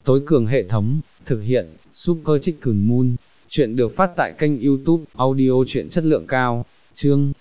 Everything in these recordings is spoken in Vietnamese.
tối cường hệ thống, thực hiện, Super Chicken Moon. Chuyện được phát tại kênh YouTube, audio truyện chất lượng cao, chương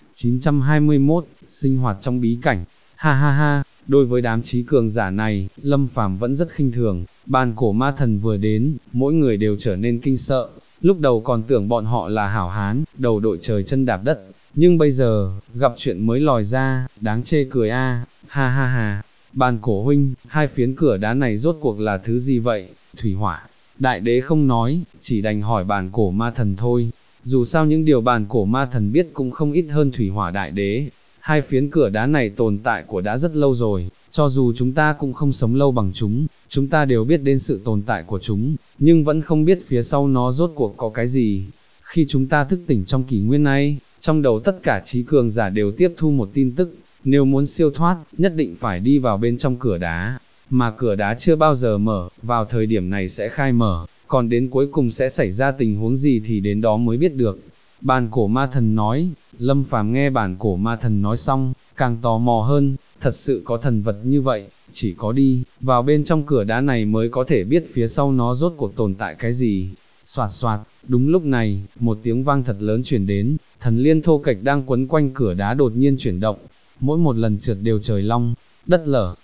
921, sinh hoạt trong bí cảnh, ha ha ha. Đối với đám trí cường giả này, Lâm Phàm vẫn rất khinh thường, bàn cổ ma thần vừa đến, mỗi người đều trở nên kinh sợ, lúc đầu còn tưởng bọn họ là hảo hán, đầu đội trời chân đạp đất, nhưng bây giờ, gặp chuyện mới lòi ra, đáng chê cười a, ha ha ha. Bàn cổ huynh, hai phiến cửa đá này rốt cuộc là thứ gì vậy? Thủy hỏa, đại đế không nói, chỉ đành hỏi bàn cổ ma thần thôi, dù sao những điều bàn cổ ma thần biết cũng không ít hơn thủy hỏa đại đế. Hai phiến cửa đá này tồn tại của đã rất lâu rồi, cho dù chúng ta cũng không sống lâu bằng chúng ta đều biết đến sự tồn tại của chúng, nhưng vẫn không biết phía sau nó rốt cuộc có cái gì. Khi chúng ta thức tỉnh trong kỷ nguyên này, trong đầu tất cả trí cường giả đều tiếp thu một tin tức, nếu muốn siêu thoát, nhất định phải đi vào bên trong cửa đá, mà cửa đá chưa bao giờ mở, vào thời điểm này sẽ khai mở, còn đến cuối cùng sẽ xảy ra tình huống gì thì đến đó mới biết được. Bàn cổ ma thần nói. Lâm Phàm nghe bàn cổ ma thần nói xong, càng tò mò hơn, thật sự có thần vật như vậy, chỉ có đi vào bên trong cửa đá này mới có thể biết phía sau nó rốt cuộc tồn tại cái gì. Soạt soạt, đúng lúc này, một tiếng vang thật lớn truyền đến, thần liên thô kệch đang quấn quanh cửa đá đột nhiên chuyển động, mỗi một lần trượt đều trời long, đất lở,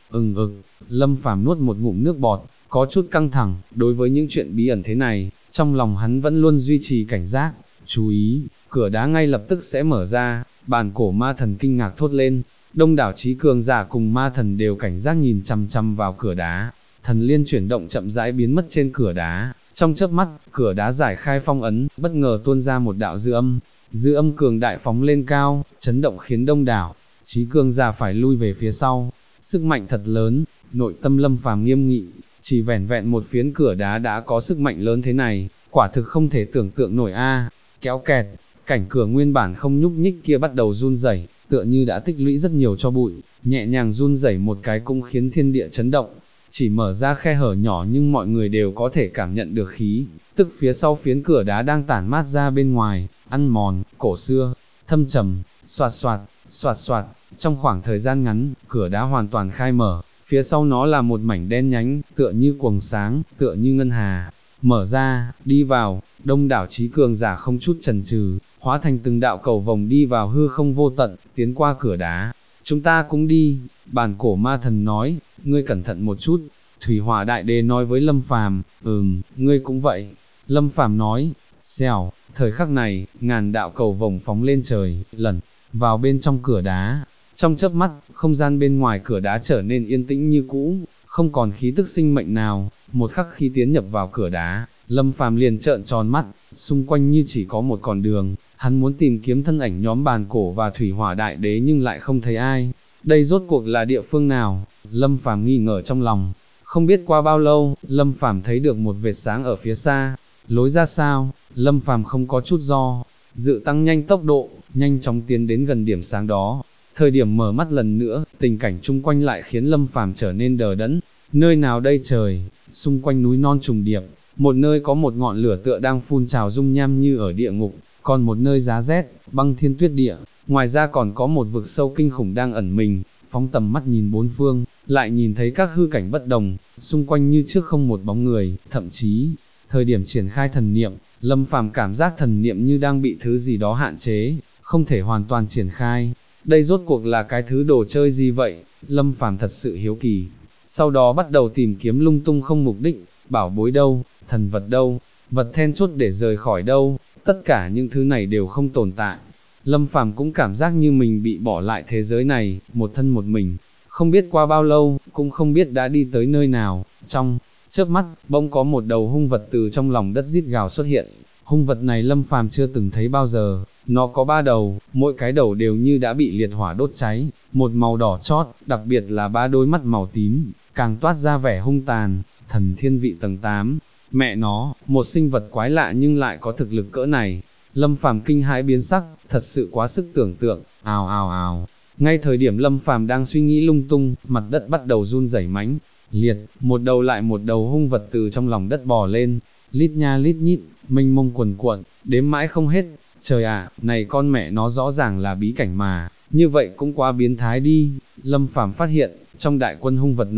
Lâm Phàm nuốt một ngụm nước bọt, có chút căng thẳng, đối với những chuyện bí ẩn thế này, trong lòng hắn vẫn luôn duy trì cảnh giác. Chú ý, cửa đá ngay lập tức sẽ mở ra, bàn cổ ma thần kinh ngạc thốt lên, đông đảo trí cường giả cùng ma thần đều cảnh giác nhìn chăm chăm vào cửa đá, thần liên chuyển động chậm rãi biến mất trên cửa đá, trong chớp mắt, cửa đá giải khai phong ấn, bất ngờ tuôn ra một đạo dư âm cường đại phóng lên cao, chấn động khiến đông đảo trí cường giả phải lui về phía sau, sức mạnh thật lớn, nội tâm Lâm Phàm nghiêm nghị, chỉ vẻn vẹn một phiến cửa đá đã có sức mạnh lớn thế này, quả thực không thể tưởng tượng nổi a. Kéo kẹt, cảnh cửa nguyên bản không nhúc nhích kia bắt đầu run rẩy, tựa như đã tích lũy rất nhiều cho bụi, nhẹ nhàng run rẩy một cái cũng khiến thiên địa chấn động, chỉ mở ra khe hở nhỏ nhưng mọi người đều có thể cảm nhận được khí, tức phía sau phiến cửa đá đang tản mát ra bên ngoài, ăn mòn, cổ xưa, thâm trầm, soạt soạt, soạt soạt, trong khoảng thời gian ngắn, cửa đá hoàn toàn khai mở, phía sau nó là một mảnh đen nhánh, tựa như quầng sáng, tựa như ngân hà. Mở ra, đi vào, đông đảo trí cường giả không chút chần chừ, hóa thành từng đạo cầu vồng đi vào hư không vô tận, tiến qua cửa đá. Chúng ta cũng đi, bàn cổ ma thần nói, ngươi cẩn thận một chút. Thủy hỏa đại đế nói với Lâm Phàm, ngươi cũng vậy. Lâm Phàm nói, xèo, thời khắc này, ngàn đạo cầu vồng phóng lên trời, lẩn vào bên trong cửa đá. Trong chớp mắt, không gian bên ngoài cửa đá trở nên yên tĩnh như cũ, không còn khí tức sinh mệnh nào. Một khắc khi tiến nhập vào cửa đá, Lâm Phàm liền trợn tròn mắt, xung quanh như chỉ có một con đường, hắn muốn tìm kiếm thân ảnh nhóm bàn cổ và thủy hỏa đại đế nhưng lại không thấy ai. Đây rốt cuộc là địa phương nào? Lâm Phàm nghi ngờ trong lòng. Không biết qua bao lâu, Lâm Phàm thấy được một vệt sáng ở phía xa. Lối ra sao? Lâm Phàm không có chút do dự tăng nhanh tốc độ, nhanh chóng tiến đến gần điểm sáng đó. Thời điểm mở mắt lần nữa, tình cảnh chung quanh lại khiến Lâm Phàm trở nên đờ đẫn. Nơi nào đây trời? Xung quanh núi non trùng điệp, một nơi có một ngọn lửa tựa đang phun trào dung nham như ở địa ngục, còn một nơi giá rét, băng thiên tuyết địa, ngoài ra còn có một vực sâu kinh khủng đang ẩn mình. Phóng tầm mắt nhìn bốn phương, lại nhìn thấy các hư cảnh bất đồng, xung quanh như trước không một bóng người, thậm chí, thời điểm triển khai thần niệm, Lâm Phàm cảm giác thần niệm như đang bị thứ gì đó hạn chế, không thể hoàn toàn triển khai. Đây rốt cuộc là cái thứ đồ chơi gì vậy? Lâm Phàm thật sự hiếu kỳ. Sau đó bắt đầu tìm kiếm lung tung không mục đích, bảo bối đâu, thần vật đâu, vật then chốt để rời khỏi đâu, tất cả những thứ này đều không tồn tại. Lâm Phàm cũng cảm giác như mình bị bỏ lại thế giới này, một thân một mình, không biết qua bao lâu, cũng không biết đã đi tới nơi nào. Trong chớp mắt, bỗng có một đầu hung vật từ trong lòng đất rít gào xuất hiện. Hung vật này Lâm Phàm chưa từng thấy bao giờ, nó có 3 đầu, mỗi cái đầu đều như đã bị liệt hỏa đốt cháy, một màu đỏ chót, đặc biệt là 3 đôi mắt màu tím, càng toát ra vẻ hung tàn. Thần thiên vị tầng 8, mẹ nó, một sinh vật quái lạ nhưng lại có thực lực cỡ này. Lâm Phàm kinh hãi biến sắc, thật sự quá sức tưởng tượng, ào ào ào. Ngay thời điểm Lâm Phàm đang suy nghĩ lung tung, mặt đất bắt đầu run rẩy mãnh liệt, một đầu lại một đầu hung vật từ trong lòng đất bò lên, lít nha lít nhít, mênh mông quần cuộn, đếm mãi không hết. Trời ạ, này con mẹ nó rõ ràng là bí cảnh mà, như vậy cũng quá biến thái đi. Lâm Phàm phát hiện, trong đại quân hung vật này,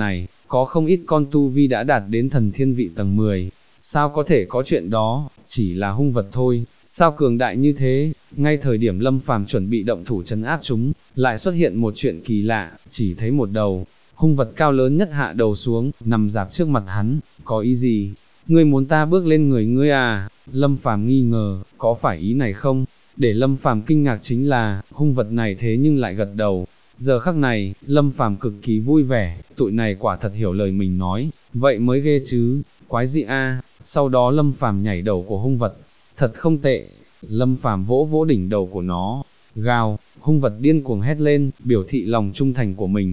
có không ít con tu vi đã đạt đến thần thiên vị tầng 10, sao có thể có chuyện đó, chỉ là hung vật thôi, sao cường đại như thế, ngay thời điểm Lâm Phàm chuẩn bị động thủ trấn áp chúng, lại xuất hiện một chuyện kỳ lạ, chỉ thấy một đầu, hung vật cao lớn nhất hạ đầu xuống, nằm dạp trước mặt hắn, có ý gì, ngươi muốn ta bước lên người ngươi à, Lâm Phàm nghi ngờ, có phải ý này không, để Lâm Phàm kinh ngạc chính là, hung vật này thế nhưng lại gật đầu. Giờ khắc này, Lâm Phàm cực kỳ vui vẻ, tụi này quả thật hiểu lời mình nói, vậy mới ghê chứ, quái dị a. Sau đó Lâm Phàm nhảy đầu của hung vật, thật không tệ, Lâm Phàm vỗ vỗ đỉnh đầu của nó, gào, hung vật điên cuồng hét lên, biểu thị lòng trung thành của mình,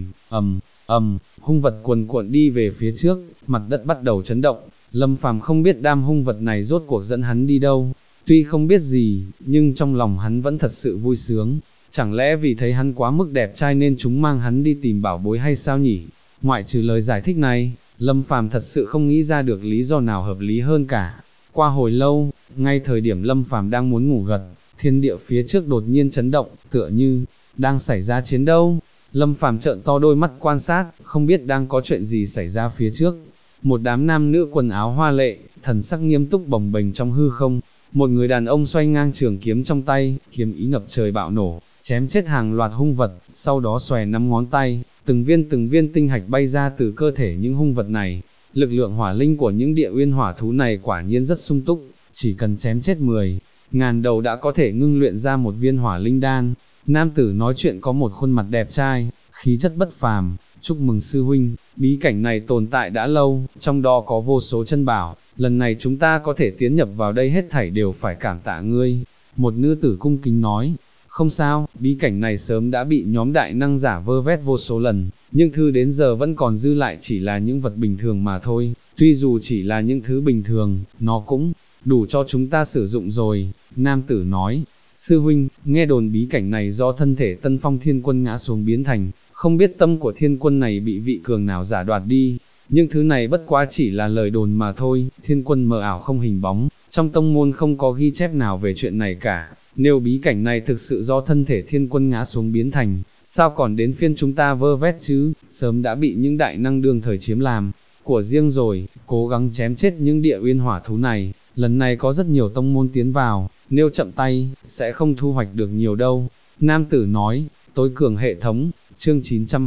hung vật cuồn cuộn đi về phía trước, mặt đất bắt đầu chấn động, Lâm Phàm không biết đam hung vật này rốt cuộc dẫn hắn đi đâu, tuy không biết gì, nhưng trong lòng hắn vẫn thật sự vui sướng. Chẳng lẽ vì thấy hắn quá mức đẹp trai nên chúng mang hắn đi tìm bảo bối hay sao nhỉ? Ngoại trừ lời giải thích này, Lâm Phàm thật sự không nghĩ ra được lý do nào hợp lý hơn cả. Qua hồi lâu, ngay thời điểm Lâm Phàm đang muốn ngủ gật, thiên địa phía trước đột nhiên chấn động, tựa như đang xảy ra chiến đấu. Lâm Phàm trợn to đôi mắt quan sát, không biết đang có chuyện gì xảy ra phía trước. Một đám nam nữ quần áo hoa lệ, thần sắc nghiêm túc bồng bềnh trong hư không. Một người đàn ông xoay ngang trường kiếm trong tay, kiếm ý ngập trời bạo nổ, chém chết hàng loạt hung vật, sau đó xòe 5 ngón tay, từng viên tinh hạch bay ra từ cơ thể những hung vật này. Lực lượng hỏa linh của những địa uyên hỏa thú này quả nhiên rất sung túc, chỉ cần chém chết 10.000 đầu đã có thể ngưng luyện ra một viên hỏa linh đan. Nam tử nói chuyện có một khuôn mặt đẹp trai, khí chất bất phàm, chúc mừng sư huynh, bí cảnh này tồn tại đã lâu, trong đó có vô số chân bảo, lần này chúng ta có thể tiến nhập vào đây hết thảy đều phải cảm tạ ngươi. Một nữ tử cung kính nói, không sao, bí cảnh này sớm đã bị nhóm đại năng giả vơ vét vô số lần, nhưng thứ đến giờ vẫn còn dư lại chỉ là những vật bình thường mà thôi, tuy dù chỉ là những thứ bình thường, nó cũng đủ cho chúng ta sử dụng rồi. Nam tử nói, sư huynh, nghe đồn bí cảnh này do thân thể Tân Phong Thiên Quân ngã xuống biến thành, không biết tâm của Thiên Quân này bị vị cường nào giả đoạt đi, nhưng thứ này bất quá chỉ là lời đồn mà thôi, Thiên Quân mờ ảo không hình bóng, trong tông môn không có ghi chép nào về chuyện này cả. Nếu bí cảnh này thực sự do thân thể Thiên Quân ngã xuống biến thành, sao còn đến phiên chúng ta vơ vét chứ, sớm đã bị những đại năng đương thời chiếm làm của riêng rồi, cố gắng chém chết những địa uyên hỏa thú này, lần này có rất nhiều tông môn tiến vào, nếu chậm tay, sẽ không thu hoạch được nhiều đâu. Nam tử nói, tối cường hệ thống, chương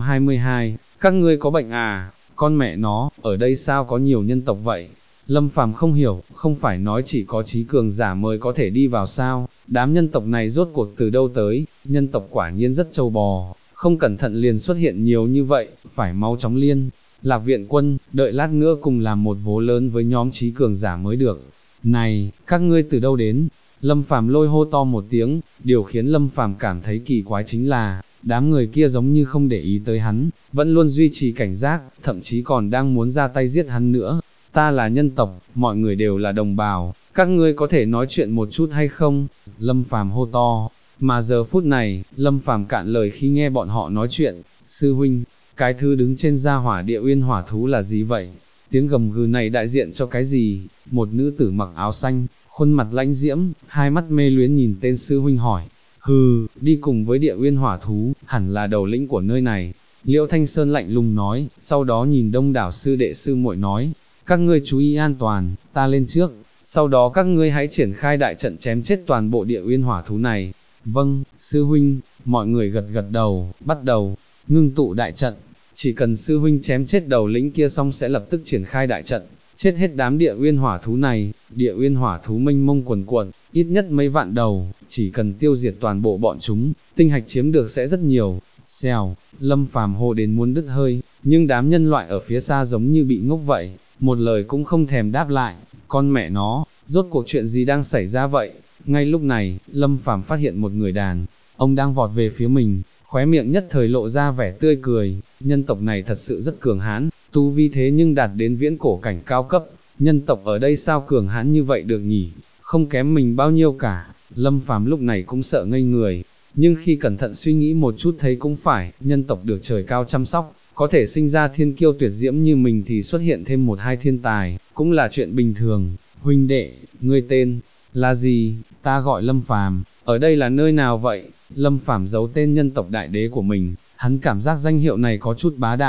922, các ngươi có bệnh à, con mẹ nó, ở đây sao có nhiều nhân tộc vậy? Lâm Phàm không hiểu, không phải nói chỉ có trí cường giả mới có thể đi vào sao, đám nhân tộc này rốt cuộc từ đâu tới, nhân tộc quả nhiên rất trâu bò, không cẩn thận liền xuất hiện nhiều như vậy, phải mau chóng liên lạc viện quân, đợi lát nữa cùng làm một vố lớn với nhóm trí cường giả mới được. Này, các ngươi từ đâu đến? Lâm Phàm lôi hô to một tiếng, điều khiến Lâm Phàm cảm thấy kỳ quái chính là, đám người kia giống như không để ý tới hắn, vẫn luôn duy trì cảnh giác, thậm chí còn đang muốn ra tay giết hắn nữa. Ta là nhân tộc, mọi người đều là đồng bào, các ngươi có thể nói chuyện một chút hay không? Lâm Phàm hô to, mà giờ phút này, Lâm Phàm cạn lời khi nghe bọn họ nói chuyện, sư huynh, cái thứ đứng trên gia hỏa địa uyên hỏa thú là gì vậy? Tiếng gầm gừ này đại diện cho cái gì? Một nữ tử mặc áo xanh, khuôn mặt lãnh diễm, hai mắt mê luyến nhìn tên sư huynh hỏi, hừ, đi cùng với địa uyên hỏa thú, hẳn là đầu lĩnh của nơi này. Liễu Thanh Sơn lạnh lùng nói, sau đó nhìn đông đảo sư đệ sư muội nói, các ngươi chú ý an toàn, ta lên trước, sau đó các ngươi hãy triển khai đại trận chém chết toàn bộ địa uyên hỏa thú này. Vâng, sư huynh, mọi người gật gật đầu, bắt đầu ngưng tụ đại trận, chỉ cần sư huynh chém chết đầu lĩnh kia xong sẽ lập tức triển khai đại trận, chết hết đám địa uyên hỏa thú này. Địa uyên hỏa thú mênh mông quần cuộn, ít nhất mấy vạn đầu, chỉ cần tiêu diệt toàn bộ bọn chúng, tinh hạch chiếm được sẽ rất nhiều. Xèo, Lâm Phàm hô đến muốn đứt hơi, nhưng đám nhân loại ở phía xa giống như bị ngốc vậy, một lời cũng không thèm đáp lại. Con mẹ nó, rốt cuộc chuyện gì đang xảy ra vậy? Ngay lúc này, Lâm Phàm phát hiện một người đàn ông đang vọt về phía mình, khóe miệng nhất thời lộ ra vẻ tươi cười. Nhân tộc này thật sự rất cường hãn, tu vi thế nhưng đạt đến viễn cổ cảnh cao cấp. Nhân tộc ở đây sao cường hãn như vậy được nhỉ? Không kém mình bao nhiêu cả. Lâm Phàm lúc này cũng sợ ngây người, nhưng khi cẩn thận suy nghĩ một chút thấy cũng phải, nhân tộc được trời cao chăm sóc, có thể sinh ra thiên kiêu tuyệt diễm như mình thì xuất hiện thêm một hai thiên tài, cũng là chuyện bình thường. Huynh đệ, ngươi tên là gì? Ta gọi Lâm Phàm, ở đây là nơi nào vậy? Lâm Phàm giấu tên nhân tộc đại đế của mình, hắn cảm giác danh hiệu này có chút bá đạo.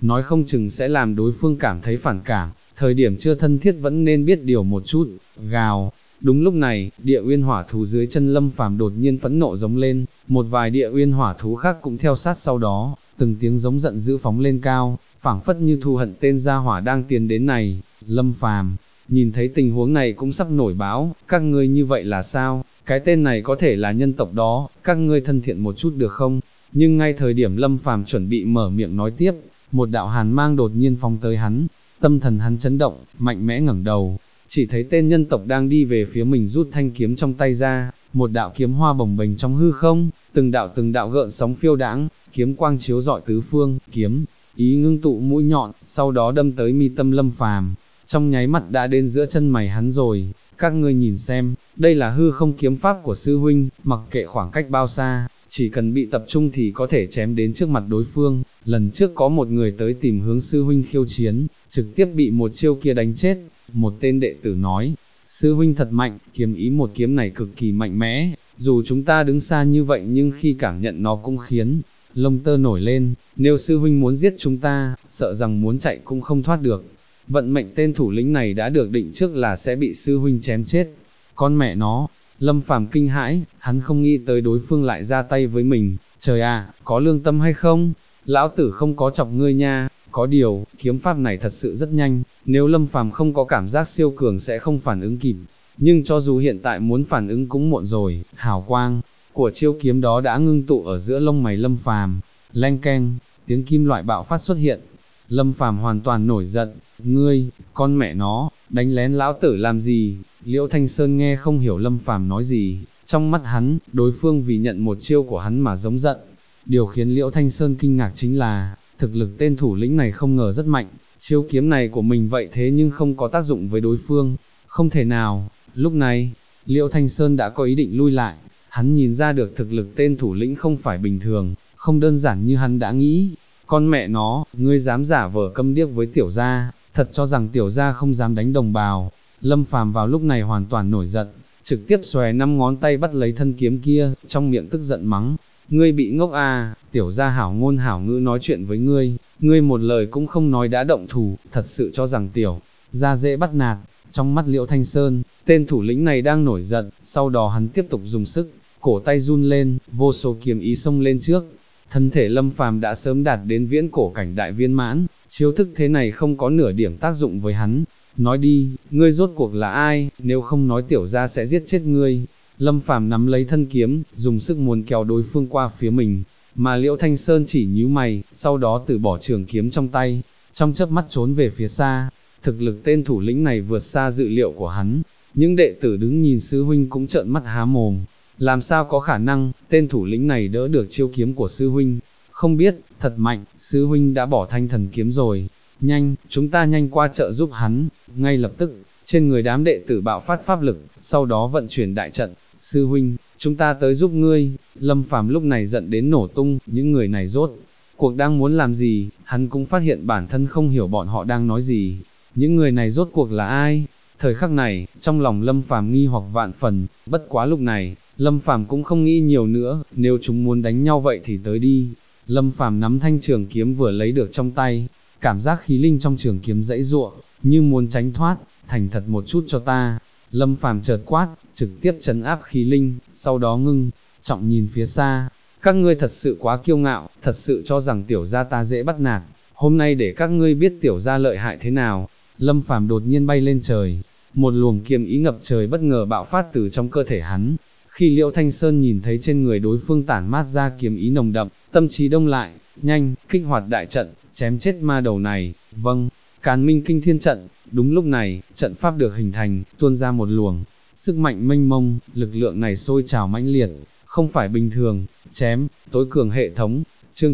nói không chừng sẽ làm đối phương cảm thấy phản cảm, thời điểm chưa thân thiết vẫn nên biết điều một chút, gào. Đúng lúc này, địa uyên hỏa thú dưới chân Lâm Phàm đột nhiên phẫn nộ giống lên, một vài địa uyên hỏa thú khác cũng theo sát sau đó, từng tiếng giống giận dữ phóng lên cao, phảng phất như thù hận tên gia hỏa đang tiến đến này. Lâm Phàm nhìn thấy tình huống này cũng sắp nổi báo, các ngươi như vậy là sao, cái tên này có thể là nhân tộc đó, các ngươi thân thiện một chút được không? Nhưng ngay thời điểm Lâm Phàm chuẩn bị mở miệng nói tiếp, một đạo hàn mang đột nhiên phóng tới hắn, tâm thần hắn chấn động, mạnh mẽ ngẩng đầu, chỉ thấy tên nhân tộc đang đi về phía mình rút thanh kiếm trong tay ra, một đạo kiếm hoa bồng bềnh trong hư không, từng đạo gợn sóng phiêu đãng, kiếm quang chiếu rọi tứ phương, kiếm ý ngưng tụ mũi nhọn, sau đó đâm tới mi tâm Lâm Phàm, trong nháy mắt đã đến giữa chân mày hắn rồi. Các ngươi nhìn xem, đây là hư không kiếm pháp của sư huynh, mặc kệ khoảng cách bao xa, chỉ cần bị tập trung thì có thể chém đến trước mặt đối phương. Lần trước có một người tới tìm hướng sư huynh khiêu chiến, trực tiếp bị một chiêu kia đánh chết. Một tên đệ tử nói, sư huynh thật mạnh, kiếm ý một kiếm này cực kỳ mạnh mẽ, dù chúng ta đứng xa như vậy nhưng khi cảm nhận nó cũng khiến lông tơ nổi lên, nếu sư huynh muốn giết chúng ta, sợ rằng muốn chạy cũng không thoát được. Vận mệnh tên thủ lĩnh này đã được định trước là sẽ bị sư huynh chém chết. Con mẹ nó, Lâm Phàm kinh hãi, hắn không nghĩ tới đối phương lại ra tay với mình, trời à, có lương tâm hay không? Lão tử không có chọc ngươi nha, có điều, kiếm pháp này thật sự rất nhanh, nếu Lâm Phàm không có cảm giác siêu cường sẽ không phản ứng kịp, nhưng cho dù hiện tại muốn phản ứng cũng muộn rồi, hào quang của chiêu kiếm đó đã ngưng tụ ở giữa lông mày Lâm Phàm, leng keng, tiếng kim loại bạo phát xuất hiện. Lâm Phàm hoàn toàn nổi giận, ngươi, con mẹ nó, đánh lén lão tử làm gì? Liễu Thanh Sơn nghe không hiểu Lâm Phàm nói gì, trong mắt hắn, đối phương vì nhận một chiêu của hắn mà giống giận. Điều khiến Liễu Thanh Sơn kinh ngạc chính là, thực lực tên thủ lĩnh này không ngờ rất mạnh, chiêu kiếm này của mình vậy thế nhưng không có tác dụng với đối phương, không thể nào. Lúc này, Liễu Thanh Sơn đã có ý định lui lại, hắn nhìn ra được thực lực tên thủ lĩnh không phải bình thường, không đơn giản như hắn đã nghĩ. Con mẹ nó, ngươi dám giả vờ câm điếc với tiểu gia, thật cho rằng tiểu gia không dám đánh đồng bào. Lâm Phàm vào lúc này hoàn toàn nổi giận, trực tiếp xòe 5 ngón tay bắt lấy thân kiếm kia, trong miệng tức giận mắng, ngươi bị ngốc à, tiểu gia hảo ngôn hảo ngữ nói chuyện với ngươi một lời cũng không nói đã động thủ, thật sự cho rằng tiểu gia dễ bắt nạt. Trong mắt Liễu Thanh Sơn, tên thủ lĩnh này đang nổi giận, sau đó hắn tiếp tục dùng sức, cổ tay run lên, vô số kiếm ý xông lên trước. Thân thể Lâm Phàm đã sớm đạt đến viễn cổ cảnh đại viên mãn, chiêu thức thế này không có nửa điểm tác dụng với hắn. Nói đi, ngươi rốt cuộc là ai, nếu không nói tiểu gia sẽ giết chết ngươi. Lâm Phàm nắm lấy thân kiếm, dùng sức muốn kéo đối phương qua phía mình, mà Liễu Thanh Sơn chỉ nhíu mày, sau đó từ bỏ trường kiếm trong tay, trong chớp mắt trốn về phía xa. Thực lực tên thủ lĩnh này vượt xa dự liệu của hắn, những đệ tử đứng nhìn sư huynh cũng trợn mắt há mồm. Làm sao có khả năng, tên thủ lĩnh này đỡ được chiêu kiếm của sư huynh? Không biết, thật mạnh, sư huynh đã bỏ thanh thần kiếm rồi. Nhanh, chúng ta nhanh qua trợ giúp hắn. Ngay lập tức, trên người đám đệ tử bạo phát pháp lực, sau đó vận chuyển đại trận. Sư huynh, chúng ta tới giúp ngươi. Lâm Phàm lúc này giận đến nổ tung, những người này rốt cuộc đang muốn làm gì? Hắn cũng phát hiện bản thân không hiểu bọn họ đang nói gì. Những người này rốt cuộc là ai? Thời khắc này, trong lòng Lâm Phàm nghi hoặc vạn phần, bất quá lúc này, Lâm Phàm cũng không nghĩ nhiều nữa, nếu chúng muốn đánh nhau vậy thì tới đi. Lâm Phàm nắm thanh trường kiếm vừa lấy được trong tay, cảm giác khí linh trong trường kiếm dãy giụa, như muốn tránh thoát, thành thật một chút cho ta. Lâm Phàm chợt quát, trực tiếp trấn áp khí linh, sau đó ngưng trọng nhìn phía xa. Các ngươi thật sự quá kiêu ngạo, thật sự cho rằng tiểu gia ta dễ bắt nạt, hôm nay để các ngươi biết tiểu gia lợi hại thế nào. Lâm Phàm đột nhiên bay lên trời, một luồng kiếm ý ngập trời bất ngờ bạo phát từ trong cơ thể hắn. Khi Liễu Thanh Sơn nhìn thấy trên người đối phương tản mát ra kiếm ý nồng đậm, tâm trí đông lại, nhanh, kích hoạt đại trận, chém chết ma đầu này. Vâng, Càn Minh Kinh Thiên trận. Đúng lúc này, trận pháp được hình thành, tuôn ra một luồng sức mạnh mênh mông, lực lượng này sôi trào mãnh liệt, không phải bình thường. Chém, tối cường hệ thống. Chương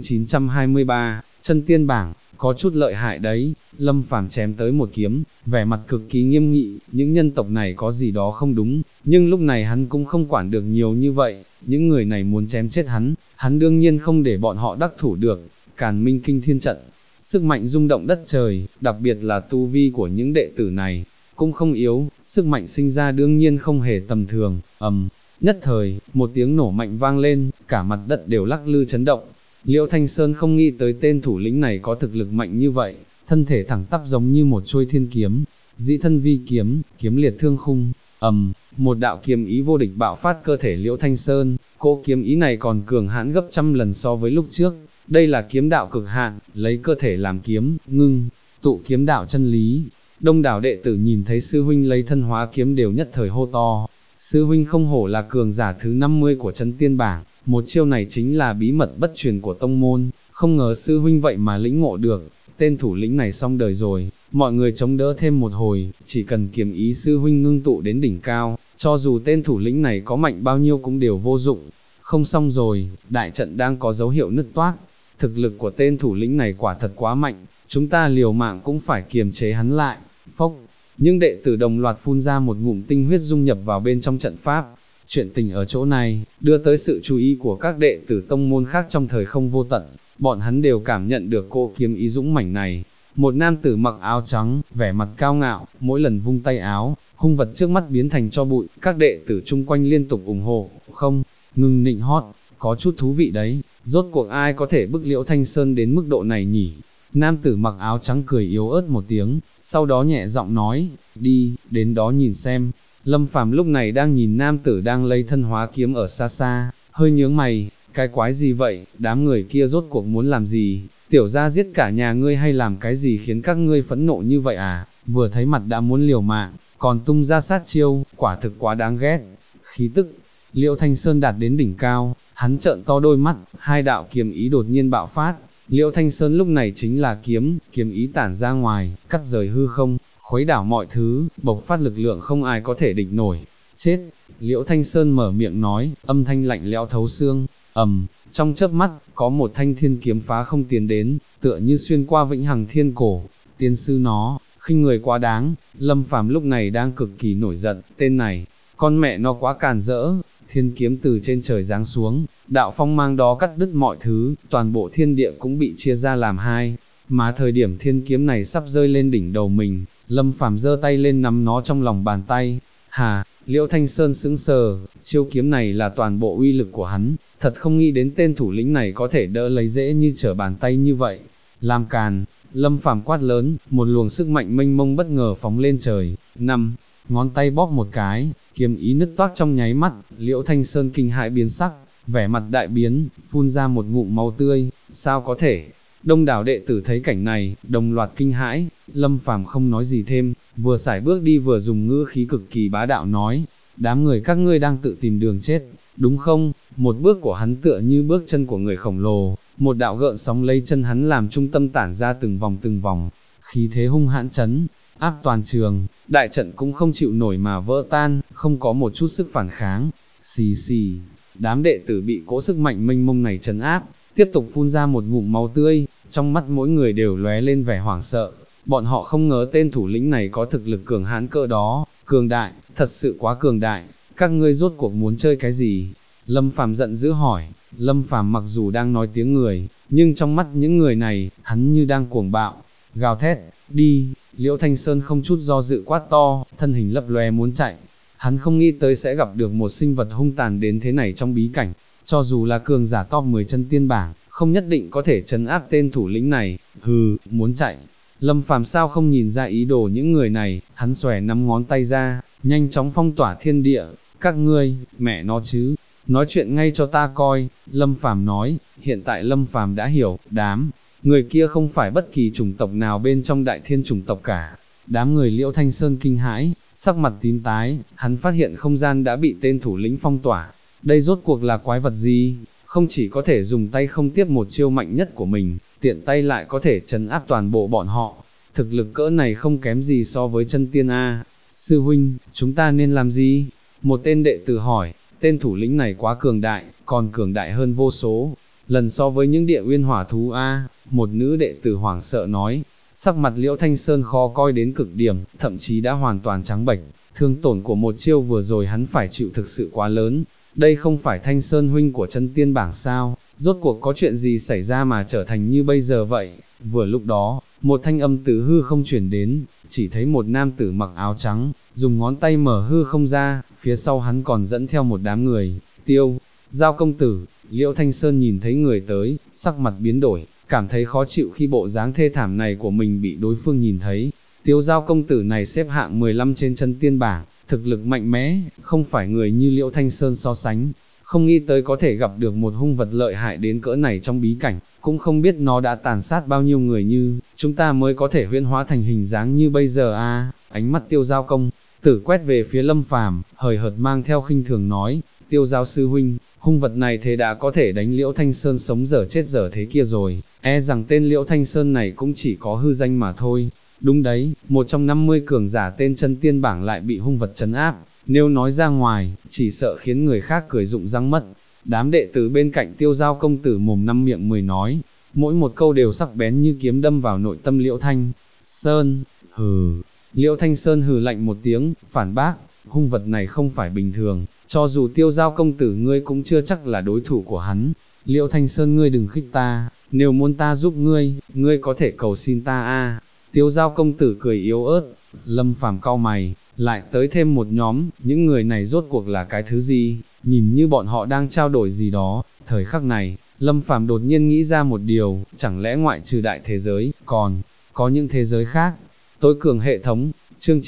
923, chân tiên bảng, có chút lợi hại đấy. Lâm Phàm chém tới một kiếm, vẻ mặt cực kỳ nghiêm nghị, những nhân tộc này có gì đó không đúng, nhưng lúc này hắn cũng không quản được nhiều như vậy, những người này muốn chém chết hắn đương nhiên không để bọn họ đắc thủ được. Càn Minh Kinh Thiên trận, sức mạnh rung động đất trời, đặc biệt là tu vi của những đệ tử này, cũng không yếu, sức mạnh sinh ra đương nhiên không hề tầm thường. Nhất thời, một tiếng nổ mạnh vang lên, cả mặt đất đều lắc lư chấn động, Liễu Thanh Sơn không nghĩ tới tên thủ lĩnh này có thực lực mạnh như vậy, thân thể thẳng tắp giống như một chuôi thiên kiếm, dĩ thân vi kiếm, kiếm liệt thương khung, một đạo kiếm ý vô địch bạo phát cơ thể Liễu Thanh Sơn, cỗ kiếm ý này còn cường hãn gấp trăm lần so với lúc trước, đây là kiếm đạo cực hạn, lấy cơ thể làm kiếm, ngưng, tụ kiếm đạo chân lý. Đông đảo đệ tử nhìn thấy sư huynh lấy thân hóa kiếm đều nhất thời hô to, sư huynh không hổ là cường giả thứ 50 của chân tiên bảng, một chiêu này chính là bí mật bất truyền của tông môn, không ngờ sư huynh vậy mà lĩnh ngộ được, tên thủ lĩnh này xong đời rồi, mọi người chống đỡ thêm một hồi, chỉ cần kiếm ý sư huynh ngưng tụ đến đỉnh cao, cho dù tên thủ lĩnh này có mạnh bao nhiêu cũng đều vô dụng, không xong rồi, đại trận đang có dấu hiệu nứt toác, thực lực của tên thủ lĩnh này quả thật quá mạnh, chúng ta liều mạng cũng phải kiềm chế hắn lại, phốc. Nhưng đệ tử đồng loạt phun ra một ngụm tinh huyết dung nhập vào bên trong trận pháp. Chuyện tình ở chỗ này, đưa tới sự chú ý của các đệ tử tông môn khác trong thời không vô tận, bọn hắn đều cảm nhận được cỗ kiếm ý dũng mãnh này. Một nam tử mặc áo trắng, vẻ mặt cao ngạo, mỗi lần vung tay áo, hung vật trước mắt biến thành tro bụi, các đệ tử chung quanh liên tục ủng hộ, không, ngừng nịnh hót, có chút thú vị đấy, rốt cuộc ai có thể bức Liễu Thanh Sơn đến mức độ này nhỉ? Nam tử mặc áo trắng cười yếu ớt một tiếng, sau đó nhẹ giọng nói, đi, đến đó nhìn xem. Lâm Phàm lúc này đang nhìn nam tử đang lấy thân hóa kiếm ở xa xa, hơi nhướng mày, cái quái gì vậy, đám người kia rốt cuộc muốn làm gì, tiểu gia giết cả nhà ngươi hay làm cái gì khiến các ngươi phẫn nộ như vậy à, vừa thấy mặt đã muốn liều mạng, còn tung ra sát chiêu, quả thực quá đáng ghét. Khí tức, Liễu Thanh Sơn đạt đến đỉnh cao, hắn trợn to đôi mắt, hai đạo kiếm ý đột nhiên bạo phát. Liễu Thanh Sơn lúc này chính là kiếm ý tản ra ngoài, cắt rời hư không, khuấy đảo mọi thứ, bộc phát lực lượng không ai có thể địch nổi. Chết! Liễu Thanh Sơn mở miệng nói, âm thanh lạnh lẽo thấu xương, trong chớp mắt, có một thanh thiên kiếm phá không tiến đến, tựa như xuyên qua vĩnh hằng thiên cổ. Tiên sư nó, khinh người quá đáng, Lâm Phàm lúc này đang cực kỳ nổi giận, tên này, con mẹ nó quá càn rỡ. Thiên kiếm từ trên trời giáng xuống, đạo phong mang đó cắt đứt mọi thứ, toàn bộ thiên địa cũng bị chia ra làm hai, mà thời điểm thiên kiếm này sắp rơi lên đỉnh đầu mình, Lâm Phàm giơ tay lên nắm nó trong lòng bàn tay. Hà, Liễu Thanh Sơn sững sờ, chiêu kiếm này là toàn bộ uy lực của hắn, thật không nghĩ đến tên thủ lĩnh này có thể đỡ lấy dễ như trở bàn tay như vậy. Làm càn, Lâm Phàm quát lớn, một luồng sức mạnh mênh mông bất ngờ phóng lên trời, ngón tay bóp một cái, kiếm ý nứt toác trong nháy mắt, Liễu Thanh Sơn kinh hãi biến sắc, vẻ mặt đại biến, phun ra một ngụm máu tươi, sao có thể? Đông đảo đệ tử thấy cảnh này, đồng loạt kinh hãi, Lâm Phàm không nói gì thêm, vừa sải bước đi vừa dùng ngữ khí cực kỳ bá đạo nói, đám người các ngươi đang tự tìm đường chết, đúng không? Một bước của hắn tựa như bước chân của người khổng lồ, một đạo gợn sóng lấy chân hắn làm trung tâm tản ra từng vòng, khí thế hung hãn chấn áp toàn trường, đại trận cũng không chịu nổi mà vỡ tan, không có một chút sức phản kháng. Xì xì, đám đệ tử bị cỗ sức mạnh mênh mông này trấn áp, tiếp tục phun ra một ngụm máu tươi, trong mắt mỗi người đều lóe lên vẻ hoảng sợ. Bọn họ không ngờ tên thủ lĩnh này có thực lực cường hãn cỡ đó, cường đại, thật sự quá cường đại. Các ngươi rốt cuộc muốn chơi cái gì? Lâm Phàm giận dữ hỏi. Lâm Phàm mặc dù đang nói tiếng người, nhưng trong mắt những người này, hắn như đang cuồng bạo, gào thét, đi. Liễu Thanh Sơn không chút do dự quát to, thân hình lấp lóe muốn chạy. Hắn không nghĩ tới sẽ gặp được một sinh vật hung tàn đến thế này trong bí cảnh, cho dù là cường giả top 10 chân tiên bảng, không nhất định có thể trấn áp tên thủ lĩnh này. Hừ, muốn chạy. Lâm Phàm sao không nhìn ra ý đồ những người này, hắn xòe nắm ngón tay ra, nhanh chóng phong tỏa thiên địa. Các ngươi, mẹ nó chứ, nói chuyện ngay cho ta coi. Lâm Phàm nói, hiện tại Lâm Phàm đã hiểu, đám người kia không phải bất kỳ chủng tộc nào bên trong đại thiên chủng tộc cả. Đám người Liễu Thanh Sơn kinh hãi, sắc mặt tím tái, hắn phát hiện không gian đã bị tên thủ lĩnh phong tỏa. Đây rốt cuộc là quái vật gì? Không chỉ có thể dùng tay không tiếp một chiêu mạnh nhất của mình, tiện tay lại có thể trấn áp toàn bộ bọn họ. Thực lực cỡ này không kém gì so với chân tiên A. Sư huynh, chúng ta nên làm gì? Một tên đệ tử hỏi, tên thủ lĩnh này quá cường đại, còn cường đại hơn vô số lần so với những địa uyên hỏa thú A. Một nữ đệ tử hoảng sợ nói, sắc mặt Liễu Thanh Sơn khó coi đến cực điểm, thậm chí đã hoàn toàn trắng bệch. Thương tổn của một chiêu vừa rồi hắn phải chịu thực sự quá lớn. Đây không phải Thanh Sơn huynh của chân tiên bảng sao, rốt cuộc có chuyện gì xảy ra mà trở thành như bây giờ vậy? Vừa lúc đó, một thanh âm từ hư không chuyển đến, chỉ thấy một nam tử mặc áo trắng, dùng ngón tay mở hư không ra, phía sau hắn còn dẫn theo một đám người. Tiêu Giao công tử, Liễu Thanh Sơn nhìn thấy người tới, sắc mặt biến đổi, cảm thấy khó chịu khi bộ dáng thê thảm này của mình bị đối phương nhìn thấy. Tiêu Giao công tử này xếp hạng 15 trên chân tiên bảng, thực lực mạnh mẽ, không phải người như Liễu Thanh Sơn so sánh. Không nghĩ tới có thể gặp được một hung vật lợi hại đến cỡ này trong bí cảnh, cũng không biết nó đã tàn sát bao nhiêu người như, chúng ta mới có thể huyễn hóa thành hình dáng như bây giờ a. Ánh mắt Tiêu Giao công tử quét về phía Lâm Phàm, hời hợt mang theo khinh thường nói, Tiêu Giao sư huynh, hung vật này thế đã có thể đánh Liễu Thanh Sơn sống dở chết dở thế kia rồi, e rằng tên Liễu Thanh Sơn này cũng chỉ có hư danh mà thôi. Đúng đấy, một trong 50 cường giả tên chân tiên bảng lại bị hung vật trấn áp, nếu nói ra ngoài, chỉ sợ khiến người khác cười rụng răng mất. Đám đệ tử bên cạnh Tiêu Giao công tử mồm năm miệng mười nói, mỗi một câu đều sắc bén như kiếm đâm vào nội tâm Liễu Thanh Sơn. Hừ. Liễu Thanh Sơn hừ lạnh một tiếng, phản bác, hung vật này không phải bình thường, cho dù Tiêu Giao công tử ngươi cũng chưa chắc là đối thủ của hắn. Liễu Thanh Sơn ngươi đừng khích ta, nếu muốn ta giúp ngươi có thể cầu xin ta a. Tiêu Giao công tử cười yếu ớt. Lâm Phàm cau mày, lại tới thêm một nhóm, những người này rốt cuộc là cái thứ gì, nhìn như bọn họ đang trao đổi gì đó. Thời khắc này, Lâm Phàm đột nhiên nghĩ ra một điều, chẳng lẽ ngoại trừ đại thế giới, còn có những thế giới khác. Tối cường hệ thống, chương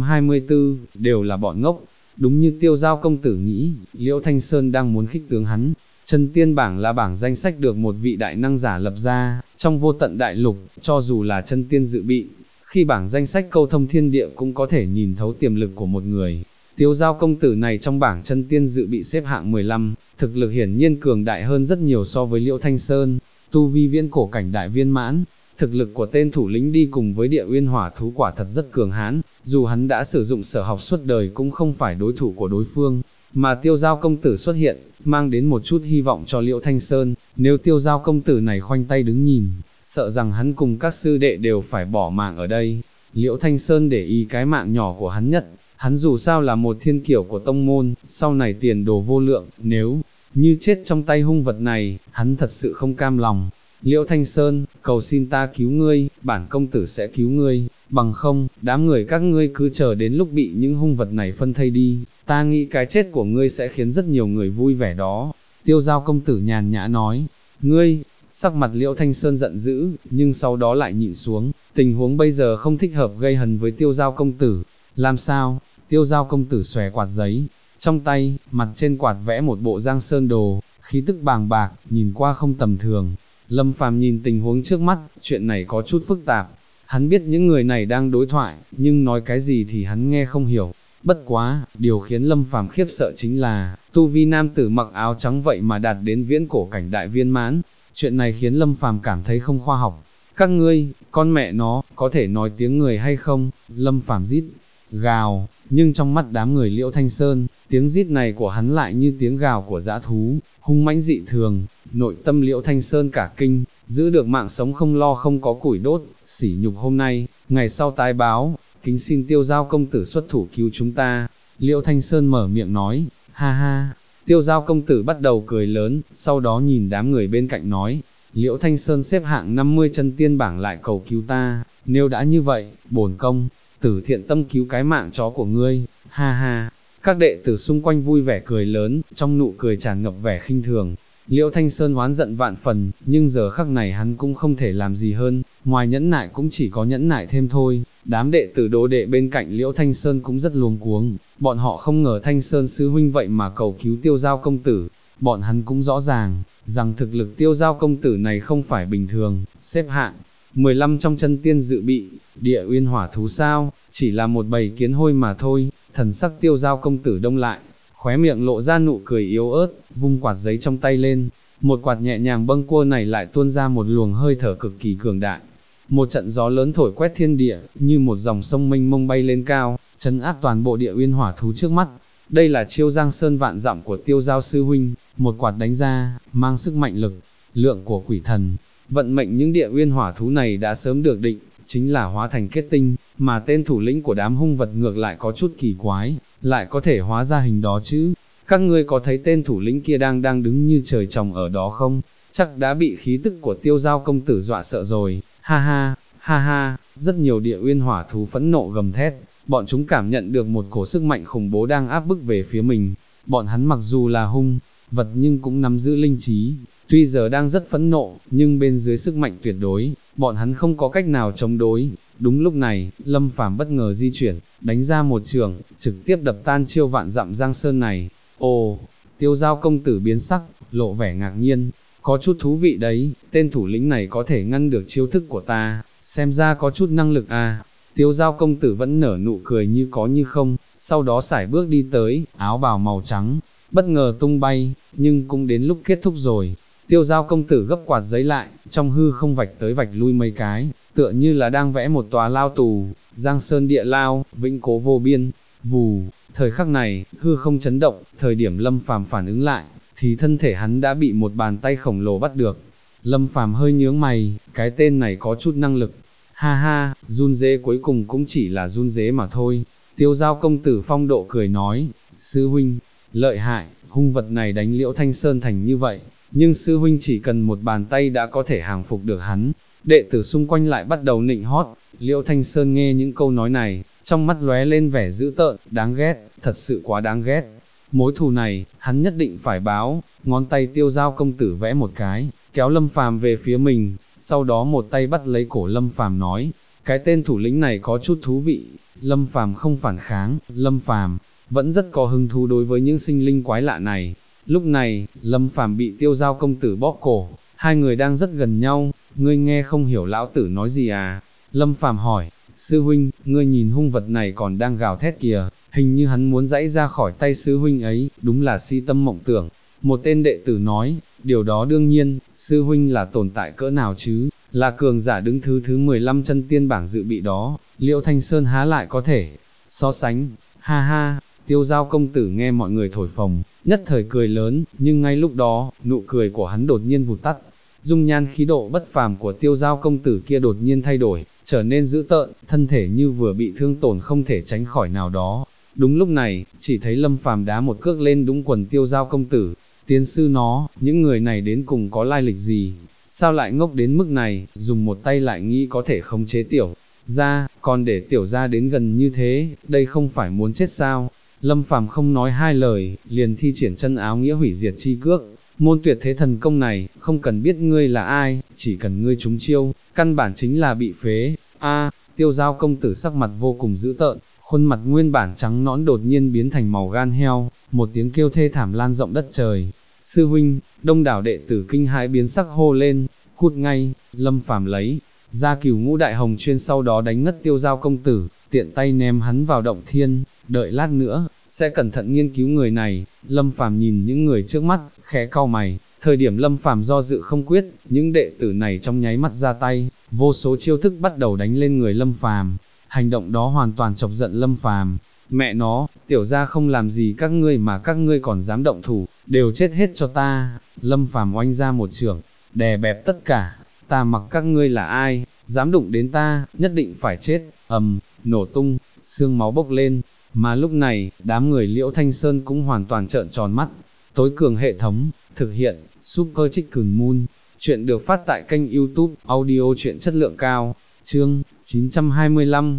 924, đều là bọn ngốc. Đúng như Tiêu Giao công tử nghĩ, Liễu Thanh Sơn đang muốn khích tướng hắn. Chân tiên bảng là bảng danh sách được một vị đại năng giả lập ra, trong vô tận đại lục, cho dù là chân tiên dự bị, khi bảng danh sách câu thông thiên địa cũng có thể nhìn thấu tiềm lực của một người. Tiêu Giao công tử này trong bảng chân tiên dự bị xếp hạng 15, thực lực hiển nhiên cường đại hơn rất nhiều so với Liễu Thanh Sơn, tu vi viễn cổ cảnh đại viên mãn. Thực lực của tên thủ lĩnh đi cùng với địa uyên hỏa thú quả thật rất cường hãn, dù hắn đã sử dụng sở học suốt đời cũng không phải đối thủ của đối phương, mà Tiêu Giao công tử xuất hiện, mang đến một chút hy vọng cho Liễu Thanh Sơn. Nếu Tiêu Giao công tử này khoanh tay đứng nhìn, sợ rằng hắn cùng các sư đệ đều phải bỏ mạng ở đây. Liễu Thanh Sơn để ý cái mạng nhỏ của hắn nhất, hắn dù sao là một thiên kiểu của tông môn, sau này tiền đồ vô lượng, nếu như chết trong tay hung vật này, hắn thật sự không cam lòng. Liễu Thanh Sơn, cầu xin ta cứu ngươi, bản công tử sẽ cứu ngươi, bằng không, đám người các ngươi cứ chờ đến lúc bị những hung vật này phân thây đi, ta nghĩ cái chết của ngươi sẽ khiến rất nhiều người vui vẻ đó. Tiêu Giao công tử nhàn nhã nói, ngươi, sắc mặt Liễu Thanh Sơn giận dữ, nhưng sau đó lại nhịn xuống, tình huống bây giờ không thích hợp gây hấn với Tiêu Giao công tử. Làm sao? Tiêu Giao công tử xòe quạt giấy, trong tay, mặt trên quạt vẽ một bộ Giang Sơn đồ, khí tức bàng bạc, nhìn qua không tầm thường. Lâm Phàm nhìn tình huống trước mắt, chuyện này có chút phức tạp. Hắn biết những người này đang đối thoại, nhưng nói cái gì thì hắn nghe không hiểu. Bất quá, điều khiến Lâm Phàm khiếp sợ chính là, tu vi nam tử mặc áo trắng vậy mà đạt đến viễn cổ cảnh đại viên mãn. Chuyện này khiến Lâm Phàm cảm thấy không khoa học. Các ngươi, con mẹ nó, có thể nói tiếng người hay không? Lâm Phàm rít gào, nhưng trong mắt đám người Liễu Thanh Sơn, tiếng rít này của hắn lại như tiếng gào của dã thú, hung mãnh dị thường. Nội tâm Liễu Thanh Sơn cả kinh, giữ được mạng sống không lo không có củi đốt, sỉ nhục hôm nay, ngày sau tái báo, kính xin Tiêu Giao công tử xuất thủ cứu chúng ta. Liễu Thanh Sơn mở miệng nói, ha ha. Tiêu Giao công tử bắt đầu cười lớn, sau đó nhìn đám người bên cạnh nói, Liễu Thanh Sơn xếp hạng 50 chân tiên bảng lại cầu cứu ta, nếu đã như vậy, bổn công tử thiện tâm cứu cái mạng chó của ngươi, ha ha. Các đệ tử xung quanh vui vẻ cười lớn, trong nụ cười tràn ngập vẻ khinh thường. Liễu Thanh Sơn oán giận vạn phần, nhưng giờ khắc này hắn cũng không thể làm gì hơn, ngoài nhẫn nại cũng chỉ có nhẫn nại thêm thôi. Đám đệ tử đồ đệ bên cạnh Liễu Thanh Sơn cũng rất luống cuống, bọn họ không ngờ Thanh Sơn sư huynh vậy mà cầu cứu Tiêu Giao công tử. Bọn hắn cũng rõ ràng, rằng thực lực Tiêu Giao công tử này không phải bình thường, xếp hạng 15 trong chân tiên dự bị, địa uyên hỏa thú sao, chỉ là một bầy kiến hôi mà thôi. Thần sắc Tiêu Giao công tử đông lại, khóe miệng lộ ra nụ cười yếu ớt, vung quạt giấy trong tay lên, một quạt nhẹ nhàng bâng quơ này lại tuôn ra một luồng hơi thở cực kỳ cường đại. Một trận gió lớn thổi quét thiên địa, như một dòng sông mênh mông bay lên cao, trấn áp toàn bộ địa uyên hỏa thú trước mắt. Đây là chiêu Giang Sơn vạn dặm của Tiêu Giao sư huynh, một quạt đánh ra, mang sức mạnh lực lượng của quỷ thần. Vận mệnh những địa uyên hỏa thú này đã sớm được định, chính là hóa thành kết tinh, mà tên thủ lĩnh của đám hung vật ngược lại có chút kỳ quái, lại có thể hóa ra hình đó chứ. Các ngươi có thấy tên thủ lĩnh kia đang đứng như trời trồng ở đó không? Chắc đã bị khí tức của Tiêu Giao công tử dọa sợ rồi, ha ha, ha ha. Rất nhiều địa uyên hỏa thú phẫn nộ gầm thét, bọn chúng cảm nhận được một cổ sức mạnh khủng bố đang áp bức về phía mình. bọn hắn mặc dù là hung vật nhưng cũng nắm giữ linh trí, tuy giờ đang rất phẫn nộ, nhưng bên dưới sức mạnh tuyệt đối, bọn hắn không có cách nào chống đối. Đúng lúc này, Lâm Phàm bất ngờ di chuyển, đánh ra một trường, trực tiếp đập tan chiêu vạn dặm giang sơn này. Ồ, Tiêu Giao công tử biến sắc, lộ vẻ ngạc nhiên, có chút thú vị đấy, tên thủ lĩnh này có thể ngăn được chiêu thức của ta, xem ra có chút năng lực à. Tiêu Giao công tử vẫn nở nụ cười như có như không, sau đó sải bước đi tới, áo bào màu trắng, bất ngờ tung bay, nhưng cũng đến lúc kết thúc rồi. Tiêu Giao công tử gấp quạt giấy lại, trong hư không vạch tới vạch lui mấy cái, tựa như là đang vẽ một tòa lao tù, giang sơn địa lao, vĩnh cố vô biên. Vù, thời khắc này, hư không chấn động, thời điểm Lâm Phàm phản ứng lại, thì thân thể hắn đã bị một bàn tay khổng lồ bắt được. Lâm Phàm hơi nhướng mày, cái tên này có chút năng lực. Ha ha, run dế cuối cùng cũng chỉ là run dế mà thôi. Tiêu Giao công tử phong độ cười nói, sư huynh, lợi hại, hung vật này đánh Liễu Thanh Sơn thành như vậy, nhưng sư huynh chỉ cần một bàn tay đã có thể hàng phục được hắn. Đệ tử xung quanh lại bắt đầu nịnh hót. Liễu Thanh Sơn nghe những câu nói này, trong mắt lóe lên vẻ dữ tợn, đáng ghét, thật sự quá đáng ghét. Mối thù này, hắn nhất định phải báo. Ngón tay Tiêu Giao công tử vẽ một cái, kéo Lâm Phàm về phía mình, sau đó một tay bắt lấy cổ Lâm Phàm nói, cái tên thủ lĩnh này có chút thú vị. Lâm Phàm không phản kháng, Lâm Phàm vẫn rất có hứng thú đối với những sinh linh quái lạ này. Lúc này, Lâm Phàm bị Tiêu Giao công tử bóp cổ, hai người đang rất gần nhau, ngươi nghe không hiểu lão tử nói gì à? Lâm Phàm hỏi, sư huynh, ngươi nhìn hung vật này còn đang gào thét kìa, hình như hắn muốn giãy ra khỏi tay sư huynh ấy, đúng là si tâm mộng tưởng. Một tên đệ tử nói, điều đó đương nhiên, sư huynh là tồn tại cỡ nào chứ, là cường giả đứng thứ 15 chân tiên bảng dự bị đó, Liễu Thanh Sơn há lại có thể so sánh. Ha ha. Tiêu Giao công tử nghe mọi người thổi phồng, nhất thời cười lớn, nhưng ngay lúc đó, nụ cười của hắn đột nhiên vụt tắt. Dung nhan khí độ bất phàm của Tiêu Giao công tử kia đột nhiên thay đổi, trở nên dữ tợn, thân thể như vừa bị thương tổn không thể tránh khỏi nào đó. Đúng lúc này, chỉ thấy Lâm Phàm đá một cước lên đúng quần Tiêu Giao công tử. Tiến sư nó, những người này đến cùng có lai lịch gì? Sao lại ngốc đến mức này, dùng một tay lại nghĩ có thể khống chế tiểu gia, còn để tiểu gia đến gần như thế, đây không phải muốn chết sao? Lâm Phàm không nói hai lời, liền thi triển chân áo nghĩa hủy diệt chi cước. Môn tuyệt thế thần công này, không cần biết ngươi là ai, chỉ cần ngươi trúng chiêu, căn bản chính là bị phế. A, Tiêu Giao công tử sắc mặt vô cùng dữ tợn, khuôn mặt nguyên bản trắng nõn đột nhiên biến thành màu gan heo, một tiếng kêu thê thảm lan rộng đất trời. Sư huynh, đông đảo đệ tử kinh hãi biến sắc hô lên, cút ngay. Lâm Phàm lấy ra Cửu Ngũ Đại Hồng chuyên, sau đó đánh ngất Tiêu Giao công tử, tiện tay ném hắn vào động thiên, đợi lát nữa, sẽ cẩn thận nghiên cứu người này. Lâm Phàm nhìn những người trước mắt, khẽ cau mày, thời điểm Lâm Phàm do dự không quyết, những đệ tử này trong nháy mắt ra tay, vô số chiêu thức bắt đầu đánh lên người Lâm Phàm. Hành động đó hoàn toàn chọc giận Lâm Phàm. Mẹ nó, tiểu gia không làm gì các ngươi mà các ngươi còn dám động thủ, đều chết hết cho ta. Lâm Phàm oanh ra một chưởng, đè bẹp tất cả, ta mặc các ngươi là ai, dám đụng đến ta, nhất định phải chết. Nổ tung, xương máu bốc lên, mà lúc này, đám người Liễu Thanh Sơn cũng hoàn toàn trợn tròn mắt. Tối cường hệ thống, thực hiện, Super Chicken Moon, chuyện được phát tại kênh YouTube, audio chuyện chất lượng cao, chương 925,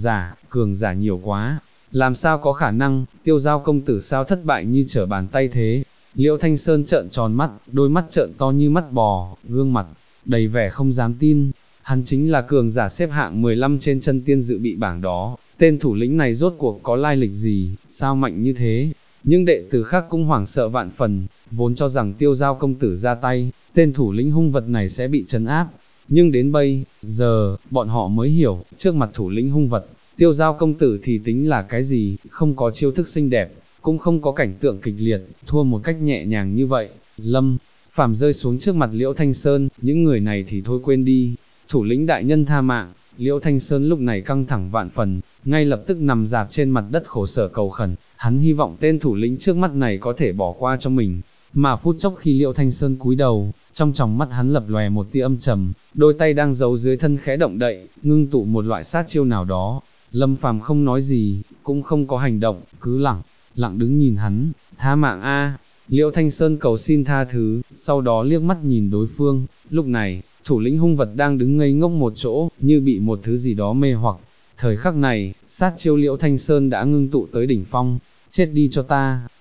cường giả nhiều quá, làm sao có khả năng, Tiêu Giao công tử sao thất bại như trở bàn tay thế. Liễu Thanh Sơn trợn tròn mắt, đôi mắt trợn to như mắt bò, gương mặt đầy vẻ không dám tin. Hắn chính là cường giả xếp hạng 15 trên chân tiên dự bị bảng đó, tên thủ lĩnh này rốt cuộc có lai lịch gì, sao mạnh như thế? Nhưng đệ tử khác cũng hoảng sợ vạn phần, vốn cho rằng Tiêu Giao công tử ra tay, tên thủ lĩnh hung vật này sẽ bị trấn áp. Nhưng đến bây giờ, bọn họ mới hiểu, trước mặt thủ lĩnh hung vật, Tiêu Giao công tử thì tính là cái gì, không có chiêu thức xinh đẹp, cũng không có cảnh tượng kịch liệt, thua một cách nhẹ nhàng như vậy. Lâm Phàm rơi xuống trước mặt Liễu Thanh Sơn, những người này thì thôi quên đi, thủ lĩnh đại nhân tha mạng. Liễu Thanh Sơn lúc này căng thẳng vạn phần, ngay lập tức nằm dạp trên mặt đất khổ sở cầu khẩn, hắn hy vọng tên thủ lĩnh trước mắt này có thể bỏ qua cho mình. Mà phút chốc khi Liễu Thanh Sơn cúi đầu, trong tròng mắt hắn lập lòe một tia âm trầm, đôi tay đang giấu dưới thân khẽ động đậy, ngưng tụ một loại sát chiêu nào đó. Lâm Phàm không nói gì, cũng không có hành động, cứ lặng đứng nhìn hắn. Tha mạng a! Liễu Thanh Sơn cầu xin tha thứ, sau đó liếc mắt nhìn đối phương. Lúc này, thủ lĩnh hung vật đang đứng ngây ngốc một chỗ, như bị một thứ gì đó mê hoặc. Thời khắc này, sát chiêu Liễu Thanh Sơn đã ngưng tụ tới đỉnh phong. Chết đi cho ta!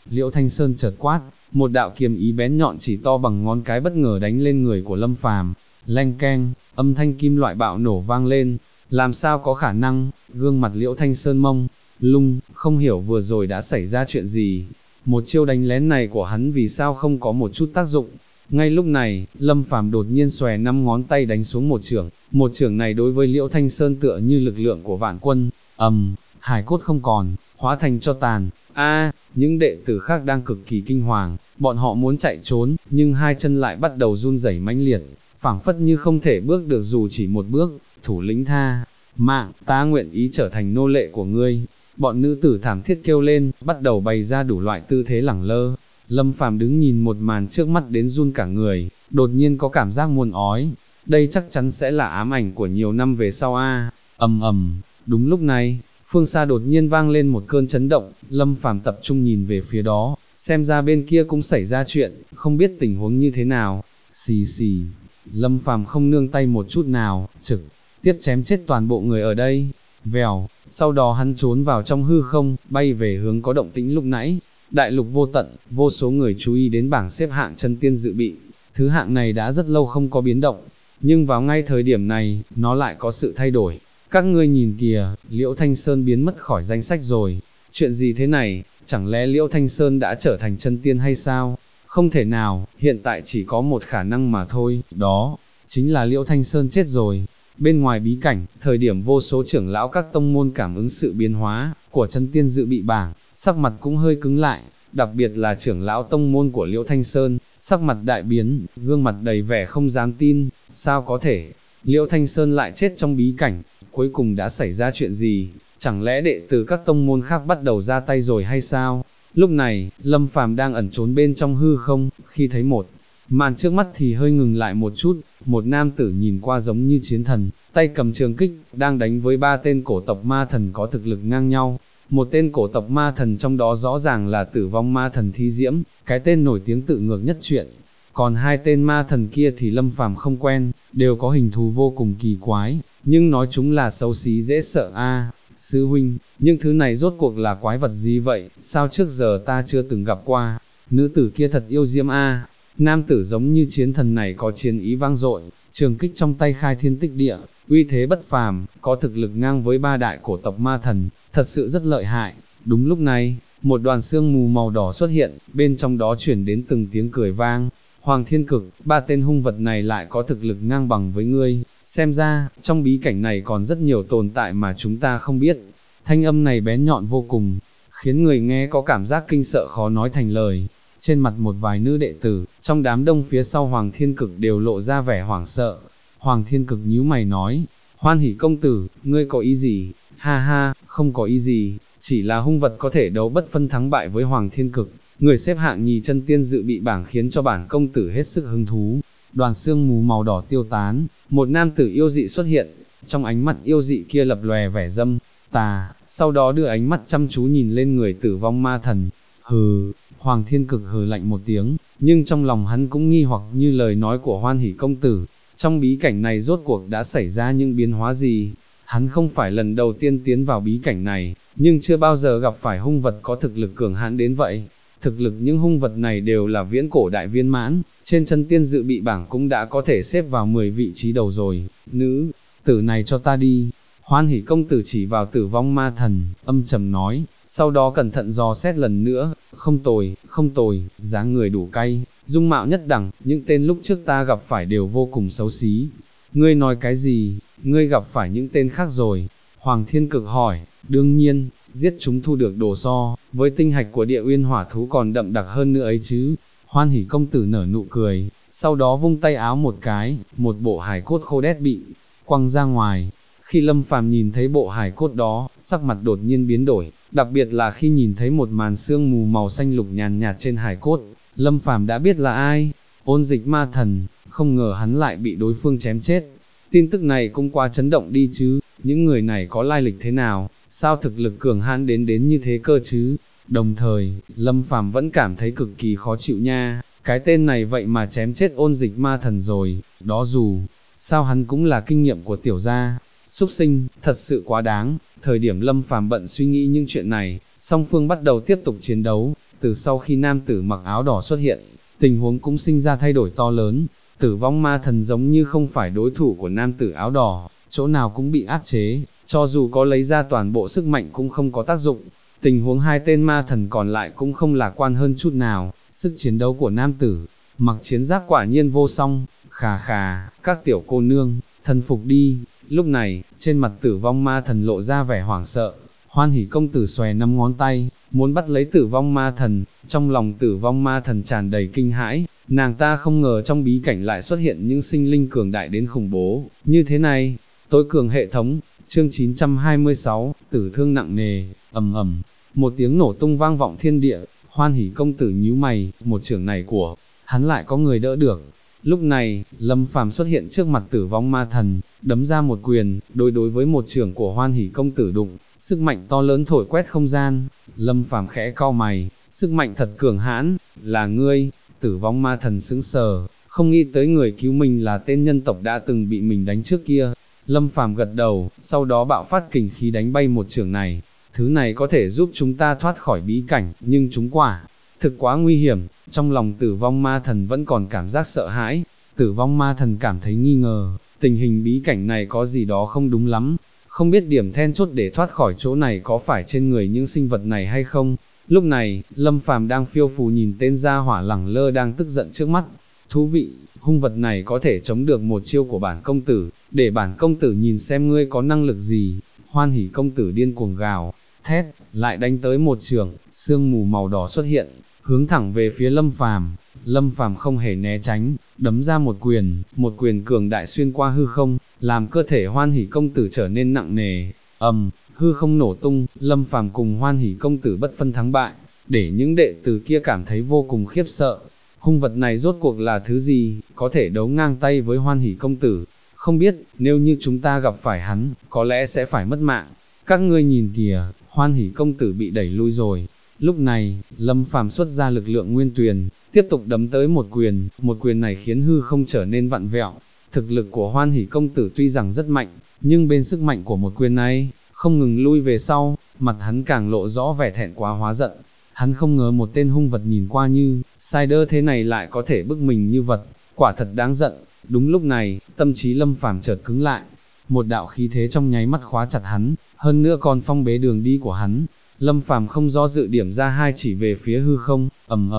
Liễu Thanh Sơn chợt quát, một đạo kiếm ý bén nhọn chỉ to bằng ngón cái bất ngờ đánh lên người của Lâm Phàm. Leng keng, âm thanh kim loại bạo nổ vang lên. Làm sao có khả năng? Gương mặt Liễu Thanh Sơn mông lung, không hiểu vừa rồi đã xảy ra chuyện gì. Một chiêu đánh lén này của hắn vì sao không có một chút tác dụng. Ngay lúc này, Lâm Phàm đột nhiên xòe 5 ngón tay đánh xuống một chưởng này đối với Liễu Thanh Sơn tựa như lực lượng của vạn quân. Hải cốt không còn, hóa thành cho tàn. Những đệ tử khác đang cực kỳ kinh hoàng, bọn họ muốn chạy trốn, nhưng hai chân lại bắt đầu run rẩy mãnh liệt, phảng phất như không thể bước được dù chỉ một bước. Thủ lĩnh tha mạng, ta nguyện ý trở thành nô lệ của ngươi. Bọn nữ tử thảm thiết kêu lên, bắt đầu bày ra đủ loại tư thế lẳng lơ. Lâm Phàm đứng nhìn một màn trước mắt đến run cả người, đột nhiên có cảm giác muốn ói. Đây chắc chắn sẽ là ám ảnh của nhiều năm về sau a. Đúng lúc này, phương xa đột nhiên vang lên một cơn chấn động, Lâm Phàm tập trung nhìn về phía đó, xem ra bên kia cũng xảy ra chuyện, không biết tình huống như thế nào. Xì xì, Lâm Phàm không nương tay một chút nào, trực tiếp chém chết toàn bộ người ở đây. Vèo, sau đó hắn trốn vào trong hư không, bay về hướng có động tĩnh lúc nãy. Đại lục vô tận, vô số người chú ý đến bảng xếp hạng chân tiên dự bị. Thứ hạng này đã rất lâu không có biến động, nhưng vào ngay thời điểm này, nó lại có sự thay đổi. Các ngươi nhìn kìa, Liễu Thanh Sơn biến mất khỏi danh sách rồi. Chuyện gì thế này, chẳng lẽ Liễu Thanh Sơn đã trở thành chân tiên hay sao? Không thể nào, hiện tại chỉ có một khả năng mà thôi, đó chính là Liễu Thanh Sơn chết rồi. Bên ngoài bí cảnh, thời điểm vô số trưởng lão các tông môn cảm ứng sự biến hóa của chân tiên dự bị bảng, sắc mặt cũng hơi cứng lại, đặc biệt là trưởng lão tông môn của Liễu Thanh Sơn, sắc mặt đại biến, gương mặt đầy vẻ không dám tin. Sao có thể, Liễu Thanh Sơn lại chết trong bí cảnh? Cuối cùng đã xảy ra chuyện gì? Chẳng lẽ đệ tử các tông môn khác bắt đầu ra tay rồi hay sao? Lúc này, Lâm Phàm đang ẩn trốn bên trong hư không, khi thấy một màn trước mắt thì hơi ngừng lại một chút. Một nam tử nhìn qua giống như chiến thần, tay cầm trường kích, đang đánh với 3 tên cổ tộc ma thần có thực lực ngang nhau. Một tên cổ tộc ma thần trong đó rõ ràng là Tử Vong Ma Thần Thi Diễm, cái tên nổi tiếng tự ngược nhất truyện. Còn hai tên ma thần kia thì Lâm Phàm không quen, đều có hình thù vô cùng kỳ quái, nhưng nói chúng là xấu xí dễ sợ a. Sư huynh, những thứ này rốt cuộc là quái vật gì vậy, sao trước giờ ta chưa từng gặp qua? Nữ tử kia thật yêu diễm a. Nam tử giống như chiến thần này có chiến ý vang dội, trường kích trong tay khai thiên tích địa, uy thế bất phàm, có thực lực ngang với 3 đại cổ tộc ma thần, thật sự rất lợi hại. Đúng lúc này, một đoàn sương mù màu đỏ xuất hiện, bên trong đó chuyển đến từng tiếng cười vang. Hoàng Thiên Cực, 3 tên hung vật này lại có thực lực ngang bằng với ngươi, xem ra, trong bí cảnh này còn rất nhiều tồn tại mà chúng ta không biết. Thanh âm này bén nhọn vô cùng, khiến người nghe có cảm giác kinh sợ khó nói thành lời. Trên mặt một vài nữ đệ tử, trong đám đông phía sau Hoàng Thiên Cực đều lộ ra vẻ hoảng sợ. Hoàng Thiên Cực nhíu mày nói, Hoan Hỷ công tử, ngươi có ý gì? Ha ha, không có ý gì, chỉ là hung vật có thể đấu bất phân thắng bại với Hoàng Thiên Cực. Người xếp hạng nhì chân tiên dự bị bảng khiến cho bản công tử hết sức hứng thú. Đoàn sương mù màu đỏ tiêu tán, một nam tử yêu dị xuất hiện, trong ánh mắt yêu dị kia lập lòe vẻ dâm tà, sau đó đưa ánh mắt chăm chú nhìn lên người Tử Vong ma thần. Hừ, Hoàng Thiên Cực hừ lạnh một tiếng, nhưng trong lòng hắn cũng nghi hoặc như lời nói của Hoan Hỷ công tử, trong bí cảnh này rốt cuộc đã xảy ra những biến hóa gì? Hắn không phải lần đầu tiên tiến vào bí cảnh này, nhưng chưa bao giờ gặp phải hung vật có thực lực cường hãn đến vậy. Thực lực những hung vật này đều là viễn cổ đại viên mãn, trên chân tiên dự bị bảng cũng đã có thể xếp vào 10 vị trí đầu rồi. Nữ tử này cho ta đi. Hoan Hỷ công tử chỉ vào Tử Vong ma thần, âm trầm nói, sau đó cẩn thận dò xét lần nữa. Không tồi, dáng người đủ cay, dung mạo nhất đẳng, những tên lúc trước ta gặp phải đều vô cùng xấu xí. Ngươi nói cái gì? Ngươi gặp phải những tên khác rồi? Hoàng Thiên Cực hỏi. Đương nhiên, giết chúng thu được đồ so với tinh hạch của Địa Uyên hỏa thú còn đậm đặc hơn nữa ấy chứ. Hoan Hỷ công tử nở nụ cười, sau đó vung tay áo một cái, một bộ hài cốt khô đét bị quăng ra ngoài. Khi Lâm Phàm nhìn thấy bộ hài cốt đó, sắc mặt đột nhiên biến đổi, đặc biệt là khi nhìn thấy một màn sương mù màu xanh lục nhàn nhạt trên hài cốt, Lâm Phàm đã biết là ai. Ôn Dịch ma thần, không ngờ hắn lại bị đối phương chém chết. Tin tức này cũng quá chấn động đi chứ, những người này có lai lịch thế nào, sao thực lực cường hãn đến như thế cơ chứ? Đồng thời, Lâm Phàm vẫn cảm thấy cực kỳ khó chịu nha, cái tên này vậy mà chém chết Ôn Dịch ma thần rồi, đó dù sao hắn cũng là kinh nghiệm của tiểu gia. Súc sinh, thật sự quá đáng. Thời điểm Lâm Phàm bận suy nghĩ những chuyện này, song phương bắt đầu tiếp tục chiến đấu, từ sau khi nam tử mặc áo đỏ xuất hiện, tình huống cũng sinh ra thay đổi to lớn, tử vong ma thần giống như không phải đối thủ của nam tử áo đỏ, chỗ nào cũng bị áp chế, cho dù có lấy ra toàn bộ sức mạnh cũng không có tác dụng. Tình huống hai tên ma thần còn lại cũng không lạc quan hơn chút nào, sức chiến đấu của nam tử, mặc chiến giáp quả nhiên vô song, khà khà, các tiểu cô nương, thần phục đi. Lúc này, trên mặt tử vong ma thần lộ ra vẻ hoảng sợ, Hoan Hỷ công tử xòe 5 ngón tay, muốn bắt lấy tử vong ma thần, trong lòng tử vong ma thần tràn đầy kinh hãi, nàng ta không ngờ trong bí cảnh lại xuất hiện những sinh linh cường đại đến khủng bố, như thế này. Tối cường hệ thống, chương 926, tử thương nặng nề, ầm ầm, một tiếng nổ tung vang vọng thiên địa, Hoan Hỷ công tử nhíu mày, một chưởng này của hắn lại có người đỡ được. Lúc này, Lâm Phàm xuất hiện trước mặt tử vong ma thần, đấm ra một quyền, đối với một chưởng của Hoan Hỷ công tử đụng, sức mạnh to lớn thổi quét không gian. Lâm Phàm khẽ cau mày, sức mạnh thật cường hãn, là ngươi. Tử vong ma thần sững sờ, không nghĩ tới người cứu mình là tên nhân tộc đã từng bị mình đánh trước kia. Lâm Phàm gật đầu, sau đó bạo phát kình khí đánh bay một chưởng này. Thứ này có thể giúp chúng ta thoát khỏi bí cảnh, nhưng chúng quả thực quá nguy hiểm. Trong lòng tử vong ma thần vẫn còn cảm giác sợ hãi. Tử vong ma thần cảm thấy nghi ngờ, tình hình bí cảnh này có gì đó không đúng lắm. Không biết điểm then chốt để thoát khỏi chỗ này có phải trên người những sinh vật này hay không. Lúc này, Lâm Phàm đang phiêu phù nhìn tên gia hỏa lẳng lơ đang tức giận trước mắt. Thú vị, hung vật này có thể chống được một chiêu của bản công tử, để bản công tử nhìn xem ngươi có năng lực gì. Hoan Hỷ công tử điên cuồng gào thét, lại đánh tới một chưởng, sương mù màu đỏ xuất hiện, hướng thẳng về phía Lâm Phàm. Lâm Phàm không hề né tránh, đấm ra một quyền cường đại xuyên qua hư không, làm cơ thể Hoan Hỷ công tử trở nên nặng nề. Hư không nổ tung, Lâm Phàm cùng Hoan Hỷ công tử bất phân thắng bại, để những đệ tử kia cảm thấy vô cùng khiếp sợ. Hung vật này rốt cuộc là thứ gì, có thể đấu ngang tay với Hoan Hỷ công tử? Không biết, nếu như chúng ta gặp phải hắn, có lẽ sẽ phải mất mạng. Các ngươi nhìn kìa, Hoan Hỷ công tử bị đẩy lui rồi. Lúc này, Lâm Phàm xuất ra lực lượng nguyên tuyền, tiếp tục đấm tới một quyền này khiến hư không trở nên vặn vẹo. Thực lực của Hoan Hỷ công tử tuy rằng rất mạnh, nhưng bên sức mạnh của một quyền này, không ngừng lui về sau, mặt hắn càng lộ rõ vẻ thẹn quá hóa giận. Hắn không ngờ một tên hung vật nhìn qua như Spider thế này lại có thể bức mình như vật, quả thật đáng giận. Đúng lúc này, tâm trí Lâm Phàm chợt cứng lại, một đạo khí thế trong nháy mắt khóa chặt hắn, hơn nữa còn phong bế đường đi của hắn. Lâm Phàm không do dự điểm ra hai chỉ về phía hư không,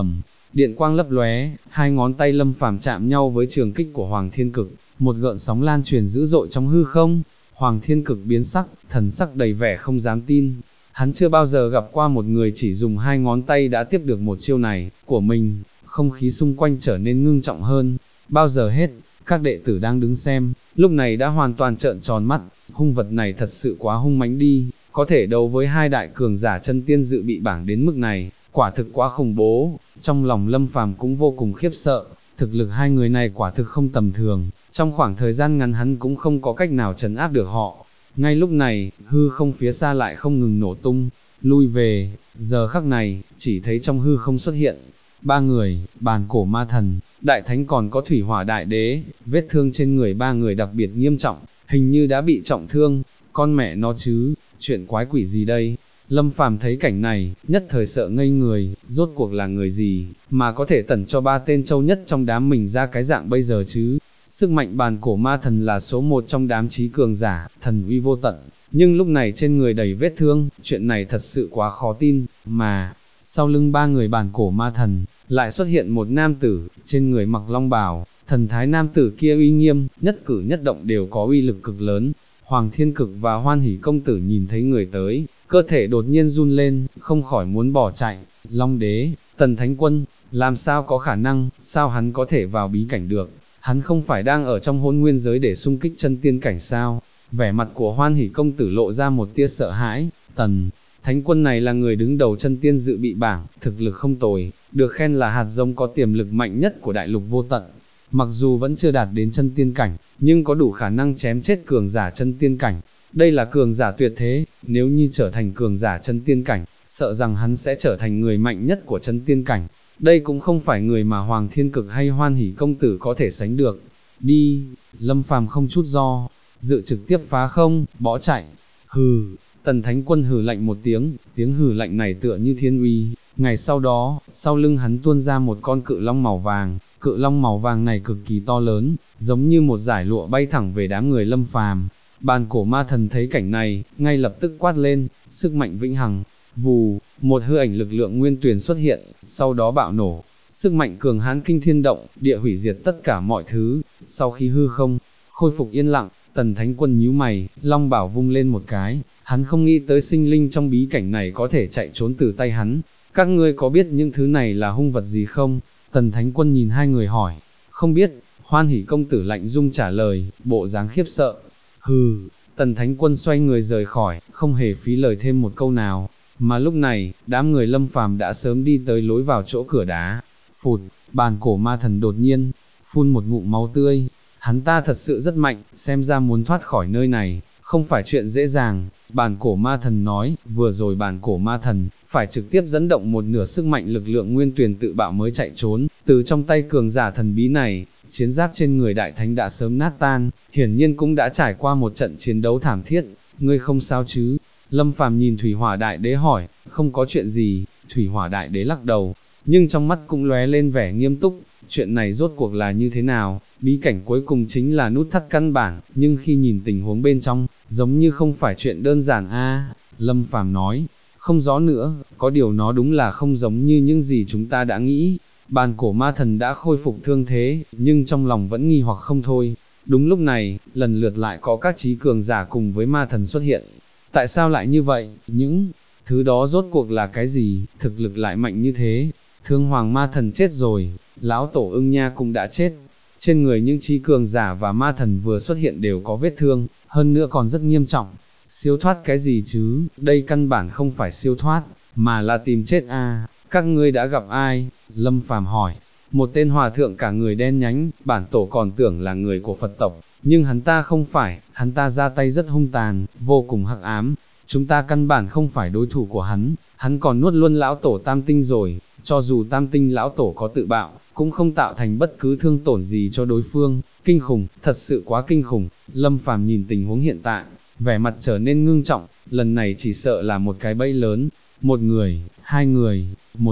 điện quang lấp lóe, hai ngón tay Lâm Phàm chạm nhau với trường kích của Hoàng Thiên Cực, một gợn sóng lan truyền dữ dội trong hư không. Hoàng Thiên Cực biến sắc, thần sắc đầy vẻ không dám tin. Hắn chưa bao giờ gặp qua một người chỉ dùng hai ngón tay đã tiếp được một chiêu này của mình. Không khí xung quanh trở nên ngưng trọng hơn. Bao giờ hết, các đệ tử đang đứng xem, lúc này đã hoàn toàn trợn tròn mắt. Hung vật này thật sự quá hung mãnh đi, có thể đấu với hai đại cường giả chân tiên dự bị bảng đến mức này, quả thực quá khủng bố. Trong lòng Lâm Phàm cũng vô cùng khiếp sợ, thực lực hai người này quả thực không tầm thường, trong khoảng thời gian ngắn hắn cũng không có cách nào trấn áp được họ. Ngay lúc này, hư không phía xa lại không ngừng nổ tung, lui về. Giờ khắc này, chỉ thấy trong hư không xuất hiện ba người, Bàn Cổ Ma Thần, Đại Thánh còn có Thủy Hỏa Đại Đế. Vết thương trên người ba người đặc biệt nghiêm trọng, hình như đã bị trọng thương. Con mẹ nó chứ, chuyện quái quỷ gì đây? Lâm Phàm thấy cảnh này, nhất thời sợ ngây người, rốt cuộc là người gì, mà có thể tẩn cho ba tên châu nhất trong đám mình ra cái dạng bây giờ chứ? Sức mạnh Bàn Cổ Ma Thần là số một trong đám trí cường giả, thần uy vô tận, nhưng lúc này trên người đầy vết thương, chuyện này thật sự quá khó tin. Mà sau lưng ba người Bàn Cổ Ma Thần, lại xuất hiện một nam tử, trên người mặc long bào, thần thái nam tử kia uy nghiêm, nhất cử nhất động đều có uy lực cực lớn. Hoàng Thiên Cực và Hoan Hỷ công tử nhìn thấy người tới, cơ thể đột nhiên run lên, không khỏi muốn bỏ chạy. Long Đế, Tần Thánh Quân, làm sao có khả năng, sao hắn có thể vào bí cảnh được? Hắn không phải đang ở trong hỗn nguyên giới để xung kích chân tiên cảnh sao? Vẻ mặt của Hoan Hỷ công tử lộ ra một tia sợ hãi. Tần Thánh Quân này là người đứng đầu chân tiên dự bị bảng, thực lực không tồi, được khen là hạt giống có tiềm lực mạnh nhất của đại lục vô tận. Mặc dù vẫn chưa đạt đến chân tiên cảnh, nhưng có đủ khả năng chém chết cường giả chân tiên cảnh. Đây là cường giả tuyệt thế, nếu như trở thành cường giả chân tiên cảnh, sợ rằng hắn sẽ trở thành người mạnh nhất của chân tiên cảnh. Đây cũng không phải người mà Hoàng Thiên Cực hay Hoan Hỷ công tử có thể sánh được. Đi, Lâm Phàm không chút do dự trực tiếp phá không, bỏ chạy. Hừ, Tần Thánh Quân hừ lạnh một tiếng, tiếng hừ lạnh này tựa như thiên uy. Ngày sau đó, sau lưng hắn tuôn ra một con cự long màu vàng, cự long màu vàng này cực kỳ to lớn, giống như một dải lụa bay thẳng về đám người Lâm Phàm. Bàn cổ ma thần thấy cảnh này, ngay lập tức quát lên, sức mạnh vĩnh hằng. Vù, một hư ảnh lực lượng nguyên tuyển xuất hiện, sau đó bạo nổ. Sức mạnh cường hãn kinh thiên động, địa hủy diệt tất cả mọi thứ. Sau khi hư không khôi phục yên lặng, Tần Thánh Quân nhíu mày, long bảo vung lên một cái, hắn không nghĩ tới sinh linh trong bí cảnh này có thể chạy trốn từ tay hắn. Các ngươi có biết những thứ này là hung vật gì không? Tần Thánh Quân nhìn hai người hỏi. Không biết. Hoan Hỷ công tử lạnh dung trả lời, bộ dáng khiếp sợ. Hừ. Tần Thánh Quân xoay người rời khỏi, không hề phí lời thêm một câu nào. Mà lúc này, đám người Lâm Phàm đã sớm đi tới lối vào chỗ cửa đá. Phụt, bàn cổ ma thần đột nhiên phun một ngụm máu tươi. Hắn ta thật sự rất mạnh, xem ra muốn thoát khỏi nơi này không phải chuyện dễ dàng. Bàn cổ ma thần nói, vừa rồi bàn cổ ma thần phải trực tiếp dẫn động một nửa sức mạnh lực lượng nguyên tuyển tự bạo mới chạy trốn, từ trong tay cường giả thần bí này. Chiến giáp trên người đại thánh đã sớm nát tan, hiển nhiên cũng đã trải qua một trận chiến đấu thảm thiết. Ngươi không sao chứ? Lâm Phàm nhìn Thủy Hỏa Đại Đế hỏi. Không có chuyện gì. Thủy Hỏa Đại Đế lắc đầu, nhưng trong mắt cũng lóe lên vẻ nghiêm túc. Chuyện này rốt cuộc là như thế nào? Bí cảnh cuối cùng chính là nút thắt căn bản, nhưng khi nhìn tình huống bên trong, giống như không phải chuyện đơn giản a. Lâm Phàm nói, không rõ nữa, có điều nó đúng là không giống như những gì chúng ta đã nghĩ. Bàn cổ ma thần đã khôi phục thương thế, nhưng trong lòng vẫn nghi hoặc không thôi. Đúng lúc này, lần lượt lại có các trí cường giả cùng với ma thần xuất hiện. Tại sao lại như vậy? Những thứ đó rốt cuộc là cái gì? Thực lực lại mạnh như thế? Thương Hoàng ma thần chết rồi, lão tổ ưng nha cũng đã chết. Trên người những trí cường giả và ma thần vừa xuất hiện đều có vết thương, hơn nữa còn rất nghiêm trọng. Siêu thoát cái gì chứ? Đây căn bản không phải siêu thoát, mà là tìm chết a. Các ngươi đã gặp ai? Lâm Phàm hỏi. Một tên hòa thượng cả người đen nhánh, bản tổ còn tưởng là người của Phật tộc, nhưng hắn ta không phải, hắn ta ra tay rất hung tàn, vô cùng hắc ám. Chúng ta căn bản không phải đối thủ của hắn còn nuốt luôn lão tổ tam tinh rồi, cho dù tam tinh lão tổ có tự bạo, cũng không tạo thành bất cứ thương tổn gì cho đối phương. Kinh khủng, thật sự quá kinh khủng. Lâm Phàm nhìn tình huống hiện tại, vẻ mặt trở nên ngưng trọng, lần này chỉ sợ là một cái bẫy lớn. Một người, hai người,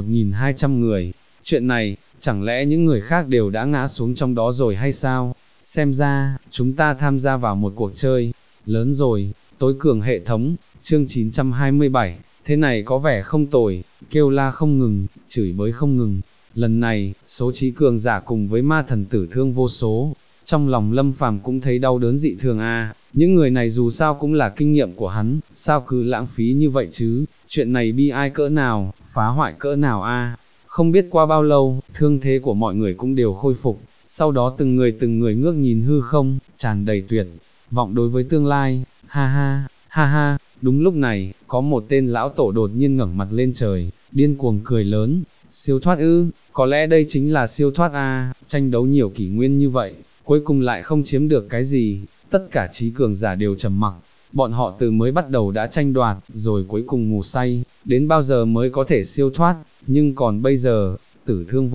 1.200 người. Chuyện này, chẳng lẽ những người khác đều đã ngã xuống trong đó rồi hay sao? Xem ra, chúng ta tham gia vào một cuộc chơi lớn rồi. Tối cường hệ thống, chương 927, thế này có vẻ không tồi, kêu la không ngừng, chửi bới không ngừng. Lần này, số trí cường giả cùng với ma thần tử thương vô số. Trong lòng Lâm Phàm cũng thấy đau đớn dị thường a. Những người này dù sao cũng là kinh nghiệm của hắn, sao cứ lãng phí như vậy chứ? Chuyện này bi ai cỡ nào, phá hoại cỡ nào a. Không biết qua bao lâu, thương thế của mọi người cũng đều khôi phục. Sau đó từng người ngước nhìn hư không, tràn đầy tuyệt vọng đối với tương lai. Ha ha, ha ha. Đúng lúc này, có một tên lão tổ đột nhiên ngẩng mặt lên trời, điên cuồng cười lớn. Siêu thoát ư? Có lẽ đây chính là siêu thoát a. Tranh đấu nhiều kỷ nguyên như vậy, cuối cùng lại không chiếm được cái gì. Tất cả trí cường giả đều trầm mặc. Bọn họ từ mới bắt đầu đã tranh đoạt, rồi cuối cùng ngủ say, đến bao giờ mới có thể siêu thoát. Nhưng còn bây giờ, tử thương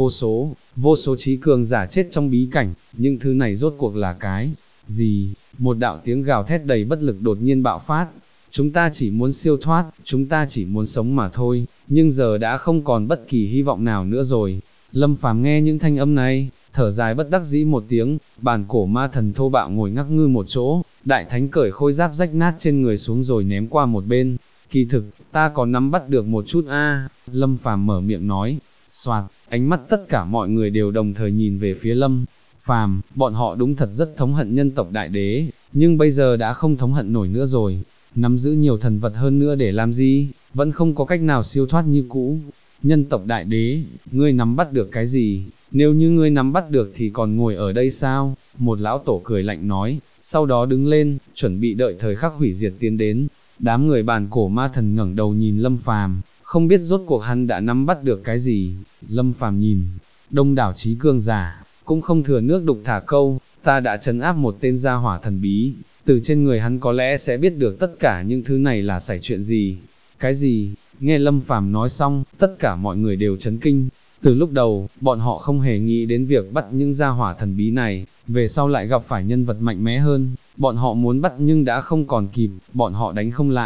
vô số trí cường giả chết trong bí cảnh. Những thứ này rốt cuộc là cái gì? Một đạo tiếng gào thét đầy bất lực đột nhiên bạo phát. Chúng ta chỉ muốn siêu thoát, chúng ta chỉ muốn sống mà thôi, nhưng giờ đã không còn bất kỳ hy vọng nào nữa rồi. Lâm Phàm nghe những thanh âm này, thở dài bất đắc dĩ một tiếng. Bàn cổ ma thần thô bạo ngồi ngắc ngư một chỗ, đại thánh cởi khôi giáp rách nát trên người xuống rồi ném qua một bên. Kỳ thực, ta có nắm bắt được một chút a. Lâm Phàm mở miệng nói. Soạt, ánh mắt tất cả mọi người đều đồng thời nhìn về phía Lâm Phàm. Bọn họ đúng thật rất thống hận nhân tộc đại đế, nhưng bây giờ đã không thống hận nổi nữa rồi. Nắm giữ nhiều thần vật hơn nữa để làm gì, vẫn không có cách nào siêu thoát như cũ. Nhân tộc đại đế, ngươi nắm bắt được cái gì? Nếu như ngươi nắm bắt được thì còn ngồi ở đây sao? Một lão tổ cười lạnh nói, sau đó đứng lên, chuẩn bị đợi thời khắc hủy diệt tiến đến. Đám người bàn cổ ma thần ngẩng đầu nhìn Lâm Phàm, không biết rốt cuộc hắn đã nắm bắt được cái gì. Lâm Phàm nhìn đông đảo trí cường giả, cũng không thừa nước đục thả câu, ta đã trấn áp một tên gia hỏa thần bí, từ trên người hắn có lẽ sẽ biết được tất cả những thứ này là xảy chuyện gì. Cái gì? Nghe Lâm Phàm nói xong, tất cả mọi người đều chấn kinh. Từ lúc đầu, bọn họ không hề nghĩ đến việc bắt những gia hỏa thần bí này, về sau lại gặp phải nhân vật mạnh mẽ hơn, bọn họ muốn bắt nhưng đã không còn kịp, bọn họ đánh không lại.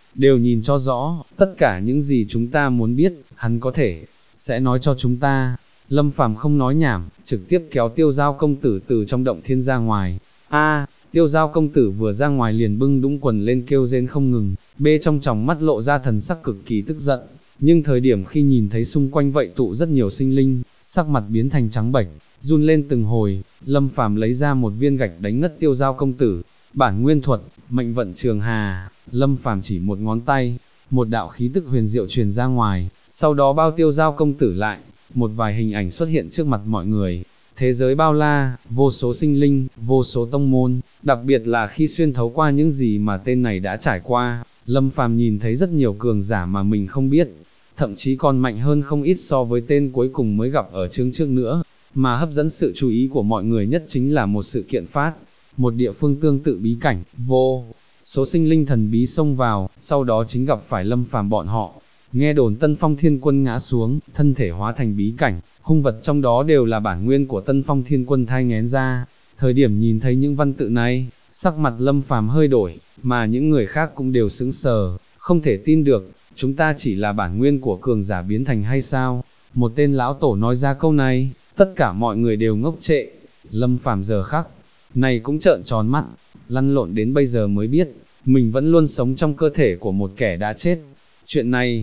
đều nhìn cho rõ, tất cả những gì chúng ta muốn biết, hắn có thể, sẽ nói cho chúng ta. Lâm Phàm không nói nhảm, trực tiếp kéo Tiêu Giao công tử từ trong động thiên ra ngoài. Tiêu Giao công tử vừa ra ngoài liền bưng đũng quần lên kêu rên không ngừng, bê trong tròng mắt lộ ra thần sắc cực kỳ tức giận, nhưng thời điểm khi nhìn thấy xung quanh vậy tụ rất nhiều sinh linh, sắc mặt biến thành trắng bệch, run lên từng hồi. Lâm Phàm lấy ra một viên gạch đánh ngất Tiêu Giao công tử. Bản nguyên thuật, mệnh vận trường hà. Lâm Phàm chỉ một ngón tay, một đạo khí tức huyền diệu truyền ra ngoài, sau đó bao Tiêu Giao công tử lại, một vài hình ảnh xuất hiện trước mặt mọi người. Thế giới bao la, vô số sinh linh, vô số tông môn, đặc biệt là khi xuyên thấu qua những gì mà tên này đã trải qua, Lâm Phàm nhìn thấy rất nhiều cường giả mà mình không biết, thậm chí còn mạnh hơn không ít so với tên cuối cùng mới gặp ở chương trước nữa, mà hấp dẫn sự chú ý của mọi người nhất chính là một sự kiện phát, một địa phương tương tự bí cảnh, vô số sinh linh thần bí xông vào, sau đó chính gặp phải Lâm Phàm bọn họ. Nghe đồn Tân Phong Thiên Quân ngã xuống, thân thể hóa thành bí cảnh, hung vật trong đó đều là bản nguyên của Tân Phong Thiên Quân thai nghén ra. Thời điểm nhìn thấy những văn tự này, sắc mặt Lâm Phàm hơi đổi, mà những người khác cũng đều sững sờ, không thể tin được, chúng ta chỉ là bản nguyên của cường giả biến thành hay sao? Một tên lão tổ nói ra câu này, tất cả mọi người đều ngốc trệ. Lâm Phàm giờ khắc này cũng trợn tròn mắt, lăn lộn đến bây giờ mới biết, mình vẫn luôn sống trong cơ thể của một kẻ đã chết. Chuyện này,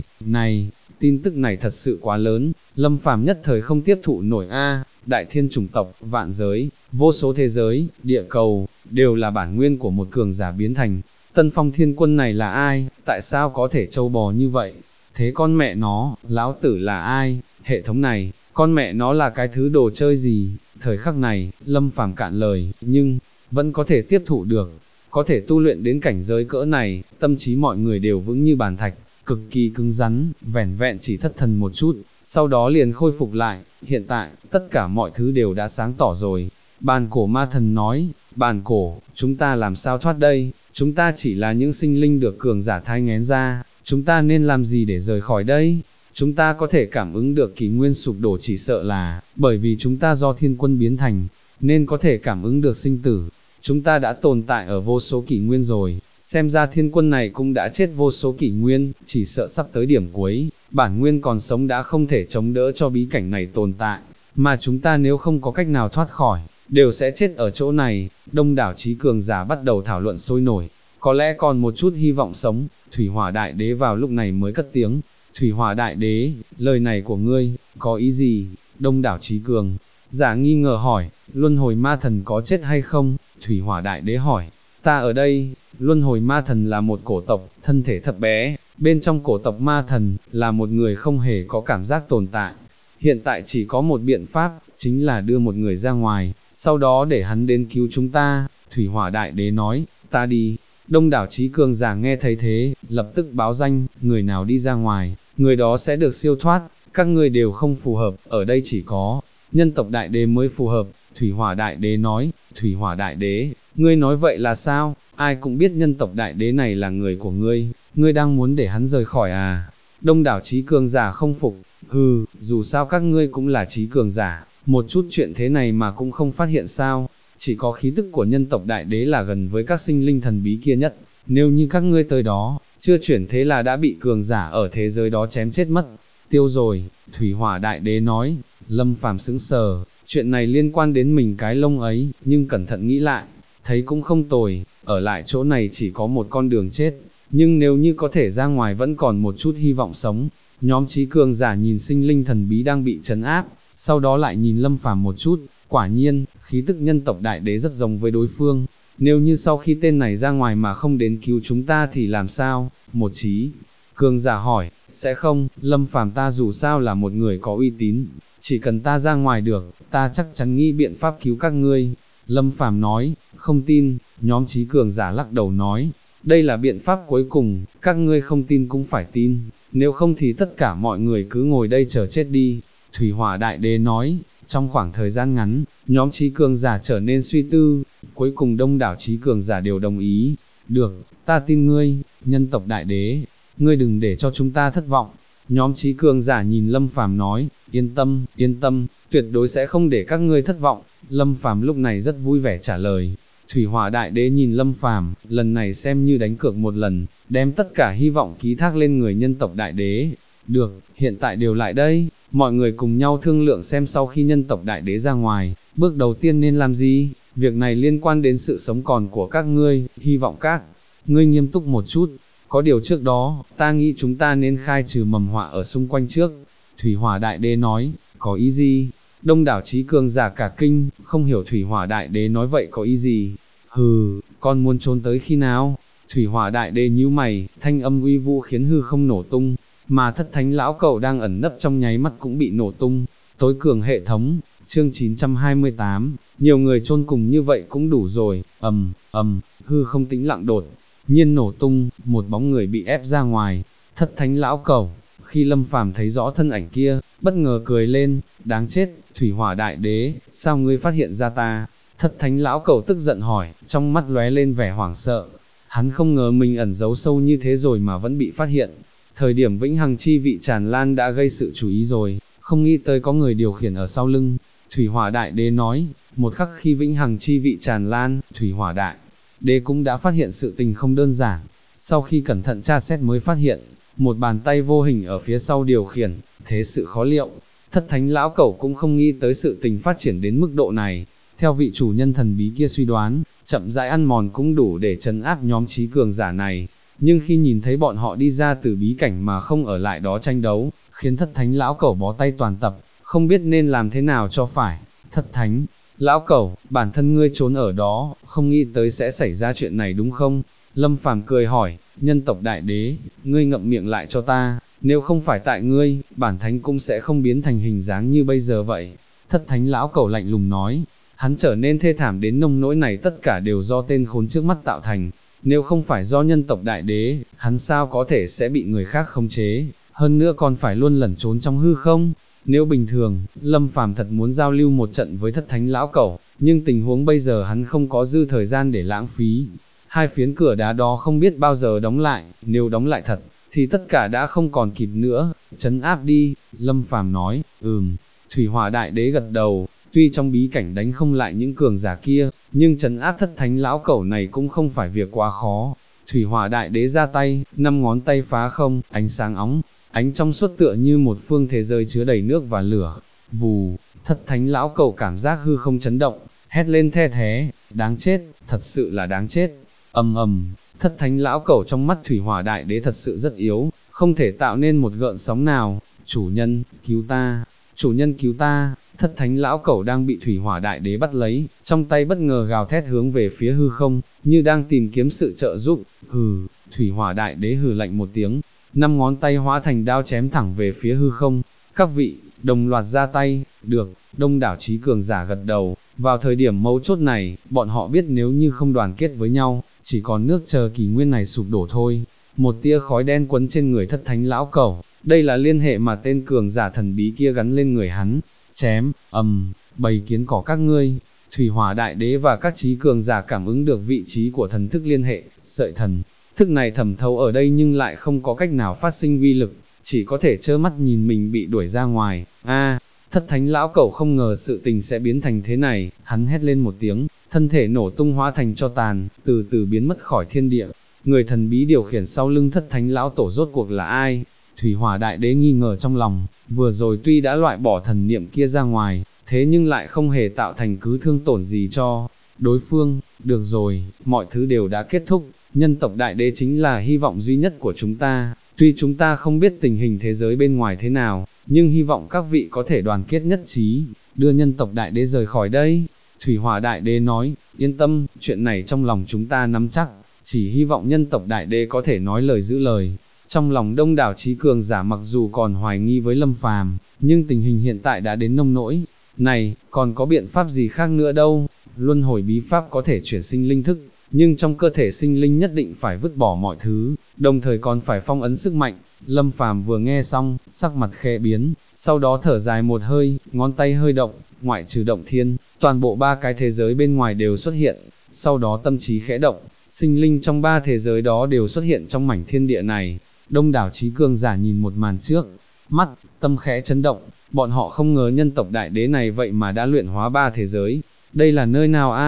tin tức này thật sự quá lớn, Lâm Phàm nhất thời không tiếp thụ nổi đại thiên chủng tộc, vạn giới, vô số thế giới, địa cầu, đều là bản nguyên của một cường giả biến thành. Tân Phong Thiên Quân này là ai, tại sao có thể trâu bò như vậy? Thế con mẹ nó, lão tử là ai? Hệ thống này, con mẹ nó là cái thứ đồ chơi gì? Thời khắc này, Lâm Phàm cạn lời, nhưng vẫn có thể tiếp thụ được, có thể tu luyện đến cảnh giới cỡ này, tâm trí mọi người đều vững như bàn thạch, cực kỳ cứng rắn, vẻn vẹn chỉ thất thần một chút, sau đó liền khôi phục lại. Hiện tại, tất cả mọi thứ đều đã sáng tỏ rồi. Bàn cổ ma thần nói, bàn cổ, chúng ta làm sao thoát đây? Chúng ta chỉ là những sinh linh được cường giả thai nghén ra, chúng ta nên làm gì để rời khỏi đây? Chúng ta có thể cảm ứng được kỷ nguyên sụp đổ, chỉ sợ là, bởi vì chúng ta do thiên quân biến thành, nên có thể cảm ứng được sinh tử. Chúng ta đã tồn tại ở vô số kỷ nguyên rồi, xem ra thiên quân này cũng đã chết vô số kỷ nguyên, chỉ sợ sắp tới điểm cuối, bản nguyên còn sống đã không thể chống đỡ cho bí cảnh này tồn tại, mà chúng ta nếu không có cách nào thoát khỏi, đều sẽ chết ở chỗ này. Đông đảo trí cường giả bắt đầu thảo luận sôi nổi, có lẽ còn một chút hy vọng sống. Thủy Hỏa Đại Đế vào lúc này mới cất tiếng. Thủy Hỏa Đại Đế, lời này của ngươi, có ý gì? Đông đảo trí cường giả nghi ngờ hỏi, luân hồi ma thần có chết hay không? Thủy Hỏa Đại Đế hỏi, ta ở đây. Luân hồi ma thần là một cổ tộc, thân thể thật bé, bên trong cổ tộc ma thần, là một người không hề có cảm giác tồn tại. Hiện tại chỉ có một biện pháp, chính là đưa một người ra ngoài, sau đó để hắn đến cứu chúng ta. Thủy Hỏa Đại Đế nói, ta đi. Đông đảo trí cường giả nghe thấy thế, lập tức báo danh, người nào đi ra ngoài, người đó sẽ được siêu thoát, các ngươi đều không phù hợp, ở đây chỉ có nhân tộc đại đế mới phù hợp. Thủy Hỏa Đại Đế nói, Thủy Hỏa Đại Đế, ngươi nói vậy là sao? Ai cũng biết nhân tộc đại đế này là người của ngươi đang muốn để hắn rời khỏi à? Đông đảo trí cường giả không phục, dù sao các ngươi cũng là trí cường giả, một chút chuyện thế này mà cũng không phát hiện sao? Chỉ có khí tức của nhân tộc đại đế là gần với các sinh linh thần bí kia nhất, nếu như các ngươi tới đó, chưa chuyển thế là đã bị cường giả ở thế giới đó chém chết mất. Tiêu rồi, Thủy Hỏa Đại Đế nói. Lâm Phàm sững sờ, chuyện này liên quan đến mình cái lông ấy, nhưng cẩn thận nghĩ lại, thấy cũng không tồi, ở lại chỗ này chỉ có một con đường chết, nhưng nếu như có thể ra ngoài vẫn còn một chút hy vọng sống. Nhóm trí cường giả nhìn sinh linh thần bí đang bị trấn áp, sau đó lại nhìn Lâm Phàm một chút, quả nhiên, khí tức nhân tộc đại đế rất giống với đối phương. Nếu như sau khi tên này ra ngoài mà không đến cứu chúng ta thì làm sao? Một trí cường giả hỏi, sẽ không, Lâm Phàm ta dù sao là một người có uy tín, chỉ cần ta ra ngoài được, ta chắc chắn nghĩ biện pháp cứu các ngươi. Lâm Phàm nói, không tin. Nhóm trí cường giả lắc đầu nói, đây là biện pháp cuối cùng, các ngươi không tin cũng phải tin, nếu không thì tất cả mọi người cứ ngồi đây chờ chết đi. Thủy Hỏa Đại Đế nói. Trong khoảng thời gian ngắn, nhóm trí cường giả trở nên suy tư, cuối cùng đông đảo trí cường giả đều đồng ý. Được, ta tin ngươi, nhân tộc đại đế, ngươi đừng để cho chúng ta thất vọng. Nhóm trí cường giả nhìn Lâm Phàm nói, yên tâm, tuyệt đối sẽ không để các ngươi thất vọng. Lâm Phàm lúc này rất vui vẻ trả lời, Thủy Hỏa Đại Đế nhìn Lâm Phàm, lần này xem như đánh cược một lần, đem tất cả hy vọng ký thác lên người nhân tộc Đại Đế. Được, hiện tại đều lại đây, mọi người cùng nhau thương lượng xem sau khi nhân tộc Đại Đế ra ngoài, bước đầu tiên nên làm gì, việc này liên quan đến sự sống còn của các ngươi, hy vọng các ngươi nghiêm túc một chút. Có điều trước đó, ta nghĩ chúng ta nên khai trừ mầm họa ở xung quanh trước. Thủy Hỏa Đại Đế nói, có ý gì? Đông đảo trí cường giả cả kinh, không hiểu Thủy Hỏa Đại Đế nói vậy có ý gì. Hừ, con muốn trốn tới khi nào? Thủy Hỏa Đại Đế nhíu mày, thanh âm uy vũ khiến hư không nổ tung, mà Thất Thánh lão cẩu đang ẩn nấp trong nháy mắt cũng bị nổ tung. Tối cường hệ thống, chương 928, nhiều người chôn cùng như vậy cũng đủ rồi. Hư không tĩnh lặng đột nhiên nổ tung, một bóng người bị ép ra ngoài. Thất Thánh lão cẩu, khi Lâm Phàm thấy rõ thân ảnh kia, bất ngờ cười lên, đáng chết, Thủy Hỏa Đại Đế, sao ngươi phát hiện ra ta? Thất Thánh lão cẩu tức giận hỏi, trong mắt lóe lên vẻ hoảng sợ. Hắn không ngờ mình ẩn giấu sâu như thế rồi mà vẫn bị phát hiện. Thời điểm vĩnh hằng chi vị tràn lan đã gây sự chú ý rồi, không nghĩ tới có người điều khiển ở sau lưng. Thủy Hỏa Đại Đế nói, một khắc khi vĩnh hằng chi vị tràn lan, Thủy Hỏa Đại Đế cũng đã phát hiện sự tình không đơn giản. Sau khi cẩn thận tra xét mới phát hiện, một bàn tay vô hình ở phía sau điều khiển, thế sự khó liệu. Thất Thánh lão cẩu cũng không nghĩ tới sự tình phát triển đến mức độ này. Theo vị chủ nhân thần bí kia suy đoán, chậm rãi ăn mòn cũng đủ để trấn áp nhóm trí cường giả này. Nhưng khi nhìn thấy bọn họ đi ra từ bí cảnh mà không ở lại đó tranh đấu, khiến Thất Thánh lão cẩu bó tay toàn tập, không biết nên làm thế nào cho phải. Thất Thánh lão cẩu, bản thân ngươi trốn ở đó, không nghĩ tới sẽ xảy ra chuyện này đúng không? Lâm Phàm cười hỏi, nhân tộc Đại Đế, ngươi ngậm miệng lại cho ta, nếu không phải tại ngươi, bản thánh cũng sẽ không biến thành hình dáng như bây giờ vậy. Thất Thánh lão cẩu lạnh lùng nói, hắn trở nên thê thảm đến nông nỗi này tất cả đều do tên khốn trước mắt tạo thành. Nếu không phải do nhân tộc Đại Đế, hắn sao có thể sẽ bị người khác khống chế, hơn nữa còn phải luôn lẩn trốn trong hư không. Nếu bình thường, Lâm Phàm thật muốn giao lưu một trận với Thất Thánh lão cẩu, nhưng tình huống bây giờ hắn không có dư thời gian để lãng phí. Hai phiến cửa đá đó không biết bao giờ đóng lại, nếu đóng lại thật, thì tất cả đã không còn kịp nữa, trấn áp đi, Lâm Phàm nói, Thủy Hỏa Đại Đế gật đầu, tuy trong bí cảnh đánh không lại những cường giả kia, nhưng trấn áp Thất Thánh lão cẩu này cũng không phải việc quá khó. Thủy Hỏa Đại Đế ra tay, 5 ngón tay phá không, ánh sáng óng ánh trong suốt tựa như một phương thế giới chứa đầy nước và lửa. Vù, Thất Thánh lão cẩu cảm giác hư không chấn động, hét lên the thé, đáng chết, thật sự là đáng chết. Thất Thánh lão cẩu trong mắt Thủy Hỏa Đại Đế thật sự rất yếu, không thể tạo nên một gợn sóng nào. Chủ nhân, cứu ta, chủ nhân cứu ta. Thất Thánh lão cẩu đang bị Thủy Hỏa Đại Đế bắt lấy, trong tay bất ngờ gào thét hướng về phía hư không, như đang tìm kiếm sự trợ giúp. Hừ, Thủy Hỏa Đại Đế hừ lạnh một tiếng, 5 ngón tay hóa thành đao chém thẳng về phía hư không. Các vị, đồng loạt ra tay, được, đông đảo trí cường giả gật đầu. Vào thời điểm mấu chốt này, bọn họ biết nếu như không đoàn kết với nhau, chỉ còn nước chờ kỷ nguyên này sụp đổ thôi. Một tia khói đen quấn trên người Thất Thánh lão cẩu, đây là liên hệ mà tên cường giả thần bí kia gắn lên người hắn. Chém, bầy kiến cỏ các ngươi. Thủy Hỏa Đại Đế và các trí cường giả cảm ứng được vị trí của thần thức liên hệ, sợi thần thức này thẩm thấu ở đây nhưng lại không có cách nào phát sinh vi lực, chỉ có thể trơ mắt nhìn mình bị đuổi ra ngoài. Thất Thánh lão cẩu không ngờ sự tình sẽ biến thành thế này, hắn hét lên một tiếng, thân thể nổ tung hóa thành tro tàn, từ từ biến mất khỏi thiên địa. Người thần bí điều khiển sau lưng Thất Thánh lão tổ rốt cuộc là ai? Thủy Hỏa Đại Đế nghi ngờ trong lòng, vừa rồi tuy đã loại bỏ thần niệm kia ra ngoài, thế nhưng lại không hề tạo thành cứ thương tổn gì cho đối phương. Được rồi, mọi thứ đều đã kết thúc, nhân tộc Đại Đế chính là hy vọng duy nhất của chúng ta. Tuy chúng ta không biết tình hình thế giới bên ngoài thế nào, nhưng hy vọng các vị có thể đoàn kết nhất trí, đưa nhân tộc Đại Đế rời khỏi đây. Thủy Hỏa Đại Đế nói, yên tâm, chuyện này trong lòng chúng ta nắm chắc, chỉ hy vọng nhân tộc Đại Đế có thể nói lời giữ lời. Trong lòng đông đảo trí cường giả mặc dù còn hoài nghi với Lâm Phàm, nhưng tình hình hiện tại đã đến nông nỗi này, còn có biện pháp gì khác nữa đâu. Luân hồi bí pháp có thể chuyển sinh linh thức, nhưng trong cơ thể sinh linh nhất định phải vứt bỏ mọi thứ, đồng thời còn phải phong ấn sức mạnh. Lâm Phàm vừa nghe xong, sắc mặt khẽ biến, sau đó thở dài một hơi, ngón tay hơi động, ngoại trừ động thiên, toàn bộ 3 cái thế giới bên ngoài đều xuất hiện. Sau đó tâm trí khẽ động, sinh linh trong 3 thế giới đó đều xuất hiện trong mảnh thiên địa này. Đông đảo trí cường giả nhìn một màn trước mắt, tâm khẽ chấn động, bọn họ không ngờ nhân tộc Đại Đế này vậy mà đã luyện hóa 3 thế giới. Đây là nơi nào a?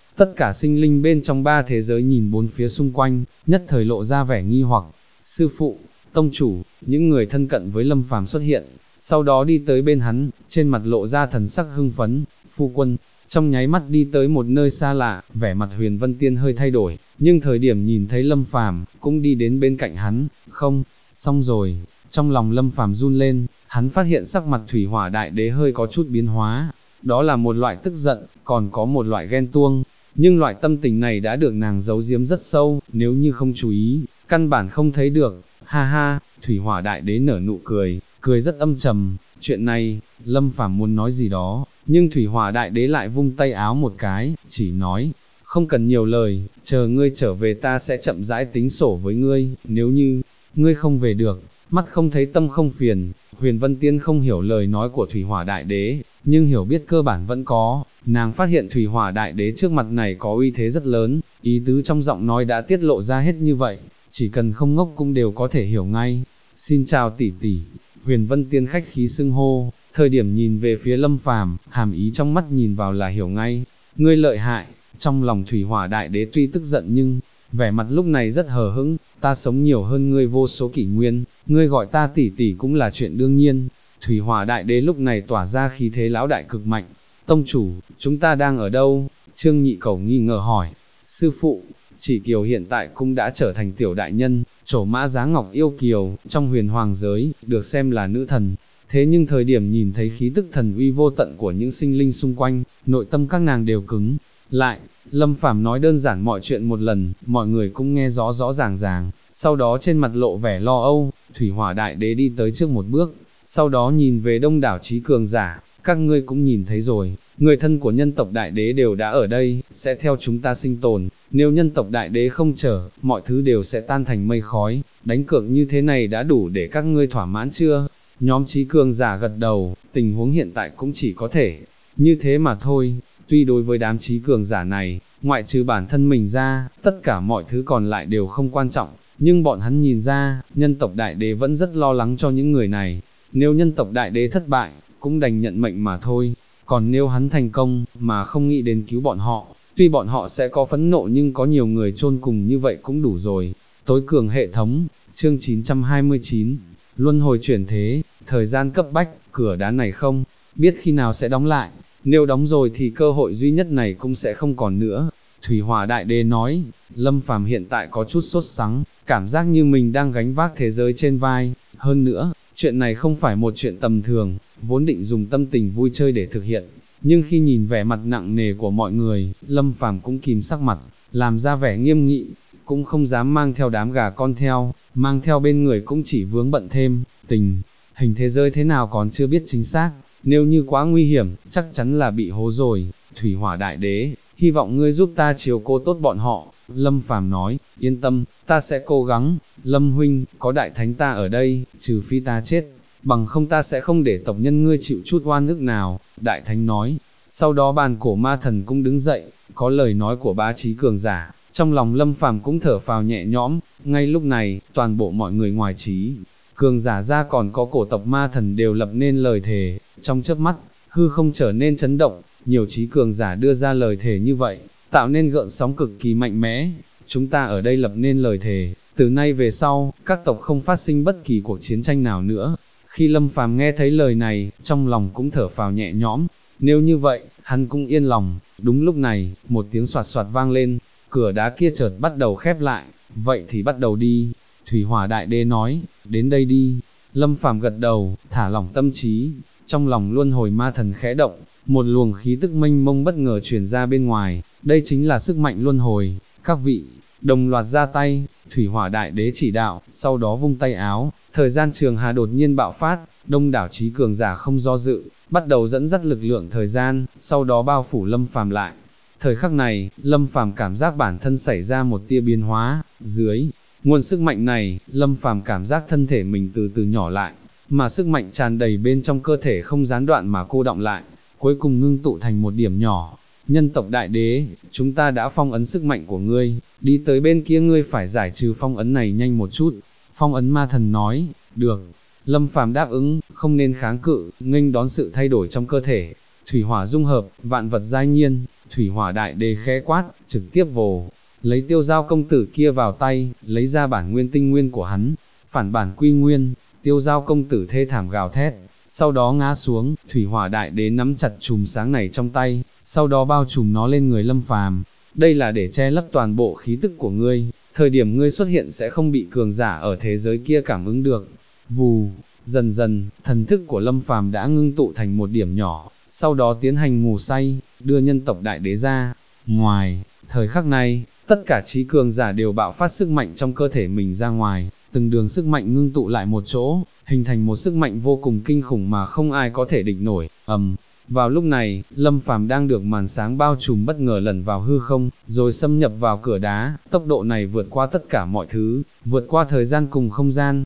tất cả sinh linh bên trong ba thế giới nhìn bốn phía xung quanh, nhất thời lộ ra vẻ nghi hoặc. Sư phụ, tông chủ, những người thân cận với Lâm Phàm xuất hiện, sau đó đi tới bên hắn, trên mặt lộ ra thần sắc hưng phấn. Phu quân, trong nháy mắt đi tới một nơi xa lạ, vẻ mặt Huyền Vân Tiên hơi thay đổi, nhưng thời điểm nhìn thấy Lâm Phàm, cũng đi đến bên cạnh hắn. Không, xong rồi, trong lòng Lâm Phàm run lên, hắn phát hiện sắc mặt Thủy Hỏa Đại Đế hơi có chút biến hóa, đó là một loại tức giận, còn có một loại ghen tuông, nhưng loại tâm tình này đã được nàng giấu giếm rất sâu, nếu như không chú ý, căn bản không thấy được. Ha ha, Thủy Hỏa Đại Đế nở nụ cười, cười rất âm trầm. Chuyện này, Lâm Phàm muốn nói gì đó, nhưng Thủy Hỏa Đại Đế lại vung tay áo một cái, chỉ nói, không cần nhiều lời, chờ ngươi trở về ta sẽ chậm rãi tính sổ với ngươi, nếu như, ngươi không về được, mắt không thấy tâm không phiền. Huyền Vân Tiên không hiểu lời nói của Thủy Hỏa Đại Đế, nhưng hiểu biết cơ bản vẫn có, nàng phát hiện Thủy Hỏa Đại Đế trước mặt này có uy thế rất lớn, ý tứ trong giọng nói đã tiết lộ ra hết như vậy, chỉ cần không ngốc cũng đều có thể hiểu ngay. Xin chào tỷ tỷ. Huyền Vân Tiên khách khí xưng hô, thời điểm nhìn về phía Lâm Phàm, hàm ý trong mắt nhìn vào là hiểu ngay. Ngươi lợi hại. Trong lòng Thủy Hỏa Đại Đế tuy tức giận nhưng vẻ mặt lúc này rất hờ hững. Ta sống nhiều hơn ngươi vô số kỷ nguyên, ngươi gọi ta tỷ tỷ cũng là chuyện đương nhiên. Thủy Hỏa Đại Đế lúc này tỏa ra khí thế lão đại cực mạnh. Tông chủ, chúng ta đang ở đâu? Trương Nhị Cẩu nghi ngờ hỏi. Sư phụ, Chỉ Kiều hiện tại cũng đã trở thành tiểu đại nhân, trổ mã giá ngọc yêu kiều, trong huyền hoàng giới, được xem là nữ thần. Thế nhưng thời điểm nhìn thấy khí tức thần uy vô tận của những sinh linh xung quanh, nội tâm các nàng đều cứng lại. Lâm Phàm nói đơn giản mọi chuyện một lần, mọi người cũng nghe rõ rõ ràng ràng, sau đó trên mặt lộ vẻ lo âu. Thủy Hỏa Đại Đế đi tới trước một bước, sau đó nhìn về đông đảo trí cường giả, các ngươi cũng nhìn thấy rồi, người thân của nhân tộc Đại Đế đều đã ở đây, sẽ theo chúng ta sinh tồn, nếu nhân tộc Đại Đế không chở, mọi thứ đều sẽ tan thành mây khói, đánh cược như thế này đã đủ để các ngươi thỏa mãn chưa? Nhóm trí cường giả gật đầu, tình huống hiện tại cũng chỉ có thể như thế mà thôi. Tuy đối với đám trí cường giả này, ngoại trừ bản thân mình ra, tất cả mọi thứ còn lại đều không quan trọng, nhưng bọn hắn nhìn ra, nhân tộc Đại Đế vẫn rất lo lắng cho những người này. Nếu nhân tộc Đại Đế thất bại, cũng đành nhận mệnh mà thôi, còn nếu hắn thành công, mà không nghĩ đến cứu bọn họ, tuy bọn họ sẽ có phẫn nộ nhưng có nhiều người chôn cùng như vậy cũng đủ rồi. Tối cường hệ thống, chương 929, luân hồi chuyển thế, thời gian cấp bách, cửa đá này không biết khi nào sẽ đóng lại, nếu đóng rồi thì cơ hội duy nhất này cũng sẽ không còn nữa. Thủy Hỏa Đại Đế nói. Lâm Phàm hiện tại có chút sốt sắng, cảm giác như mình đang gánh vác thế giới trên vai, hơn nữa, chuyện này không phải một chuyện tầm thường, vốn định dùng tâm tình vui chơi để thực hiện, nhưng khi nhìn vẻ mặt nặng nề của mọi người, Lâm Phàm cũng kìm sắc mặt, làm ra vẻ nghiêm nghị, cũng không dám mang theo đám gà con theo, mang theo bên người cũng chỉ vướng bận thêm. Tình hình thế giới thế nào còn chưa biết chính xác, nếu như quá nguy hiểm, chắc chắn là bị hố rồi. Thủy Hỏa Đại Đế, hy vọng ngươi giúp ta chiếu cố tốt bọn họ. Lâm Phàm nói. Yên tâm, ta sẽ cố gắng. Lâm huynh, có đại thánh ta ở đây, trừ phi ta chết, bằng không ta sẽ không để tộc nhân ngươi chịu chút oan ức nào. Đại thánh nói. Sau đó bàn cổ ma thần cũng đứng dậy, có lời nói của bá trí cường giả, trong lòng Lâm Phàm cũng thở phào nhẹ nhõm. Ngay lúc này, toàn bộ mọi người ngoài trí cường giả ra còn có cổ tộc ma thần đều lập nên lời thề. Trong chớp mắt, hư không trở nên chấn động, nhiều trí cường giả đưa ra lời thề như vậy, tạo nên gợn sóng cực kỳ mạnh mẽ. Chúng ta ở đây lập nên lời thề, từ nay về sau, các tộc không phát sinh bất kỳ cuộc chiến tranh nào nữa. Khi Lâm Phàm nghe thấy lời này, trong lòng cũng thở phào nhẹ nhõm. Nếu như vậy, hắn cũng yên lòng. Đúng lúc này, một tiếng soạt soạt vang lên, cửa đá kia chợt bắt đầu khép lại. Vậy thì bắt đầu đi. Thủy Hỏa Đại Đế nói. Đến đây đi. Lâm Phàm gật đầu, thả lỏng tâm trí. Trong lòng luân hồi ma thần khẽ động, một luồng khí tức mênh mông bất ngờ truyền ra bên ngoài. Đây chính là sức mạnh luân hồi. Các vị đồng loạt ra tay. Thủy Hỏa Đại Đế chỉ đạo, sau đó vung tay áo, thời gian trường hà đột nhiên bạo phát, đông đảo trí cường giả không do dự, bắt đầu dẫn dắt lực lượng thời gian, sau đó bao phủ Lâm Phàm lại. Thời khắc này, Lâm Phàm cảm giác bản thân xảy ra một tia biến hóa. Dưới nguồn sức mạnh này, Lâm Phàm cảm giác thân thể mình từ từ nhỏ lại, mà sức mạnh tràn đầy bên trong cơ thể không gián đoạn mà cô đọng lại, cuối cùng ngưng tụ thành một điểm nhỏ. Nhân tộc Đại Đế, chúng ta đã phong ấn sức mạnh của ngươi, đi tới bên kia ngươi phải giải trừ phong ấn này nhanh một chút. Phong ấn ma thần nói. Được. Lâm Phàm đáp ứng, không nên kháng cự, nghênh đón sự thay đổi trong cơ thể. thủy hỏa dung hợp, vạn vật giai nhiên, thủy hỏa đại đế khẽ quát, trực tiếp vồ, lấy Tiêu Giao công tử kia vào tay, lấy ra bản nguyên tinh nguyên của hắn, phản bản quy nguyên, Tiêu Giao công tử thê thảm gào thét, sau đó ngã xuống, thủy hỏa đại đế nắm chặt chùm sáng này trong tay, sau đó bao trùm nó lên người Lâm Phàm. Đây là để che lấp toàn bộ khí tức của ngươi, thời điểm ngươi xuất hiện sẽ không bị cường giả ở thế giới kia cảm ứng được. Vù, dần dần, thần thức của Lâm Phàm đã ngưng tụ thành một điểm nhỏ, sau đó tiến hành ngủ say, đưa nhân tộc đại đế ra. Ngoài, thời khắc này, tất cả trí cường giả đều bạo phát sức mạnh trong cơ thể mình ra ngoài, từng đường sức mạnh ngưng tụ lại một chỗ, hình thành một sức mạnh vô cùng kinh khủng mà không ai có thể địch nổi. Vào lúc này, Lâm Phàm đang được màn sáng bao trùm bất ngờ lẩn vào hư không, rồi xâm nhập vào cửa đá, tốc độ này vượt qua tất cả mọi thứ, vượt qua thời gian cùng không gian.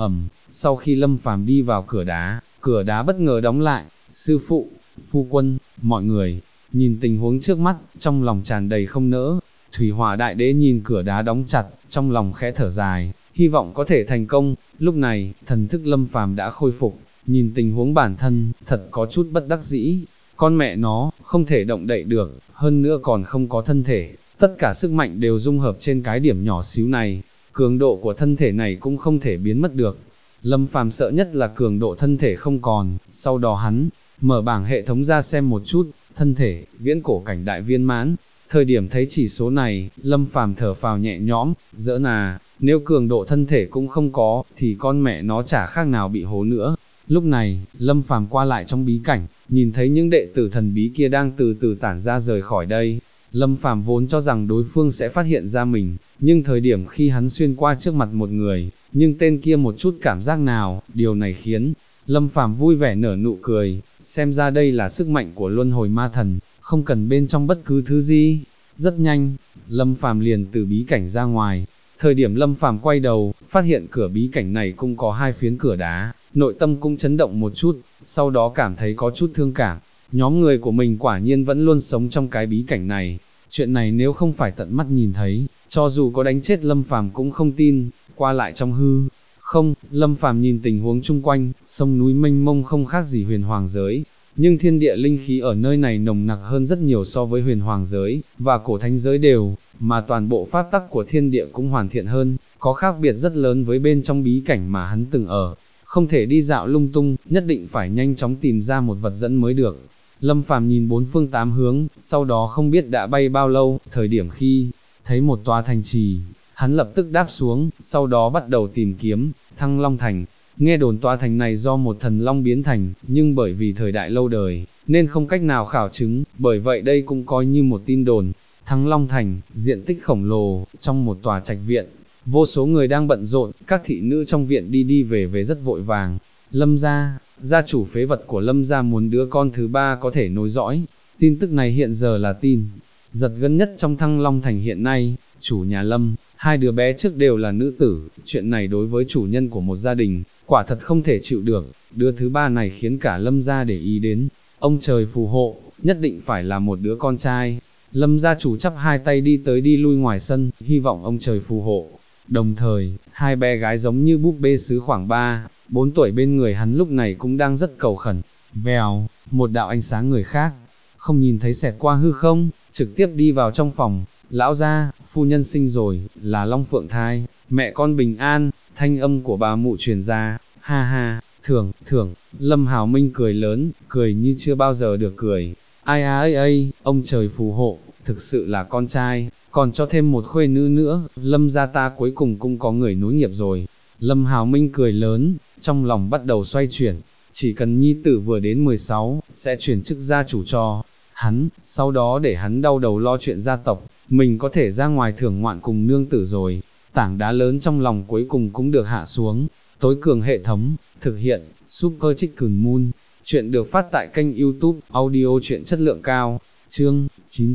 Sau khi Lâm Phàm đi vào cửa đá bất ngờ đóng lại. Sư phụ, phu quân, mọi người, nhìn tình huống trước mắt, trong lòng tràn đầy không nỡ. Thủy hỏa đại đế nhìn cửa đá đóng chặt, trong lòng khẽ thở dài, hy vọng có thể thành công. Lúc này, thần thức Lâm Phàm đã khôi phục, nhìn tình huống bản thân, thật có chút bất đắc dĩ. Con mẹ nó, không thể động đậy được, hơn nữa còn không có thân thể, tất cả sức mạnh đều dung hợp trên cái điểm nhỏ xíu này, cường độ của thân thể này cũng không thể biến mất được. Lâm Phàm sợ nhất là cường độ thân thể không còn, sau đó hắn mở bảng hệ thống ra xem một chút, thân thể, viễn cổ cảnh đại viên mãn. Thời điểm thấy chỉ số này, Lâm Phàm thở phào nhẹ nhõm, giỡn à, nếu cường độ thân thể cũng không có, thì con mẹ nó chả khác nào bị hố nữa. Lúc này, Lâm Phàm qua lại trong bí cảnh, nhìn thấy những đệ tử thần bí kia đang từ từ tản ra rời khỏi đây. Lâm Phàm vốn cho rằng đối phương sẽ phát hiện ra mình, nhưng thời điểm khi hắn xuyên qua trước mặt một người, nhưng tên kia một chút cảm giác nào, điều này khiến Lâm Phàm vui vẻ nở nụ cười, xem ra đây là sức mạnh của luân hồi ma thần, không cần bên trong bất cứ thứ gì. Rất nhanh, Lâm Phàm liền từ bí cảnh ra ngoài. Thời điểm Lâm Phàm quay đầu, phát hiện cửa bí cảnh này cũng có hai phiến cửa đá, nội tâm cũng chấn động một chút, sau đó cảm thấy có chút thương cảm. Nhóm người của mình quả nhiên vẫn luôn sống trong cái bí cảnh này. Chuyện này nếu không phải tận mắt nhìn thấy, cho dù có đánh chết Lâm Phàm cũng không tin. Qua lại trong hư không, Lâm Phàm nhìn tình huống chung quanh, sông núi mênh mông không khác gì huyền hoàng giới, nhưng thiên địa linh khí ở nơi này nồng nặc hơn rất nhiều so với huyền hoàng giới và cổ thánh giới đều, mà toàn bộ pháp tắc của thiên địa cũng hoàn thiện hơn, có khác biệt rất lớn với bên trong bí cảnh mà hắn từng ở. Không thể đi dạo lung tung, nhất định phải nhanh chóng tìm ra một vật dẫn mới được. Lâm Phàm nhìn bốn phương tám hướng, sau đó không biết đã bay bao lâu, thời điểm khi thấy một tòa thành trì, hắn lập tức đáp xuống, sau đó bắt đầu tìm kiếm. Thăng Long Thành. Nghe đồn tòa thành này do một thần long biến thành, nhưng bởi vì thời đại lâu đời, nên không cách nào khảo chứng, bởi vậy đây cũng coi như một tin đồn. Thăng Long Thành, diện tích khổng lồ, trong một tòa trạch viện, vô số người đang bận rộn, các thị nữ trong viện đi đi về về rất vội vàng. Lâm gia, gia chủ phế vật của Lâm gia muốn đứa con thứ ba có thể nối dõi. Tin tức này hiện giờ là tin giật gân nhất trong Thăng Long Thành hiện nay. Chủ nhà Lâm, hai đứa bé trước đều là nữ tử, chuyện này đối với chủ nhân của một gia đình, quả thật không thể chịu được. Đứa thứ ba này khiến cả Lâm gia để ý đến, ông trời phù hộ, nhất định phải là một đứa con trai. Lâm gia chủ chắp hai tay đi tới đi lui ngoài sân, hy vọng ông trời phù hộ. Đồng thời, hai bé gái giống như búp bê sứ khoảng 3-4 tuổi bên người hắn lúc này cũng đang rất cầu khẩn. Vèo, một đạo ánh sáng người khác, không nhìn thấy xẹt qua hư không, trực tiếp đi vào trong phòng. Lão gia, phu nhân sinh rồi, là Long Phượng thai, mẹ con bình an. Thanh âm của bà mụ truyền ra, ha ha, thưởng, Lâm Hào Minh cười lớn, cười như chưa bao giờ được cười. Ai ơi, ông trời phù hộ, thực sự là con trai, còn cho thêm một khuê nữ nữa, Lâm gia ta cuối cùng cũng có người nối nghiệp rồi. Lâm Hào Minh cười lớn, trong lòng bắt đầu xoay chuyển, chỉ cần nhi tử vừa đến 16, sẽ chuyển chức gia chủ cho hắn, sau đó để hắn đau đầu lo chuyện gia tộc, mình có thể ra ngoài thưởng ngoạn cùng nương tử rồi. Tảng đá lớn trong lòng cuối cùng cũng được hạ xuống. Tối cường hệ thống, thực hiện, Super Chicken Moon. Chuyện được phát tại kênh YouTube, audio chuyện chất lượng cao. Chương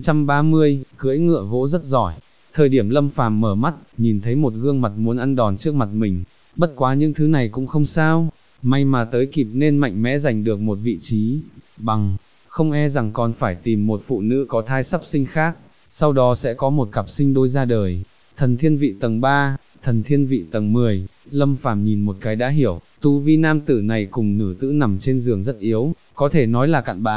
930, cưỡi ngựa gỗ rất giỏi. Thời điểm Lâm Phàm mở mắt, nhìn thấy một gương mặt muốn ăn đòn trước mặt mình. Bất quá những thứ này cũng không sao, may mà tới kịp nên mạnh mẽ giành được một vị trí. Bằng không e rằng còn phải tìm một phụ nữ có thai sắp sinh khác, sau đó sẽ có một cặp sinh đôi ra đời. Thần thiên vị tầng 3, thần thiên vị tầng 10, Lâm Phàm nhìn một cái đã hiểu, tu vi nam tử này cùng nữ tử nằm trên giường rất yếu, có thể nói là cặn bã.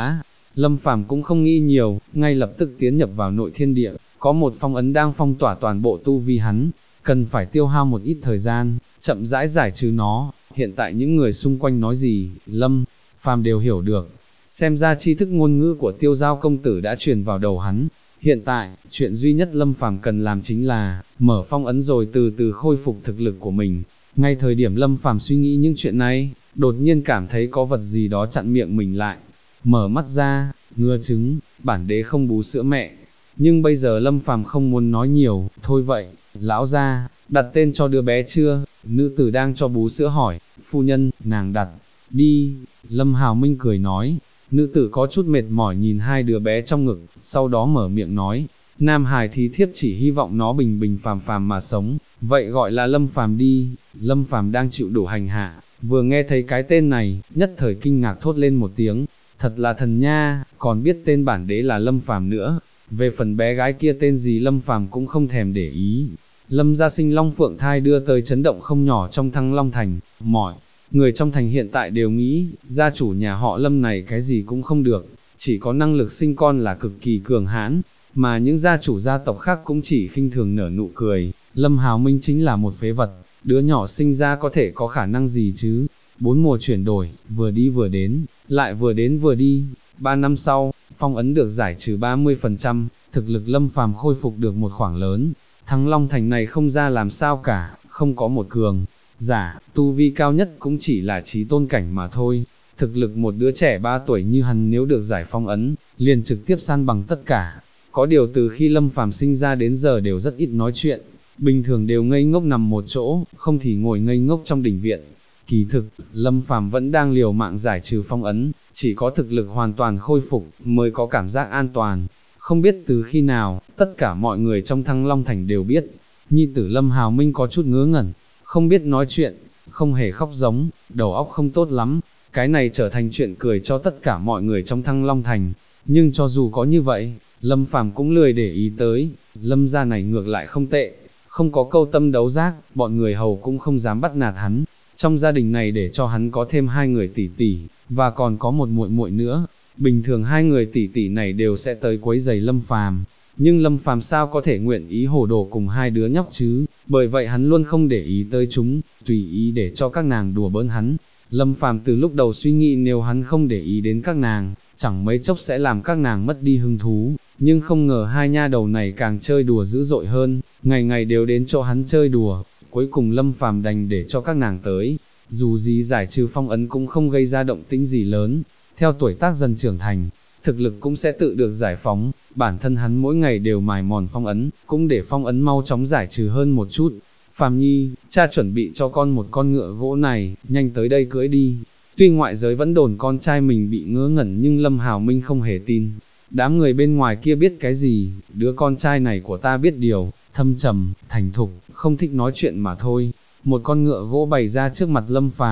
Lâm Phàm cũng không nghĩ nhiều, ngay lập tức tiến nhập vào nội thiên địa, có một phong ấn đang phong tỏa toàn bộ tu vi hắn, cần phải tiêu hao một ít thời gian, chậm rãi giải trừ nó. Hiện tại những người xung quanh nói gì, Lâm Phàm đều hiểu được. Xem ra tri thức ngôn ngữ của Tiêu Giao công tử đã truyền vào đầu hắn. Hiện tại, chuyện duy nhất Lâm Phàm cần làm chính là mở phong ấn rồi từ từ khôi phục thực lực của mình. Ngay thời điểm Lâm Phàm suy nghĩ những chuyện này, đột nhiên cảm thấy có vật gì đó chặn miệng mình lại. Mở mắt ra, ngựa trứng, bản đế không bú sữa mẹ. Nhưng bây giờ Lâm Phàm không muốn nói nhiều, thôi vậy, lão gia, đặt tên cho đứa bé chưa? Nữ tử đang cho bú sữa hỏi, phu nhân, nàng đặt, đi. Lâm Hào Minh cười nói, nữ tử có chút mệt mỏi nhìn hai đứa bé trong ngực, sau đó mở miệng nói, nam hài thì thiếp chỉ hy vọng nó bình bình phàm phàm mà sống, vậy gọi là Lâm Phàm đi. Lâm Phàm đang chịu đủ hành hạ, vừa nghe thấy cái tên này, nhất thời kinh ngạc thốt lên một tiếng, thật là thần nha, còn biết tên bản đế là Lâm Phàm nữa. Về phần bé gái kia tên gì Lâm Phàm cũng không thèm để ý. Lâm gia sinh Long Phượng thai đưa tới chấn động không nhỏ trong Thăng Long Thành, mọi người trong thành hiện tại đều nghĩ, gia chủ nhà họ Lâm này cái gì cũng không được, chỉ có năng lực sinh con là cực kỳ cường hãn, mà những gia chủ gia tộc khác cũng chỉ khinh thường nở nụ cười, Lâm Hào Minh chính là một phế vật, đứa nhỏ sinh ra có thể có khả năng gì chứ. 4 mùa chuyển đổi, vừa đi vừa đến, lại vừa đến vừa đi. 3 năm sau, phong ấn được giải trừ 30%, thực lực Lâm Phàm khôi phục được một khoảng lớn. Thăng Long Thành này không ra làm sao cả, không có một cường giả, tu vi cao nhất cũng chỉ là chí tôn cảnh mà thôi. Thực lực một đứa trẻ 3 tuổi như hắn nếu được giải phong ấn, liền trực tiếp san bằng tất cả. Có điều từ khi Lâm Phàm sinh ra đến giờ đều rất ít nói chuyện, bình thường đều ngây ngốc nằm một chỗ, không thì ngồi ngây ngốc trong đình viện. Kỳ thực, Lâm Phàm vẫn đang liều mạng giải trừ phong ấn, chỉ có thực lực hoàn toàn khôi phục, mới có cảm giác an toàn. Không biết từ khi nào, tất cả mọi người trong Thăng Long Thành đều biết, nhi tử Lâm Hào Minh có chút ngớ ngẩn, không biết nói chuyện, không hề khóc giống, đầu óc không tốt lắm. Cái này trở thành chuyện cười cho tất cả mọi người trong Thăng Long Thành. Nhưng cho dù có như vậy, Lâm Phàm cũng lười để ý tới, Lâm gia này ngược lại không tệ, không có câu tâm đấu giác, bọn người hầu cũng không dám bắt nạt hắn. Trong gia đình này để cho hắn có thêm 2 người tỷ tỷ, và còn có một muội muội nữa. Bình thường 2 người tỷ tỷ này đều sẽ tới quấy giày Lâm Phàm, nhưng Lâm Phàm sao có thể nguyện ý hồ đồ cùng 2 đứa nhóc chứ, bởi vậy hắn luôn không để ý tới chúng, tùy ý để cho các nàng đùa bỡn hắn. Lâm Phàm từ lúc đầu suy nghĩ nếu hắn không để ý đến các nàng, chẳng mấy chốc sẽ làm các nàng mất đi hứng thú, nhưng không ngờ hai nha đầu này càng chơi đùa dữ dội hơn, ngày ngày đều đến chỗ hắn chơi đùa. Cuối cùng Lâm Phàm đành để cho các nàng tới, dù gì giải trừ phong ấn cũng không gây ra động tĩnh gì lớn, theo tuổi tác dần trưởng thành, thực lực cũng sẽ tự được giải phóng, bản thân hắn mỗi ngày đều mài mòn phong ấn, cũng để phong ấn mau chóng giải trừ hơn một chút. Phàm Nhi, cha chuẩn bị cho con một con ngựa gỗ này, nhanh tới đây cưỡi đi. Tuy ngoại giới vẫn đồn con trai mình bị ngớ ngẩn nhưng Lâm Hào Minh không hề tin. Đám người bên ngoài kia biết cái gì, đứa con trai này của ta biết điều, thâm trầm, thành thục, không thích nói chuyện mà thôi. Một con ngựa gỗ bày ra trước mặt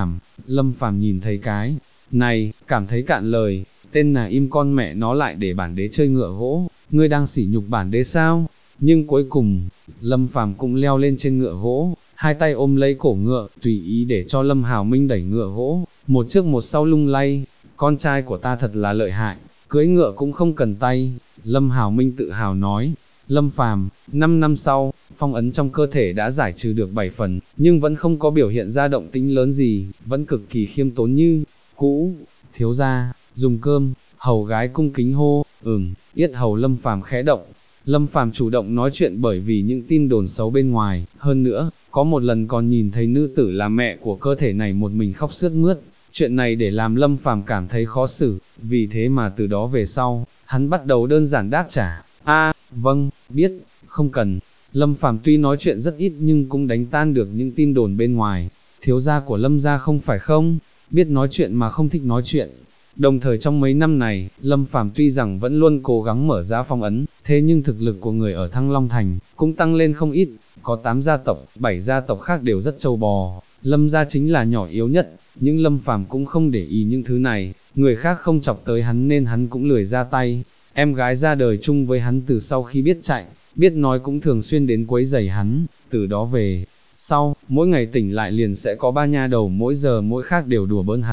Lâm Phàm nhìn thấy cái này, cảm thấy cạn lời, tên là im con mẹ nó lại để bản đế chơi ngựa gỗ, ngươi đang sỉ nhục bản đế sao? Nhưng cuối cùng, Lâm Phàm cũng leo lên trên ngựa gỗ, hai tay ôm lấy cổ ngựa, tùy ý để cho Lâm Hào Minh đẩy ngựa gỗ, một trước một sau lung lay. Con trai của ta thật là lợi hại, cưỡi ngựa cũng không cần tay. Lâm Hào Minh tự hào nói. Lâm Phàm, 5 năm sau, phong ấn trong cơ thể đã giải trừ được 7 phần, nhưng vẫn không có biểu hiện ra động tĩnh lớn gì, vẫn cực kỳ khiêm tốn như cũ. Thiếu gia, dùng cơm. Hầu gái cung kính hô. Yết hầu Lâm Phàm khẽ động. Lâm Phàm chủ động nói chuyện bởi vì những tin đồn xấu bên ngoài, hơn nữa, có một lần còn nhìn thấy nữ tử là mẹ của cơ thể này một mình khóc sướt mướt, chuyện này để làm Lâm Phàm cảm thấy khó xử, vì thế mà từ đó về sau, hắn bắt đầu đơn giản đáp trả, vâng, biết, không cần. Lâm Phàm tuy nói chuyện rất ít nhưng cũng đánh tan được những tin đồn bên ngoài, thiếu gia của Lâm gia không phải không, biết nói chuyện mà không thích nói chuyện. Đồng thời trong mấy năm này, Lâm Phàm tuy rằng vẫn luôn cố gắng mở ra phong ấn, thế nhưng thực lực của người ở Thăng Long Thành cũng tăng lên không ít, có 8 gia tộc, 7 gia tộc khác đều rất trâu bò, Lâm gia chính là nhỏ yếu nhất, nhưng Lâm Phàm cũng không để ý những thứ này, người khác không chọc tới hắn nên hắn cũng lười ra tay. Em gái ra đời chung với hắn từ sau khi biết chạy, biết nói cũng thường xuyên đến quấy rầy hắn, từ đó về sau, mỗi ngày tỉnh lại liền sẽ có 3 nha đầu mỗi giờ mỗi khác đều đùa bỡn hắn.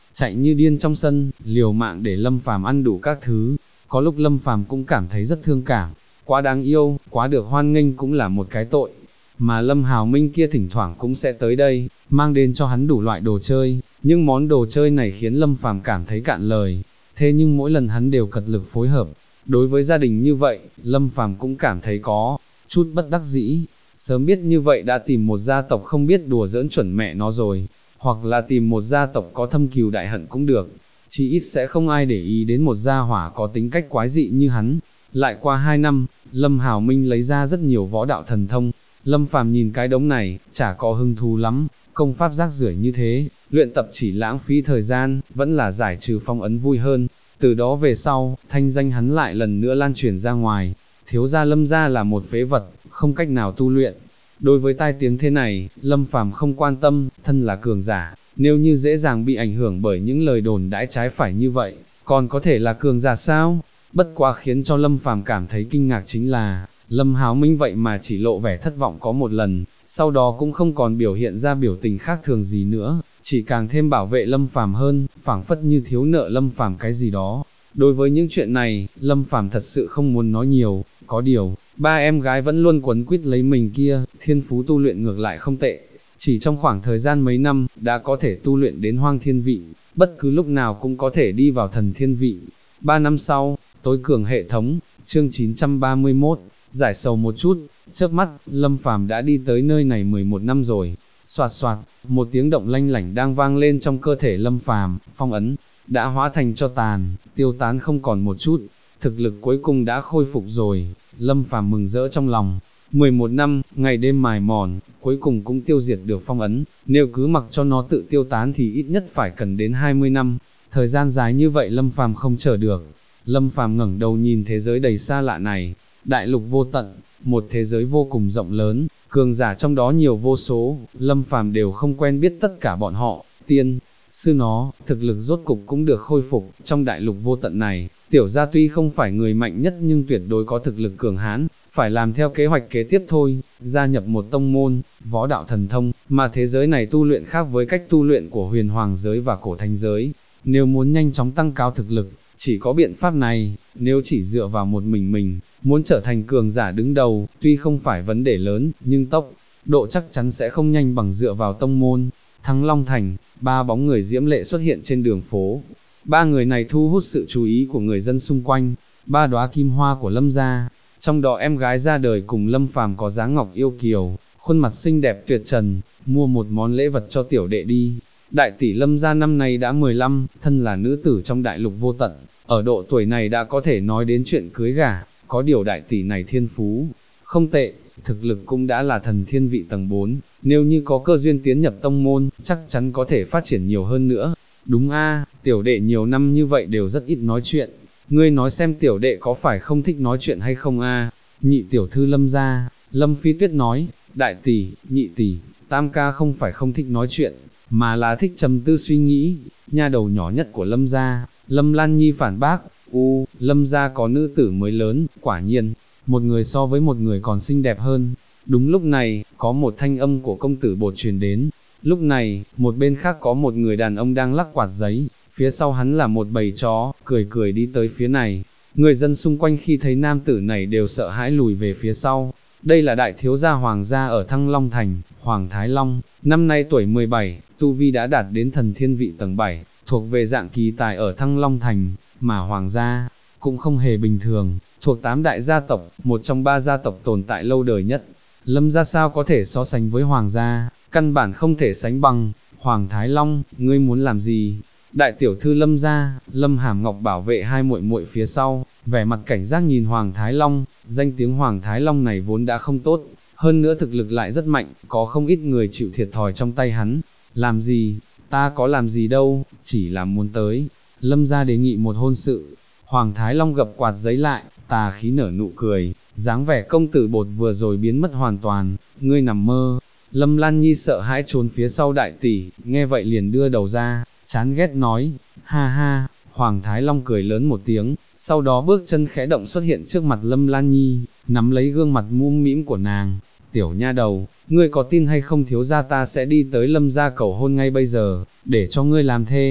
chạy như điên trong sân, liều mạng để Lâm Phàm ăn đủ các thứ. Có lúc Lâm Phàm cũng cảm thấy rất thương cảm, quá đáng yêu, quá được hoan nghênh cũng là một cái tội. Mà Lâm Hào Minh kia thỉnh thoảng cũng sẽ tới đây, mang đến cho hắn đủ loại đồ chơi, nhưng món đồ chơi này khiến Lâm Phàm cảm thấy cạn lời. Thế nhưng mỗi lần hắn đều cật lực phối hợp. Đối với gia đình như vậy, Lâm Phàm cũng cảm thấy có chút bất đắc dĩ. Sớm biết như vậy đã tìm một gia tộc không biết đùa giỡn chuẩn mẹ nó rồi, hoặc là tìm một gia tộc có thâm cừu đại hận cũng được. Chỉ ít sẽ không ai để ý đến một gia hỏa có tính cách quái dị như hắn. Lại qua 2 năm, Lâm Hào Minh lấy ra rất nhiều võ đạo thần thông. Lâm Phàm nhìn cái đống này, chả có hứng thú lắm, công pháp rác rưởi như thế, luyện tập chỉ lãng phí thời gian, vẫn là giải trừ phong ấn vui hơn. Từ đó về sau, thanh danh hắn lại lần nữa lan truyền ra ngoài, thiếu gia Lâm gia là một phế vật, không cách nào tu luyện. Đối với tai tiếng thế này, Lâm Phàm không quan tâm, thân là cường giả, nếu như dễ dàng bị ảnh hưởng bởi những lời đồn đãi trái phải như vậy, còn có thể là cường giả sao? Bất quá khiến cho Lâm Phàm cảm thấy kinh ngạc chính là, Lâm Háo Minh vậy mà chỉ lộ vẻ thất vọng có một lần, sau đó cũng không còn biểu hiện ra biểu tình khác thường gì nữa, chỉ càng thêm bảo vệ Lâm Phàm hơn, phảng phất như thiếu nợ Lâm Phàm cái gì đó. Đối với những chuyện này, Lâm Phàm thật sự không muốn nói nhiều, có điều, ba em gái vẫn luôn quấn quýt lấy mình kia, thiên phú tu luyện ngược lại không tệ. Chỉ trong khoảng thời gian mấy năm, đã có thể tu luyện đến hoang thiên vị, bất cứ lúc nào cũng có thể đi vào thần thiên vị. 3 năm sau, tối cường hệ thống, chương 931, giải sầu một chút, chớp mắt, Lâm Phàm đã đi tới nơi này 11 năm rồi. Soạt soạt, một tiếng động lanh lảnh đang vang lên trong cơ thể Lâm Phàm, phong ấn đã hóa thành cho tàn, tiêu tán không còn một chút, thực lực cuối cùng đã khôi phục rồi. Lâm Phàm mừng rỡ trong lòng. 11 năm, ngày đêm mài mòn, cuối cùng cũng tiêu diệt được phong ấn, nếu cứ mặc cho nó tự tiêu tán thì ít nhất phải cần đến 20 năm. Thời gian dài như vậy Lâm Phàm không chờ được. Lâm Phàm ngẩng đầu nhìn thế giới đầy xa lạ này, đại lục vô tận, một thế giới vô cùng rộng lớn, cường giả trong đó nhiều vô số, Lâm Phàm đều không quen biết tất cả bọn họ, tiên sư nó, thực lực rốt cục cũng được khôi phục, trong đại lục vô tận này, tiểu gia tuy không phải người mạnh nhất nhưng tuyệt đối có thực lực cường hãn, phải làm theo kế hoạch kế tiếp thôi, gia nhập một tông môn, võ đạo thần thông, mà thế giới này tu luyện khác với cách tu luyện của huyền hoàng giới và cổ thánh giới, nếu muốn nhanh chóng tăng cao thực lực, chỉ có biện pháp này, nếu chỉ dựa vào một mình, muốn trở thành cường giả đứng đầu, tuy không phải vấn đề lớn, nhưng tốc độ chắc chắn sẽ không nhanh bằng dựa vào tông môn. Thăng Long Thành, 3 bóng người diễm lệ xuất hiện trên đường phố. 3 người này thu hút sự chú ý của người dân xung quanh, 3 đóa kim hoa của Lâm gia, trong đó em gái ra đời cùng Lâm Phàm có dáng ngọc yêu kiều, khuôn mặt xinh đẹp tuyệt trần, mua một món lễ vật cho tiểu đệ đi. Đại tỷ Lâm gia năm nay đã 15, thân là nữ tử trong đại lục vô tận, ở độ tuổi này đã có thể nói đến chuyện cưới gả, có điều đại tỷ này thiên phú không tệ, thực lực cũng đã là thần thiên vị tầng 4, nếu như có cơ duyên tiến nhập tông môn, chắc chắn có thể phát triển nhiều hơn nữa. Đúng a, tiểu đệ nhiều năm như vậy đều rất ít nói chuyện, ngươi nói xem tiểu đệ có phải không thích nói chuyện hay không a? Nhị tiểu thư Lâm gia, Lâm Phi Tuyết nói, đại tỷ, nhị tỷ, tam ca không phải không thích nói chuyện, mà là thích trầm tư suy nghĩ. Nha đầu nhỏ nhất của Lâm gia, Lâm Lan Nhi phản bác, Lâm gia có nữ tử mới lớn, quả nhiên, một người so với một người còn xinh đẹp hơn. Đúng lúc này, có một thanh âm của công tử Bột truyền đến. Lúc này, một bên khác có một người đàn ông đang lắc quạt giấy, phía sau hắn là một bầy chó, cười cười đi tới phía này. Người dân xung quanh khi thấy nam tử này đều sợ hãi lùi về phía sau. Đây là đại thiếu gia Hoàng gia ở Thăng Long Thành, Hoàng Thái Long, năm nay tuổi 17, tu vi đã đạt đến thần thiên vị tầng 7, thuộc về dạng kỳ tài ở Thăng Long Thành, mà Hoàng gia cũng không hề bình thường, thuộc 8 đại gia tộc, một trong 3 gia tộc tồn tại lâu đời nhất. Lâm gia sao có thể so sánh với Hoàng gia, căn bản không thể sánh bằng. Hoàng Thái Long, ngươi muốn làm gì? Đại tiểu thư Lâm gia, Lâm Hàm Ngọc bảo vệ hai muội muội phía sau, vẻ mặt cảnh giác nhìn Hoàng Thái Long. Danh tiếng Hoàng Thái Long này vốn đã không tốt, hơn nữa thực lực lại rất mạnh, có không ít người chịu thiệt thòi trong tay hắn. Làm gì? Ta có làm gì đâu, chỉ là muốn tới. Lâm gia đề nghị một hôn sự. Hoàng Thái Long gập quạt giấy lại, tà khí nở nụ cười, dáng vẻ công tử Bột vừa rồi biến mất hoàn toàn. Ngươi nằm mơ. Lâm Lan Nhi sợ hãi trốn phía sau đại tỷ, nghe vậy liền đưa đầu ra, chán ghét nói, ha ha. Hoàng Thái Long cười lớn một tiếng, sau đó bước chân khẽ động xuất hiện trước mặt Lâm Lan Nhi, nắm lấy gương mặt mũm mĩm của nàng. Tiểu nha đầu, ngươi có tin hay không thiếu gia ta sẽ đi tới Lâm gia cầu hôn ngay bây giờ, để cho ngươi làm thê.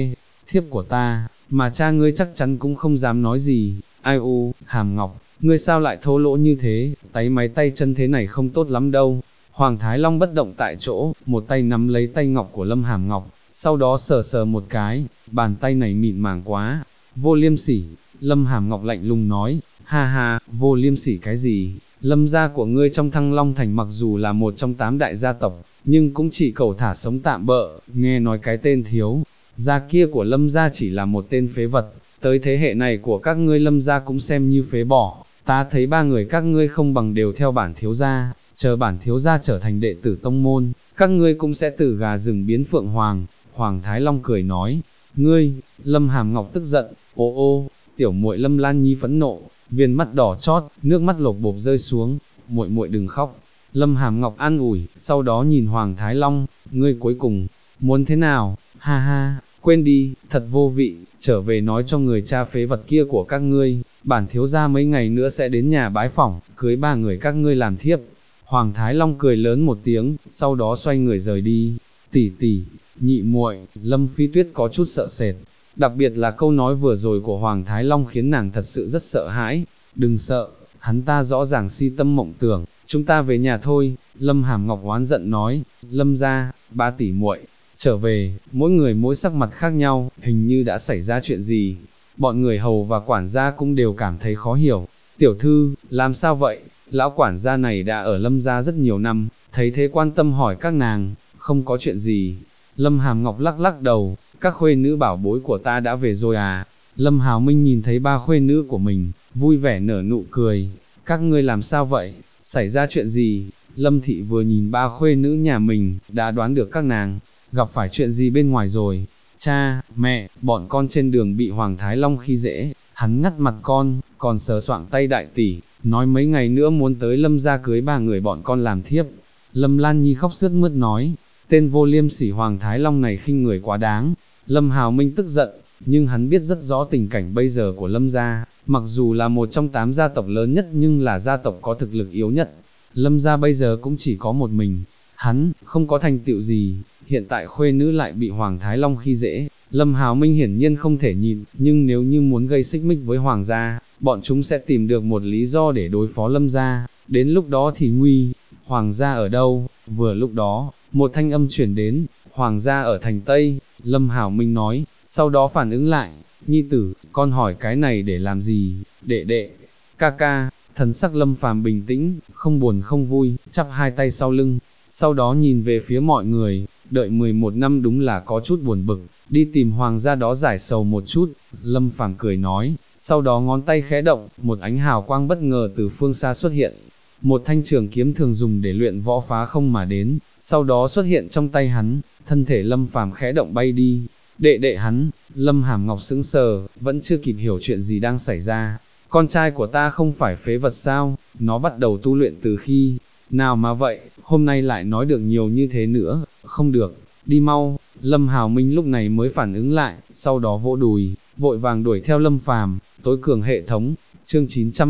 thiếp của ta, mà cha ngươi chắc chắn cũng không dám nói gì. Ai u, Hàm Ngọc, ngươi sao lại thô lỗ như thế, tay máy tay chân thế này không tốt lắm đâu. Hoàng Thái Long bất động tại chỗ, một tay nắm lấy tay ngọc của Lâm Hàm Ngọc, sau đó sờ sờ một cái, bàn tay này mịn màng quá. Vô liêm sỉ, Lâm Hàm Ngọc lạnh lùng nói, ha ha, vô liêm sỉ cái gì, Lâm gia của ngươi trong Thăng Long Thành mặc dù là một trong 8 đại gia tộc, nhưng cũng chỉ cẩu thả sống tạm bợ, nghe nói cái tên thiếu gia kia của Lâm gia chỉ là một tên phế vật, tới thế hệ này của các ngươi Lâm gia cũng xem như phế bỏ, ta thấy ba người các ngươi không bằng đều theo bản thiếu gia, chờ bản thiếu gia trở thành đệ tử tông môn, các ngươi cũng sẽ từ gà rừng biến phượng hoàng. Hoàng Thái Long cười nói, ngươi, Lâm Hàm Ngọc tức giận, ô ô, tiểu muội Lâm Lan Nhi phẫn nộ, viên mắt đỏ chót, nước mắt lột bột rơi xuống, muội muội đừng khóc. Lâm Hàm Ngọc an ủi, sau đó nhìn Hoàng Thái Long, ngươi cuối cùng, muốn thế nào, ha ha, quên đi, thật vô vị, trở về nói cho người cha phế vật kia của các ngươi, bản thiếu gia mấy ngày nữa sẽ đến nhà bái phỏng, cưới ba người các ngươi làm thiếp. Hoàng Thái Long cười lớn một tiếng, sau đó xoay người rời đi. Tỷ tỷ, nhị muội, Lâm Phi Tuyết có chút sợ sệt, đặc biệt là câu nói vừa rồi của Hoàng Thái Long khiến nàng thật sự rất sợ hãi. Đừng sợ, hắn ta rõ ràng si tâm mộng tưởng, chúng ta về nhà thôi. Lâm Hàm Ngọc oán giận nói, Lâm gia, ba tỷ muội trở về, mỗi người mỗi sắc mặt khác nhau, hình như đã xảy ra chuyện gì. Bọn người hầu và quản gia cũng đều cảm thấy khó hiểu. Tiểu thư, làm sao vậy? Lão quản gia này đã ở Lâm gia rất nhiều năm, thấy thế quan tâm hỏi các nàng, không có chuyện gì. Lâm Hàm Ngọc lắc lắc đầu, các khuê nữ bảo bối của ta đã về rồi à? Lâm Hào Minh nhìn thấy ba khuê nữ của mình, vui vẻ nở nụ cười, các ngươi làm sao vậy? Xảy ra chuyện gì? Lâm Thị vừa nhìn ba khuê nữ nhà mình, đã đoán được các nàng gặp phải chuyện gì bên ngoài rồi. Cha, mẹ, bọn con trên đường bị Hoàng Thái Long khi dễ, hắn ngắt mặt con, còn sờ soạng tay đại tỷ, nói mấy ngày nữa muốn tới Lâm gia cưới ba người bọn con làm thiếp. Lâm Lan Nhi khóc sướt mướt nói, tên vô liêm sỉ Hoàng Thái Long này khinh người quá đáng. Lâm Hào Minh tức giận, nhưng hắn biết rất rõ tình cảnh bây giờ của Lâm gia, mặc dù là một trong 8 gia tộc lớn nhất nhưng là gia tộc có thực lực yếu nhất. Lâm gia bây giờ cũng chỉ có một mình, hắn không có thành tựu gì, hiện tại khuê nữ lại bị Hoàng Thái Long khi dễ. Lâm Hào Minh hiển nhiên không thể nhịn, nhưng nếu như muốn gây xích mích với Hoàng gia, bọn chúng sẽ tìm được một lý do để đối phó Lâm gia, đến lúc đó thì nguy. Hoàng gia ở đâu? Vừa lúc đó, một thanh âm chuyển đến, Hoàng gia ở thành Tây. Lâm Hào Minh nói, sau đó phản ứng lại, nhi tử, con hỏi cái này để làm gì? Đệ đệ, ca ca. Thần sắc Lâm Phàm bình tĩnh, không buồn không vui, chắp hai tay sau lưng, sau đó nhìn về phía mọi người, đợi 11 năm đúng là có chút buồn bực, đi tìm Hoàng gia đó giải sầu một chút. Lâm Phàm cười nói, sau đó ngón tay khẽ động, một ánh hào quang bất ngờ từ phương xa xuất hiện, một thanh trường kiếm thường dùng để luyện võ phá không mà đến, sau đó xuất hiện trong tay hắn, thân thể Lâm Phàm khẽ động bay đi. Đệ đệ hắn, Lâm Hàm Ngọc sững sờ, vẫn chưa kịp hiểu chuyện gì đang xảy ra. Con trai của ta không phải phế vật sao, nó bắt đầu tu luyện từ khi nào mà vậy, hôm nay lại nói được nhiều như thế nữa, không được, đi mau. Lâm Hào Minh lúc này mới phản ứng lại, sau đó vỗ đùi, vội vàng đuổi theo Lâm Phàm. Tối cường hệ thống, chương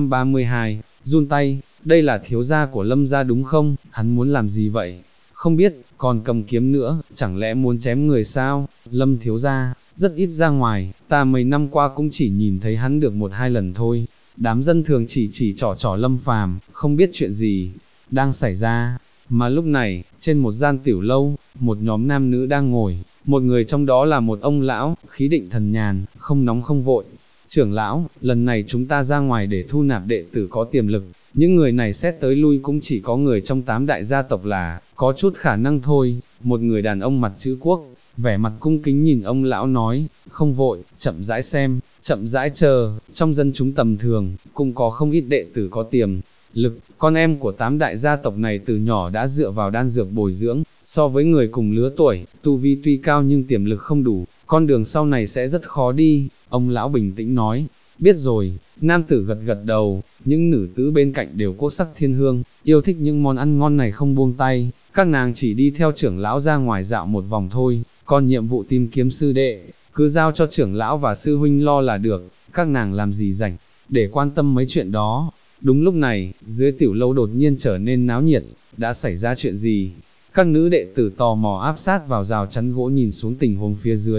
932, run tay, đây là thiếu gia của Lâm gia đúng không, hắn muốn làm gì vậy? Không biết, còn cầm kiếm nữa, chẳng lẽ muốn chém người sao? Lâm thiếu gia, rất ít ra ngoài, ta mấy năm qua cũng chỉ nhìn thấy hắn được 1-2 lần thôi. Đám dân thường chỉ trỏ Lâm Phàm, không biết chuyện gì đang xảy ra. Mà lúc này, trên một gian tiểu lâu, một nhóm nam nữ đang ngồi, một người trong đó là một ông lão, khí định thần nhàn, không nóng không vội. Trưởng lão, lần này chúng ta ra ngoài để thu nạp đệ tử có tiềm lực, những người này xét tới lui cũng chỉ có người trong 8 đại gia tộc là có chút khả năng thôi. Một người đàn ông mặt chữ quốc, vẻ mặt cung kính nhìn ông lão nói, không vội, chậm rãi xem, chậm rãi chờ, trong dân chúng tầm thường, cũng có không ít đệ tử có tiềm lực. Con em của 8 đại gia tộc này từ nhỏ đã dựa vào đan dược bồi dưỡng, so với người cùng lứa tuổi, tu vi tuy cao nhưng tiềm lực không đủ, con đường sau này sẽ rất khó đi. Ông lão bình tĩnh nói, biết rồi. Nam tử gật gật đầu, những nữ tử bên cạnh đều quốc sắc thiên hương, yêu thích những món ăn ngon này không buông tay, các nàng chỉ đi theo trưởng lão ra ngoài dạo một vòng thôi, còn nhiệm vụ tìm kiếm sư đệ, cứ giao cho trưởng lão và sư huynh lo là được, các nàng làm gì rảnh, để quan tâm mấy chuyện đó. Đúng lúc này, dưới tiểu lâu đột nhiên trở nên náo nhiệt, đã xảy ra chuyện gì? Các nữ đệ tử tò mò áp sát vào rào chắn gỗ nhìn xuống tình huống phía dưới,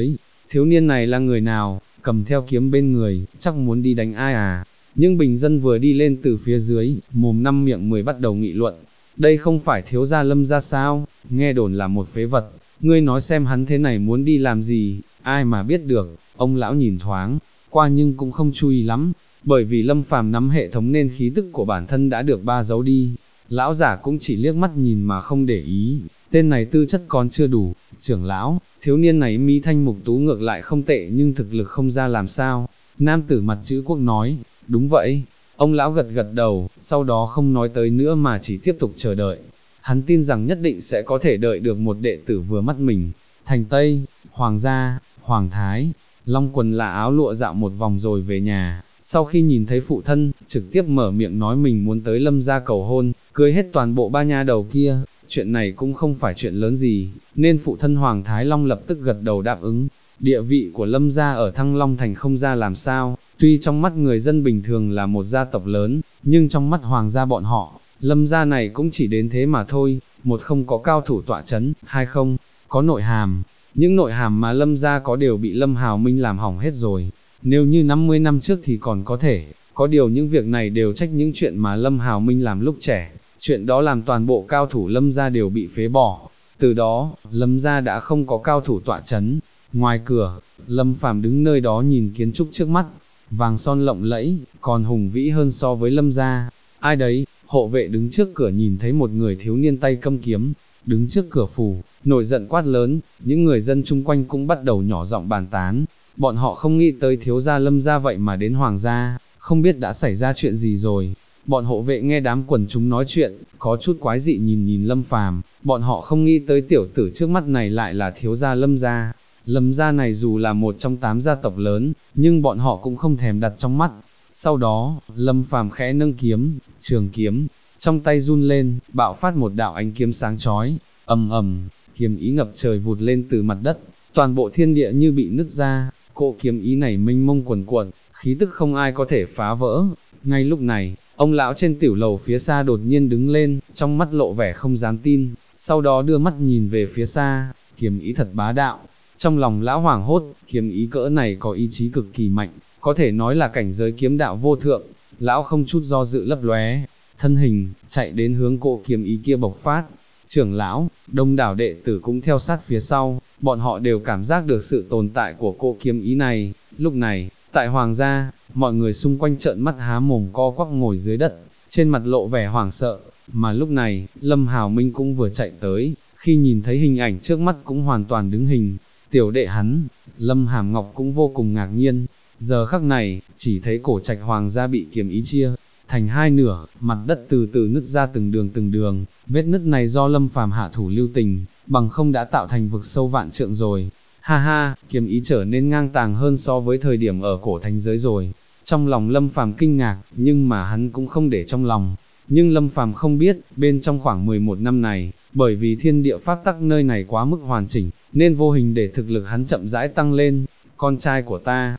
thiếu niên này là người nào, cầm theo kiếm bên người, chắc muốn đi đánh ai à? Nhưng bình dân vừa đi lên từ phía dưới, mồm năm miệng mười bắt đầu nghị luận, đây không phải thiếu gia Lâm gia sao, nghe đồn là một phế vật, ngươi nói xem hắn thế này muốn đi làm gì, ai mà biết được, ông lão nhìn thoáng qua nhưng cũng không chú ý lắm, bởi vì Lâm Phàm nắm hệ thống nên khí tức của bản thân đã được ba giấu đi, lão giả cũng chỉ liếc mắt nhìn mà không để ý, tên này tư chất còn chưa đủ, trưởng lão, thiếu niên này mi thanh mục tú ngược lại không tệ nhưng thực lực không ra làm sao, nam tử mặt chữ quốc nói, đúng vậy, ông lão gật gật đầu, sau đó không nói tới nữa mà chỉ tiếp tục chờ đợi, hắn tin rằng nhất định sẽ có thể đợi được một đệ tử vừa mắt mình, thành Tây, Hoàng gia, Hoàng Thái, Long Quần là áo lụa dạo một vòng rồi về nhà. Sau khi nhìn thấy phụ thân, trực tiếp mở miệng nói mình muốn tới Lâm gia cầu hôn, cưới hết toàn bộ ba nha đầu kia, chuyện này cũng không phải chuyện lớn gì, nên phụ thân Hoàng Thái Long lập tức gật đầu đáp ứng. Địa vị của Lâm gia ở Thăng Long Thành không ra làm sao, tuy trong mắt người dân bình thường là một gia tộc lớn, nhưng trong mắt Hoàng gia bọn họ, Lâm gia này cũng chỉ đến thế mà thôi, một không có cao thủ tọa chấn, hai không có nội hàm, những nội hàm mà Lâm gia có đều bị Lâm Hào Minh làm hỏng hết rồi. Nếu như 50 năm trước thì còn có thể, có điều những việc này đều trách những chuyện mà Lâm Hào Minh làm lúc trẻ, chuyện đó làm toàn bộ cao thủ Lâm gia đều bị phế bỏ. Từ đó, Lâm gia đã không có cao thủ tọa chấn. Ngoài cửa, Lâm Phàm đứng nơi đó nhìn kiến trúc trước mắt, vàng son lộng lẫy, còn hùng vĩ hơn so với Lâm gia. Ai đấy, hộ vệ đứng trước cửa nhìn thấy một người thiếu niên tay cầm kiếm, đứng trước cửa phủ, nổi giận quát lớn, những người dân chung quanh cũng bắt đầu nhỏ giọng bàn tán. Bọn họ không nghĩ tới thiếu gia Lâm gia vậy mà đến Hoàng gia, không biết đã xảy ra chuyện gì rồi. Bọn hộ vệ nghe đám quần chúng nói chuyện, có chút quái dị nhìn Lâm Phàm, bọn họ không nghĩ tới tiểu tử trước mắt này lại là thiếu gia Lâm gia. Lâm gia này dù là một trong 8 gia tộc lớn, nhưng bọn họ cũng không thèm đặt trong mắt. Sau đó, Lâm Phàm khẽ nâng kiếm, trường kiếm, trong tay run lên, bạo phát một đạo ánh kiếm sáng chói, ầm ầm, kiếm ý ngập trời vụt lên từ mặt đất, toàn bộ thiên địa như bị nứt ra. Cỗ kiếm ý này mênh mông quần cuộn, khí tức không ai có thể phá vỡ. Ngay lúc này, ông lão trên tiểu lầu phía xa đột nhiên đứng lên, trong mắt lộ vẻ không dám tin, sau đó đưa mắt nhìn về phía xa, kiếm ý thật bá đạo. Trong lòng lão hoảng hốt, kiếm ý cỡ này có ý chí cực kỳ mạnh, có thể nói là cảnh giới kiếm đạo vô thượng. Lão không chút do dự lấp lóe, thân hình, chạy đến hướng cỗ kiếm ý kia bộc phát. Trưởng lão, đông đảo đệ tử cũng theo sát phía sau, bọn họ đều cảm giác được sự tồn tại của cỗ kiếm ý này. Lúc này, tại Hoàng gia, mọi người xung quanh trợn mắt há mồm co quắp ngồi dưới đất, trên mặt lộ vẻ hoảng sợ, mà lúc này, Lâm Hào Minh cũng vừa chạy tới, khi nhìn thấy hình ảnh trước mắt cũng hoàn toàn đứng hình. Tiểu đệ hắn, Lâm Hàm Ngọc cũng vô cùng ngạc nhiên, giờ khắc này, chỉ thấy cổ trạch Hoàng gia bị kiếm ý chia thành hai nửa, mặt đất từ từ nứt ra từng đường, vết nứt này do Lâm Phàm hạ thủ lưu tình, bằng không đã tạo thành vực sâu vạn trượng rồi. Ha ha, kiếm ý trở nên ngang tàng hơn so với thời điểm ở cổ thánh giới rồi. Trong lòng Lâm Phàm kinh ngạc, nhưng mà hắn cũng không để trong lòng. Nhưng Lâm Phàm không biết, bên trong khoảng 11 năm này, bởi vì thiên địa pháp tắc nơi này quá mức hoàn chỉnh, nên vô hình để thực lực hắn chậm rãi tăng lên. Con trai của ta,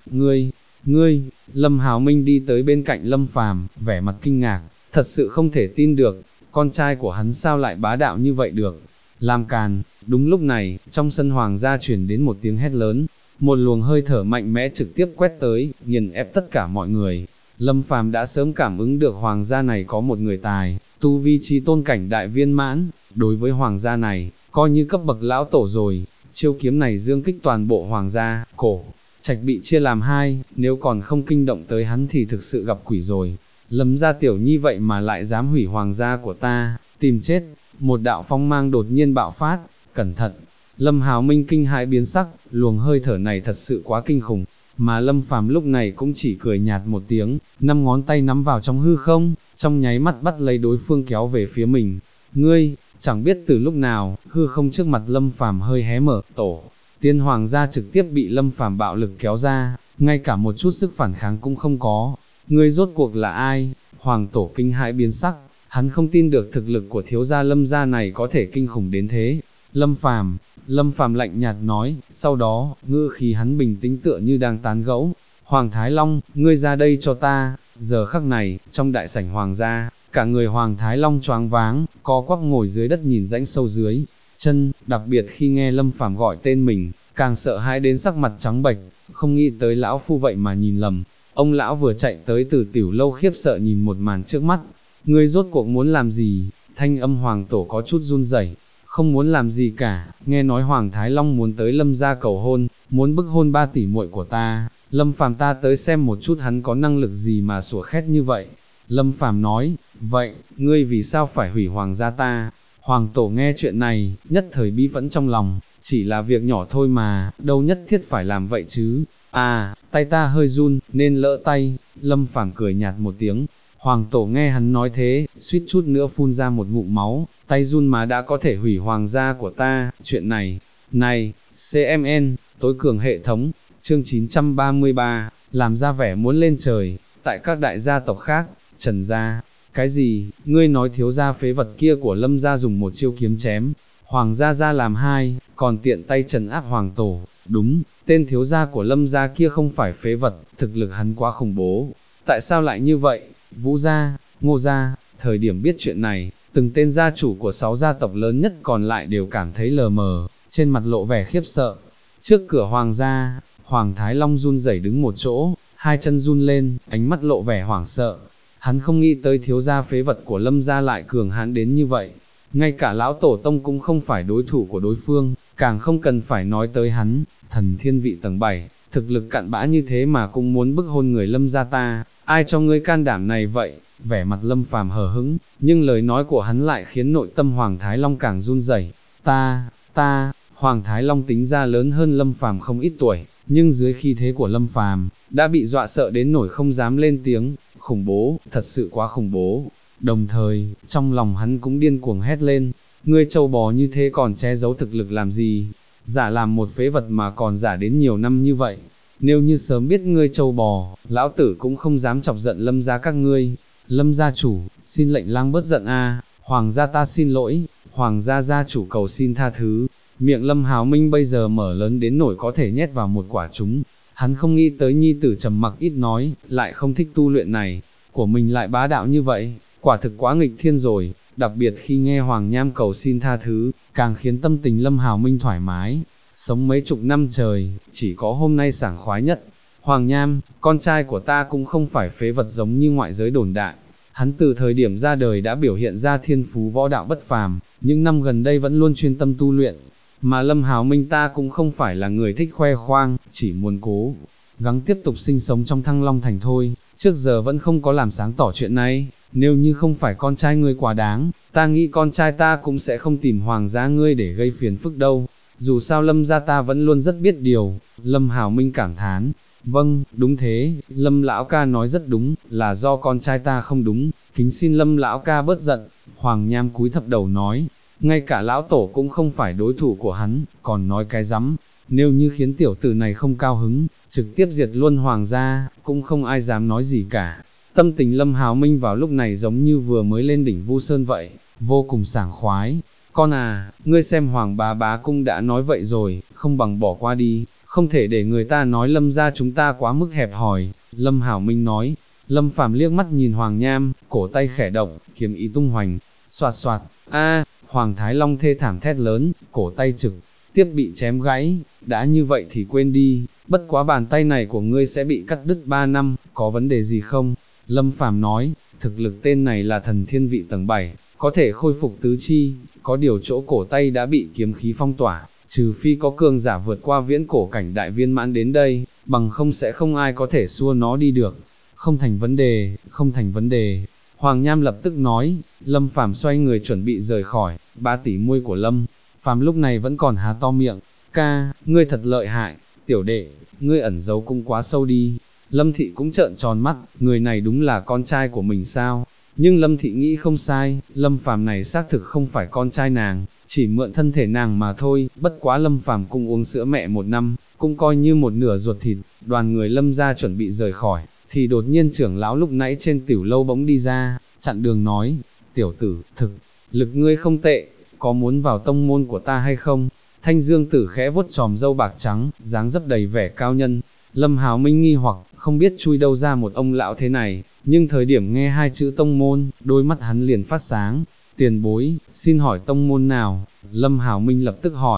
ngươi, Lâm Hào Minh đi tới bên cạnh Lâm Phàm, vẻ mặt kinh ngạc, thật sự không thể tin được, con trai của hắn sao lại bá đạo như vậy được. Làm càn, đúng lúc này, trong sân Hoàng gia truyền đến một tiếng hét lớn, một luồng hơi thở mạnh mẽ trực tiếp quét tới, nghiền ép tất cả mọi người. Lâm Phàm đã sớm cảm ứng được Hoàng gia này có một người tài, tu vi chí tôn cảnh đại viên mãn, đối với Hoàng gia này, coi như cấp bậc lão tổ rồi, chiêu kiếm này dương kích toàn bộ Hoàng gia, cổ trạch bị chia làm hai, nếu còn không kinh động tới hắn thì thực sự gặp quỷ rồi. Lâm gia tiểu nhi vậy mà lại dám hủy Hoàng gia của ta, tìm chết. Một đạo phong mang đột nhiên bạo phát, cẩn thận. Lâm Hào Minh kinh hãi biến sắc, luồng hơi thở này thật sự quá kinh khủng, mà Lâm Phàm lúc này cũng chỉ cười nhạt một tiếng, 5 ngón tay nắm vào trong hư không, trong nháy mắt bắt lấy đối phương kéo về phía mình. Ngươi, chẳng biết từ lúc nào, hư không trước mặt Lâm Phàm hơi hé mở, tổ tiên Hoàng gia trực tiếp bị Lâm Phàm bạo lực kéo ra, ngay cả một chút sức phản kháng cũng không có. Ngươi rốt cuộc là ai? Hoàng tổ kinh hãi biến sắc, hắn không tin được thực lực của thiếu gia Lâm gia này có thể kinh khủng đến thế. Lâm Phàm lạnh nhạt nói, sau đó, ngữ khí hắn bình tĩnh tựa như đang tán gẫu. Hoàng Thái Long, ngươi ra đây cho ta. Giờ khắc này, trong đại sảnh Hoàng gia, cả người Hoàng Thái Long choáng váng, co quắp ngồi dưới đất nhìn rãnh sâu dưới chân, đặc biệt khi nghe Lâm Phàm gọi tên mình, càng sợ hãi đến sắc mặt trắng bệch, không nghĩ tới lão phu vậy mà nhìn lầm. Ông lão vừa chạy tới từ tiểu lâu khiếp sợ nhìn một màn trước mắt. Ngươi rốt cuộc muốn làm gì? Thanh âm Hoàng Tổ có chút run rẩy. Không muốn làm gì cả, nghe nói Hoàng Thái Long muốn tới Lâm gia cầu hôn, muốn bức hôn 3 tỷ muội của ta, Lâm Phàm ta tới xem một chút hắn có năng lực gì mà sủa khét như vậy. Lâm Phàm nói, vậy, ngươi vì sao phải hủy Hoàng gia ta? Hoàng Tổ nghe chuyện này, nhất thời bi phẫn trong lòng, chỉ là việc nhỏ thôi mà, đâu nhất thiết phải làm vậy chứ. À, tay ta hơi run, nên lỡ tay. Lâm Phàm cười nhạt một tiếng. Hoàng Tổ nghe hắn nói thế, suýt chút nữa phun ra một ngụm máu, tay run mà đã có thể hủy hoàng gia của ta, chuyện này, CMN, tối cường hệ thống, chương 933, làm ra vẻ muốn lên trời, tại các đại gia tộc khác, Trần gia, cái gì, ngươi nói thiếu gia phế vật kia của Lâm gia dùng một chiêu kiếm chém, Hoàng gia làm hai, còn tiện tay trấn áp Hoàng Tổ, đúng, tên thiếu gia của Lâm gia kia không phải phế vật, thực lực hắn quá khủng bố, tại sao lại như vậy? Vũ gia, Ngô gia, thời điểm biết chuyện này, từng tên gia chủ của 6 gia tộc lớn nhất còn lại đều cảm thấy lờ mờ, trên mặt lộ vẻ khiếp sợ. Trước cửa Hoàng gia, Hoàng Thái Long run rẩy đứng một chỗ, hai chân run lên, ánh mắt lộ vẻ hoảng sợ. Hắn không nghĩ tới thiếu gia phế vật của Lâm gia lại cường hãn đến như vậy. Ngay cả lão tổ tông cũng không phải đối thủ của đối phương, càng không cần phải nói tới hắn, thần thiên vị tầng 7, thực lực cặn bã như thế mà cũng muốn bức hôn người Lâm gia ta, ai cho ngươi can đảm này vậy? Vẻ mặt Lâm Phàm hờ hững, nhưng lời nói của hắn lại khiến nội tâm Hoàng Thái Long càng run rẩy. Hoàng Thái Long tính ra lớn hơn Lâm Phàm không ít tuổi, nhưng dưới khí thế của Lâm Phàm đã bị dọa sợ đến nổi không dám lên tiếng, khủng bố, thật sự quá khủng bố. Đồng thời, trong lòng hắn cũng điên cuồng hét lên, ngươi trâu bò như thế còn che giấu thực lực làm gì? Giả làm một phế vật mà còn giả đến nhiều năm như vậy. Nếu như sớm biết ngươi trâu bò, lão tử cũng không dám chọc giận Lâm gia các ngươi. Lâm gia chủ, xin lệnh lang bớt giận a, Hoàng gia ta xin lỗi, Hoàng gia gia chủ cầu xin tha thứ. Miệng Lâm Hào Minh bây giờ mở lớn đến nổi có thể nhét vào một quả trúng. Hắn không nghĩ tới nhi tử trầm mặc ít nói, lại không thích tu luyện này, của mình lại bá đạo như vậy, quả thực quá nghịch thiên rồi, đặc biệt khi nghe Hoàng Nham cầu xin tha thứ, càng khiến tâm tình Lâm Hào Minh thoải mái. Sống mấy chục năm trời, chỉ có hôm nay sảng khoái nhất. Hoàng Nham, con trai của ta cũng không phải phế vật giống như ngoại giới đồn đại. Hắn từ thời điểm ra đời đã biểu hiện ra thiên phú võ đạo bất phàm, những năm gần đây vẫn luôn chuyên tâm tu luyện. Mà Lâm Hào Minh ta cũng không phải là người thích khoe khoang, chỉ muốn cố gắng tiếp tục sinh sống trong Thăng Long Thành thôi, trước giờ vẫn không có làm sáng tỏ chuyện này. Nếu như không phải con trai ngươi quá đáng, ta nghĩ con trai ta cũng sẽ không tìm Hoàng gia ngươi để gây phiền phức đâu. Dù sao Lâm gia ta vẫn luôn rất biết điều. Lâm Hào Minh cảm thán, vâng, đúng thế, Lâm lão ca nói rất đúng, là do con trai ta không đúng, kính xin Lâm lão ca bớt giận. Hoàng Nham cúi thấp đầu nói, ngay cả lão tổ cũng không phải đối thủ của hắn, còn nói cái rắm, nếu như khiến tiểu tử này không cao hứng, trực tiếp diệt luôn Hoàng gia, cũng không ai dám nói gì cả. Tâm tình Lâm Hào Minh vào lúc này giống như vừa mới lên đỉnh Vu Sơn vậy, vô cùng sảng khoái. Con à, ngươi xem Hoàng bá bá cũng đã nói vậy rồi, không bằng bỏ qua đi, không thể để người ta nói Lâm gia chúng ta quá mức hẹp hòi. Lâm Hào Minh nói. Lâm Phàm liếc mắt nhìn Hoàng Nham, cổ tay khẽ động, kiếm ý tung hoành, xoạt xoạt, Hoàng Thái Long thê thảm thét lớn, cổ tay trực tiếp bị chém gãy. Đã như vậy thì quên đi, bất quá bàn tay này của ngươi sẽ bị cắt đứt 3 năm, có vấn đề gì không? Lâm Phàm nói, thực lực tên này là thần thiên vị tầng 7, có thể khôi phục tứ chi, có điều chỗ cổ tay đã bị kiếm khí phong tỏa, trừ phi có cường giả vượt qua viễn cổ cảnh đại viên mãn đến đây, bằng không sẽ không ai có thể xua nó đi được. Không thành vấn đề, không thành vấn đề. Hoàng Nham lập tức nói. Lâm Phàm xoay người chuẩn bị rời khỏi. 3 tỷ muôi của Lâm Phàm lúc này vẫn còn há to miệng. Ca, ngươi thật lợi hại, tiểu đệ, ngươi ẩn giấu cũng quá sâu đi. Lâm Thị cũng trợn tròn mắt, người này đúng là con trai của mình sao? Nhưng Lâm Thị nghĩ không sai, Lâm Phàm này xác thực không phải con trai nàng, chỉ mượn thân thể nàng mà thôi. Bất quá Lâm Phàm cũng uống sữa mẹ 1 năm, cũng coi như một nửa ruột thịt. Đoàn người Lâm gia chuẩn bị rời khỏi, thì đột nhiên trưởng lão lúc nãy trên tiểu lâu bỗng đi ra, chặn đường nói, tiểu tử, thực lực ngươi không tệ, có muốn vào tông môn của ta hay không? Thanh Dương Tử khẽ vuốt chòm râu bạc trắng, dáng dấp đầy vẻ cao nhân. Lâm Hào Minh nghi hoặc, không biết chui đâu ra một ông lão thế này, nhưng thời điểm nghe 2 chữ tông môn, đôi mắt hắn liền phát sáng. Tiền bối, xin hỏi tông môn nào? Lâm Hào Minh lập tức hỏi.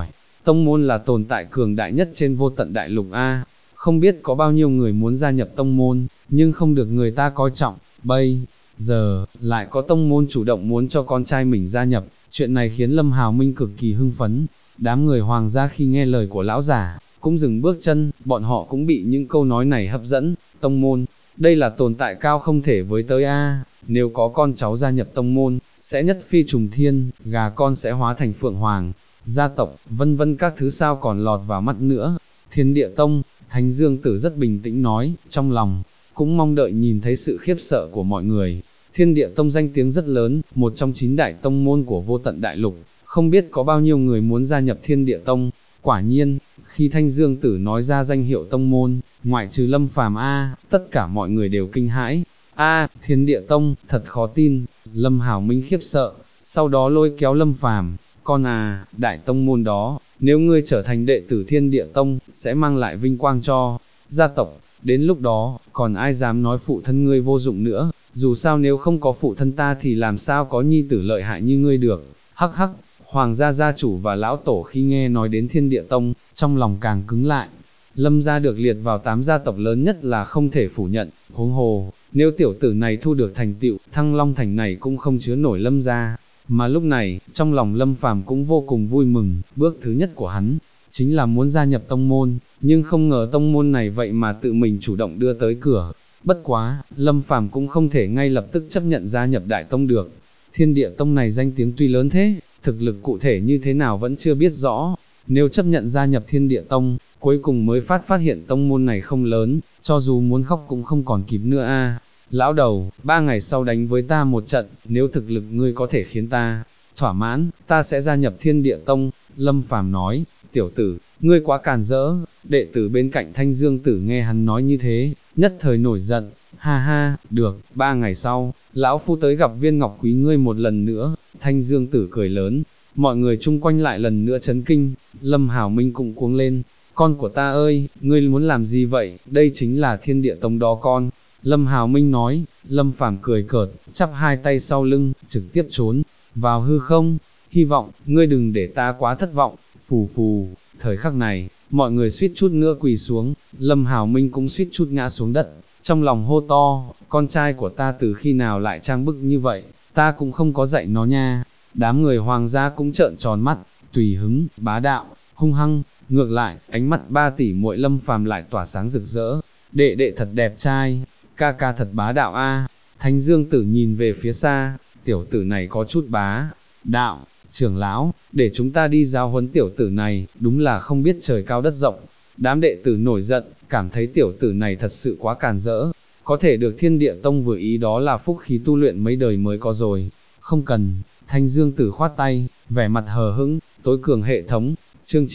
tông môn là tồn tại cường đại nhất trên vô tận đại lục A, không biết có bao nhiêu người muốn gia nhập tông môn, nhưng không được người ta coi trọng, bây giờ, lại có tông môn chủ động muốn cho con trai mình gia nhập, chuyện này khiến Lâm Hào Minh cực kỳ hưng phấn, đám người hoàng gia khi nghe lời của lão giả, cũng dừng bước chân, bọn họ cũng bị những câu nói này hấp dẫn, tông môn, đây là tồn tại cao không thể với tới A, nếu có con cháu gia nhập tông môn, sẽ nhất phi trùng thiên, gà con sẽ hóa thành phượng hoàng, gia tộc, vân vân các thứ sao còn lọt vào mắt nữa. Thiên Địa Tông, Thánh Dương Tử rất bình tĩnh nói, trong lòng, cũng mong đợi nhìn thấy sự khiếp sợ của mọi người. Thiên Địa Tông danh tiếng rất lớn, một trong 9 đại tông môn của vô tận đại lục, không biết có bao nhiêu người muốn gia nhập Thiên Địa Tông. Quả nhiên, khi Thanh Dương Tử nói ra danh hiệu tông môn, ngoại trừ Lâm Phàm tất cả mọi người đều kinh hãi. Thiên Địa Tông, thật khó tin. Lâm Hảo Minh khiếp sợ, sau đó lôi kéo Lâm Phàm, con đại tông môn đó, nếu ngươi trở thành đệ tử Thiên Địa Tông, sẽ mang lại vinh quang cho gia tộc, đến lúc đó, còn ai dám nói phụ thân ngươi vô dụng nữa, dù sao nếu không có phụ thân ta thì làm sao có nhi tử lợi hại như ngươi được, hắc hắc. Hoàng gia gia chủ và lão tổ khi nghe nói đến Thiên Địa Tông, trong lòng càng cứng lại. Lâm gia được liệt vào 8 gia tộc lớn nhất là không thể phủ nhận, huống hồ, nếu tiểu tử này thu được thành tựu, Thăng Long thành này cũng không chứa nổi Lâm gia. Mà lúc này, trong lòng Lâm Phàm cũng vô cùng vui mừng, bước thứ nhất của hắn, chính là muốn gia nhập tông môn, nhưng không ngờ tông môn này vậy mà tự mình chủ động đưa tới cửa. Bất quá, Lâm Phàm cũng không thể ngay lập tức chấp nhận gia nhập đại tông được. Thiên Địa Tông này danh tiếng tuy lớn thế, thực lực cụ thể như thế nào vẫn chưa biết rõ. Nếu chấp nhận gia nhập Thiên Địa Tông, cuối cùng mới phát hiện tông môn này không lớn, cho dù muốn khóc cũng không còn kịp nữa Lão đầu, 3 ngày sau đánh với ta một trận, nếu thực lực ngươi có thể khiến ta thỏa mãn, ta sẽ gia nhập Thiên Địa Tông. Lâm Phàm nói, tiểu tử, ngươi quá càn rỡ. Đệ tử bên cạnh Thanh Dương Tử nghe hắn nói như thế, nhất thời nổi giận, ha ha, được, 3 ngày sau, lão phu tới gặp viên ngọc quý ngươi một lần nữa. Thanh Dương Tử cười lớn, mọi người chung quanh lại lần nữa chấn kinh, Lâm Hảo Minh cũng cuống lên, con của ta ơi, ngươi muốn làm gì vậy, đây chính là Thiên Địa Tông đó con. Lâm Hảo Minh nói, Lâm Phàm cười cợt, chắp hai tay sau lưng, trực tiếp trốn vào hư không, hy vọng, ngươi đừng để ta quá thất vọng, phù phù. Thời khắc này, mọi người suýt chút nữa quỳ xuống, Lâm Hảo Minh cũng suýt chút ngã xuống đất, trong lòng hô to, con trai của ta từ khi nào lại trang bức như vậy, ta cũng không có dạy nó nha. Đám người hoàng gia cũng trợn tròn mắt, tùy hứng, bá đạo, hung hăng, ngược lại, ánh mắt 3 tỷ muội Lâm Phàm lại tỏa sáng rực rỡ, đệ đệ thật đẹp trai, ca ca thật bá đạo Thánh Dương Tử nhìn về phía xa, tiểu tử này có chút bá đạo, trưởng lão, để chúng ta đi giáo huấn tiểu tử này, đúng là không biết trời cao đất rộng. Đám đệ tử nổi giận, cảm thấy tiểu tử này thật sự quá càn rỡ, có thể được Thiên Địa Tông vừa ý đó là phúc khí tu luyện mấy đời mới có rồi, không cần. Thanh Dương Tử khoát tay, vẻ mặt hờ hững, tối cường hệ thống, chương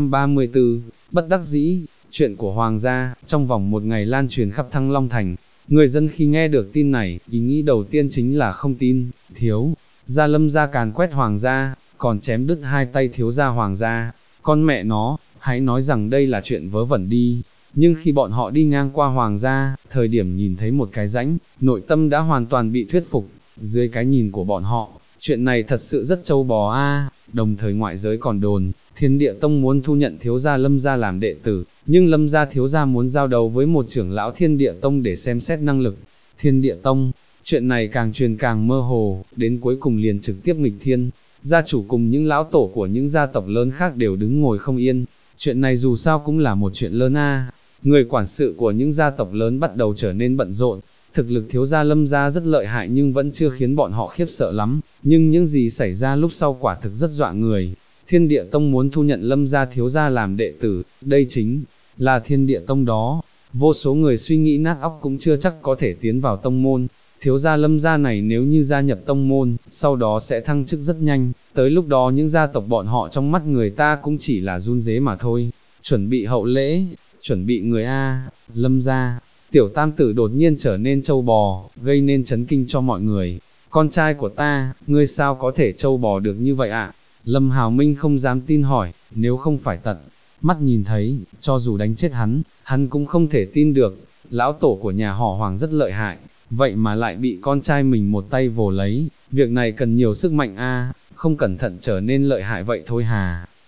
934, bất đắc dĩ, chuyện của Hoàng gia, trong vòng một ngày lan truyền khắp Thăng Long Thành. Người dân khi nghe được tin này, ý nghĩ đầu tiên chính là không tin, thiếu gia Lâm gia càn quét Hoàng gia, còn chém đứt 2 tay thiếu gia Hoàng gia, con mẹ nó, hãy nói rằng đây là chuyện vớ vẩn đi. Nhưng khi bọn họ đi ngang qua Hoàng gia, thời điểm nhìn thấy một cái rãnh, nội tâm đã hoàn toàn bị thuyết phục, dưới cái nhìn của bọn họ, chuyện này thật sự rất trâu bò Đồng thời ngoại giới còn đồn, Thiên Địa Tông muốn thu nhận thiếu gia Lâm gia làm đệ tử, nhưng Lâm gia thiếu gia muốn giao đấu với một trưởng lão Thiên Địa Tông để xem xét năng lực. Thiên Địa Tông, chuyện này càng truyền càng mơ hồ, đến cuối cùng liền trực tiếp nghịch thiên, gia chủ cùng những lão tổ của những gia tộc lớn khác đều đứng ngồi không yên. Chuyện này dù sao cũng là một chuyện lớn Người quản sự của những gia tộc lớn bắt đầu trở nên bận rộn. Thực lực thiếu gia Lâm gia rất lợi hại nhưng vẫn chưa khiến bọn họ khiếp sợ lắm, nhưng những gì xảy ra lúc sau quả thực rất dọa người. Thiên Địa Tông muốn thu nhận Lâm gia thiếu gia làm đệ tử, đây chính là Thiên Địa Tông đó. Vô số người suy nghĩ nát óc cũng chưa chắc có thể tiến vào tông môn. Thiếu gia Lâm gia này nếu như gia nhập tông môn, sau đó sẽ thăng chức rất nhanh, tới lúc đó những gia tộc bọn họ trong mắt người ta cũng chỉ là run rế mà thôi. Chuẩn bị hậu lễ, chuẩn bị người Lâm gia. Tiểu tam tử đột nhiên trở nên trâu bò, gây nên chấn kinh cho mọi người. Con trai của ta, ngươi sao có thể trâu bò được như vậy Lâm Hào Minh không dám tin hỏi, nếu không phải tận mắt nhìn thấy, cho dù đánh chết hắn cũng không thể tin được. Lão tổ của nhà họ Hoàng rất lợi hại, vậy mà lại bị con trai mình một tay vồ lấy, việc này cần nhiều sức mạnh không cẩn thận trở nên lợi hại vậy thôi hà.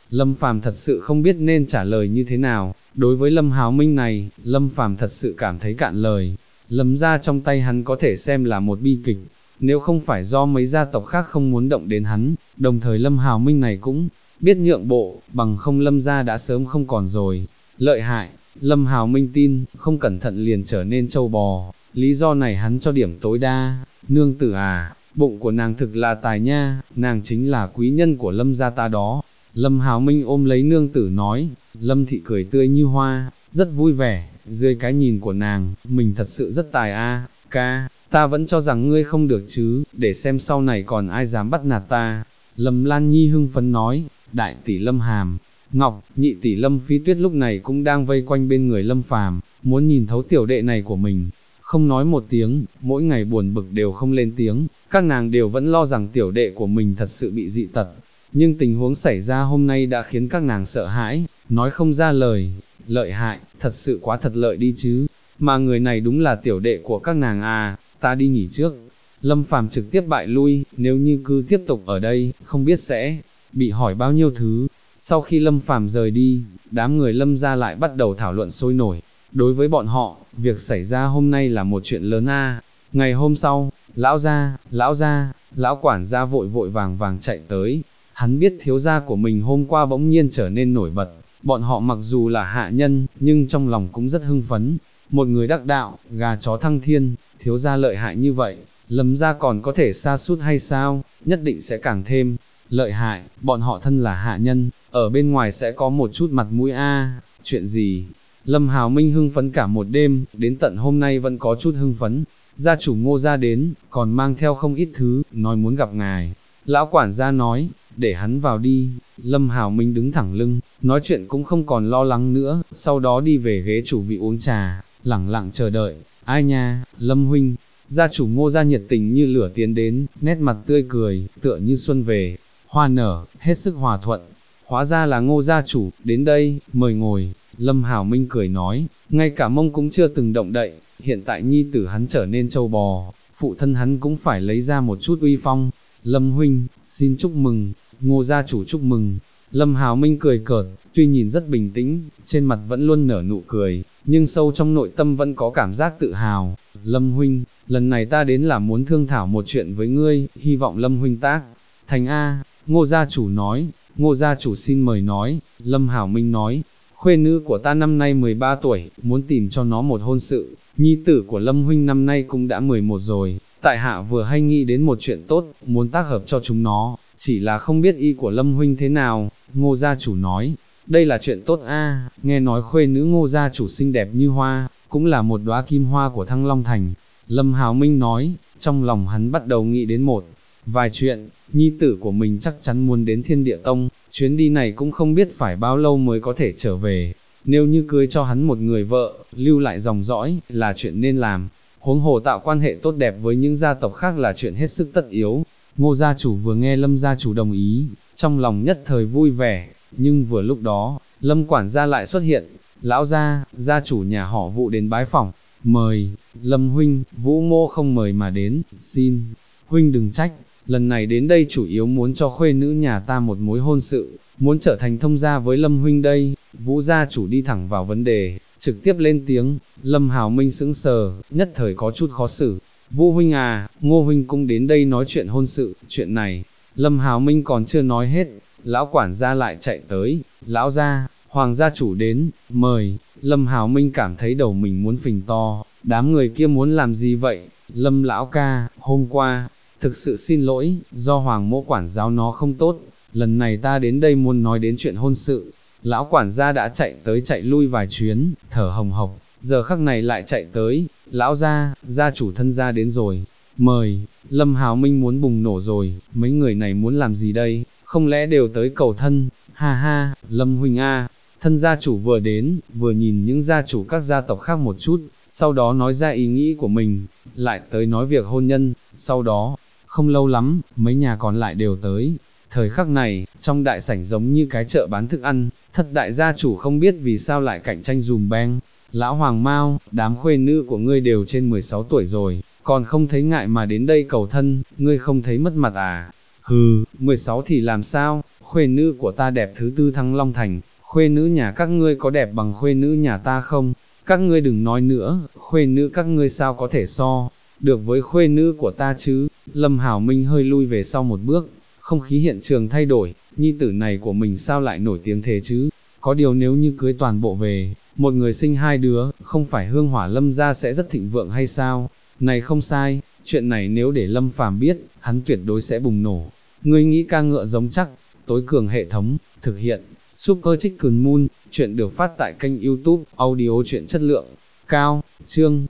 Lâm Phàm thật sự không biết nên trả lời như thế nào, đối với Lâm Hào Minh này, Lâm Phàm thật sự cảm thấy cạn lời. Lâm gia trong tay hắn có thể xem là một bi kịch, nếu không phải do mấy gia tộc khác không muốn động đến hắn, đồng thời Lâm Hào Minh này cũng biết nhượng bộ, bằng không Lâm gia đã sớm không còn rồi. Lợi hại, Lâm Hào Minh tin, không cẩn thận liền trở nên trâu bò, lý do này hắn cho điểm tối đa. Nương tử à, bụng của nàng thực là tài nha, nàng chính là quý nhân của Lâm gia ta đó. Lâm Hào Minh ôm lấy nương tử nói, Lâm thị cười tươi như hoa, rất vui vẻ, dưới cái nhìn của nàng, mình thật sự rất tài a, ca, ta vẫn cho rằng ngươi không được chứ, để xem sau này còn ai dám bắt nạt ta. Lâm Lan Nhi hưng phấn nói, đại tỷ Lâm Hàm, Ngọc, nhị tỷ Lâm Phi Tuyết lúc này cũng đang vây quanh bên người Lâm Phàm, muốn nhìn thấu tiểu đệ này của mình. Không nói một tiếng, mỗi ngày buồn bực đều không lên tiếng, các nàng đều vẫn lo rằng tiểu đệ của mình thật sự bị dị tật. Nhưng tình huống xảy ra hôm nay đã khiến các nàng sợ hãi, nói không ra lời. Lợi hại, thật sự quá thật lợi đi chứ, mà người này đúng là tiểu đệ của các nàng à, ta đi nghỉ trước. Lâm Phàm trực tiếp bại lui, nếu như cứ tiếp tục ở đây, không biết sẽ bị hỏi bao nhiêu thứ. Sau khi Lâm Phàm rời đi, đám người Lâm gia lại bắt đầu thảo luận sôi nổi. Đối với bọn họ, việc xảy ra hôm nay là một chuyện lớn a. Ngày hôm sau, lão quản gia vội vội vàng vàng chạy tới. Hắn biết thiếu gia của mình hôm qua bỗng nhiên trở nên nổi bật, bọn họ mặc dù là hạ nhân, nhưng trong lòng cũng rất hưng phấn. Một người đắc đạo, gà chó thăng thiên, thiếu gia lợi hại như vậy, Lâm gia còn có thể sa sút hay sao, nhất định sẽ càng thêm lợi hại, bọn họ thân là hạ nhân, ở bên ngoài sẽ có một chút mặt mũi a. Chuyện gì? Lâm Hào Minh hưng phấn cả một đêm, đến tận hôm nay vẫn có chút hưng phấn. Gia chủ Ngô gia đến, còn mang theo không ít thứ, nói muốn gặp ngài. Lão quản gia nói, để hắn vào đi. Lâm Hào Minh đứng thẳng lưng, nói chuyện cũng không còn lo lắng nữa, sau đó đi về ghế chủ vị uống trà, lẳng lặng chờ đợi. Ai nha, Lâm huynh. Gia chủ Ngô gia nhiệt tình như lửa tiến đến, nét mặt tươi cười, tựa như xuân về, hoa nở, hết sức hòa thuận. Hóa ra là Ngô gia chủ, đến đây, mời ngồi. Lâm Hào Minh cười nói, ngay cả mông cũng chưa từng động đậy, hiện tại nhi tử hắn trở nên trâu bò, phụ thân hắn cũng phải lấy ra một chút uy phong. Lâm huynh, xin chúc mừng. Ngô gia chủ chúc mừng. Lâm Hào Minh cười cợt, tuy nhìn rất bình tĩnh, trên mặt vẫn luôn nở nụ cười, nhưng sâu trong nội tâm vẫn có cảm giác tự hào. Lâm huynh, lần này ta đến là muốn thương thảo một chuyện với ngươi, hy vọng Lâm huynh tác thành a. Ngô gia chủ nói. Ngô gia chủ xin mời nói. Lâm Hào Minh nói, khuê nữ của ta năm nay 13 tuổi, muốn tìm cho nó một hôn sự, nhi tử của Lâm huynh năm nay cũng đã 11 rồi, tại hạ vừa hay nghĩ đến một chuyện tốt, muốn tác hợp cho chúng nó, chỉ là không biết ý của Lâm huynh thế nào. Ngô gia chủ nói, đây là chuyện tốt a, nghe nói khuê nữ Ngô gia chủ xinh đẹp như hoa, cũng là một đóa kim hoa của Thăng Long Thành. Lâm Hào Minh nói, trong lòng hắn bắt đầu nghĩ đến một vài chuyện, nhi tử của mình chắc chắn muốn đến Thiên Địa Tông, chuyến đi này cũng không biết phải bao lâu mới có thể trở về. Nếu như cưới cho hắn một người vợ, lưu lại dòng dõi, là chuyện nên làm. Huống hồ tạo quan hệ tốt đẹp với những gia tộc khác là chuyện hết sức tất yếu. Ngô gia chủ vừa nghe Lâm gia chủ đồng ý, trong lòng nhất thời vui vẻ, nhưng vừa lúc đó, Lâm quản gia lại xuất hiện. Lão gia, gia chủ nhà họ Vũ đến bái phỏng, mời. Lâm huynh, Vũ mô không mời mà đến, xin huynh đừng trách, lần này đến đây chủ yếu muốn cho khuê nữ nhà ta một mối hôn sự, muốn trở thành thông gia với Lâm huynh đây. Vũ gia chủ đi thẳng vào vấn đề, trực tiếp lên tiếng. Lâm Hào Minh sững sờ, nhất thời có chút khó xử. Vũ huynh à, Ngô huynh cũng đến đây nói chuyện hôn sự, chuyện này. Lâm Hào Minh còn chưa nói hết, lão quản gia lại chạy tới. Lão gia, Hoàng gia chủ đến, mời. Lâm Hào Minh cảm thấy đầu mình muốn phình to, đám người kia muốn làm gì vậy? Lâm lão ca, hôm qua, thực sự xin lỗi, do Hoàng mỗ quản giáo nó không tốt, lần này ta đến đây muốn nói đến chuyện hôn sự. Lão quản gia đã chạy tới chạy lui vài chuyến, thở hồng hộc, giờ khắc này lại chạy tới. Lão gia, gia chủ thân gia đến rồi, mời. Lâm Hào Minh muốn bùng nổ rồi, mấy người này muốn làm gì đây, không lẽ đều tới cầu thân? Ha ha, Lâm huynh a. Thân gia chủ vừa đến, vừa nhìn những gia chủ các gia tộc khác một chút, sau đó nói ra ý nghĩ của mình, lại tới nói việc hôn nhân. Sau đó, không lâu lắm, mấy nhà còn lại đều tới. Thời khắc này, trong đại sảnh giống như cái chợ bán thức ăn, thất đại gia chủ không biết vì sao lại cạnh tranh dùm beng. Lão Hoàng Mao, đám khuê nữ của ngươi đều trên 16 tuổi rồi, còn không thấy ngại mà đến đây cầu thân, ngươi không thấy mất mặt à? Hừ, 16 thì làm sao, khuê nữ của ta đẹp thứ tư Thăng Long Thành, khuê nữ nhà các ngươi có đẹp bằng khuê nữ nhà ta không? Các ngươi đừng nói nữa, khuê nữ các ngươi sao có thể so được với khuê nữ của ta chứ? Lâm Hảo Minh hơi lui về sau một bước, không khí hiện trường thay đổi, nhi tử này của mình sao lại nổi tiếng thế chứ? Có điều nếu như cưới toàn bộ về, một người sinh hai đứa, không phải hương hỏa Lâm gia sẽ rất thịnh vượng hay sao? Này không sai, chuyện này nếu để Lâm Phàm biết, hắn tuyệt đối sẽ bùng nổ. Ngươi nghĩ ca ngựa giống chắc, tối cường hệ thống, thực hiện, Super Chicken Moon, chuyện được phát tại kênh YouTube, audio chuyện chất lượng cao, chương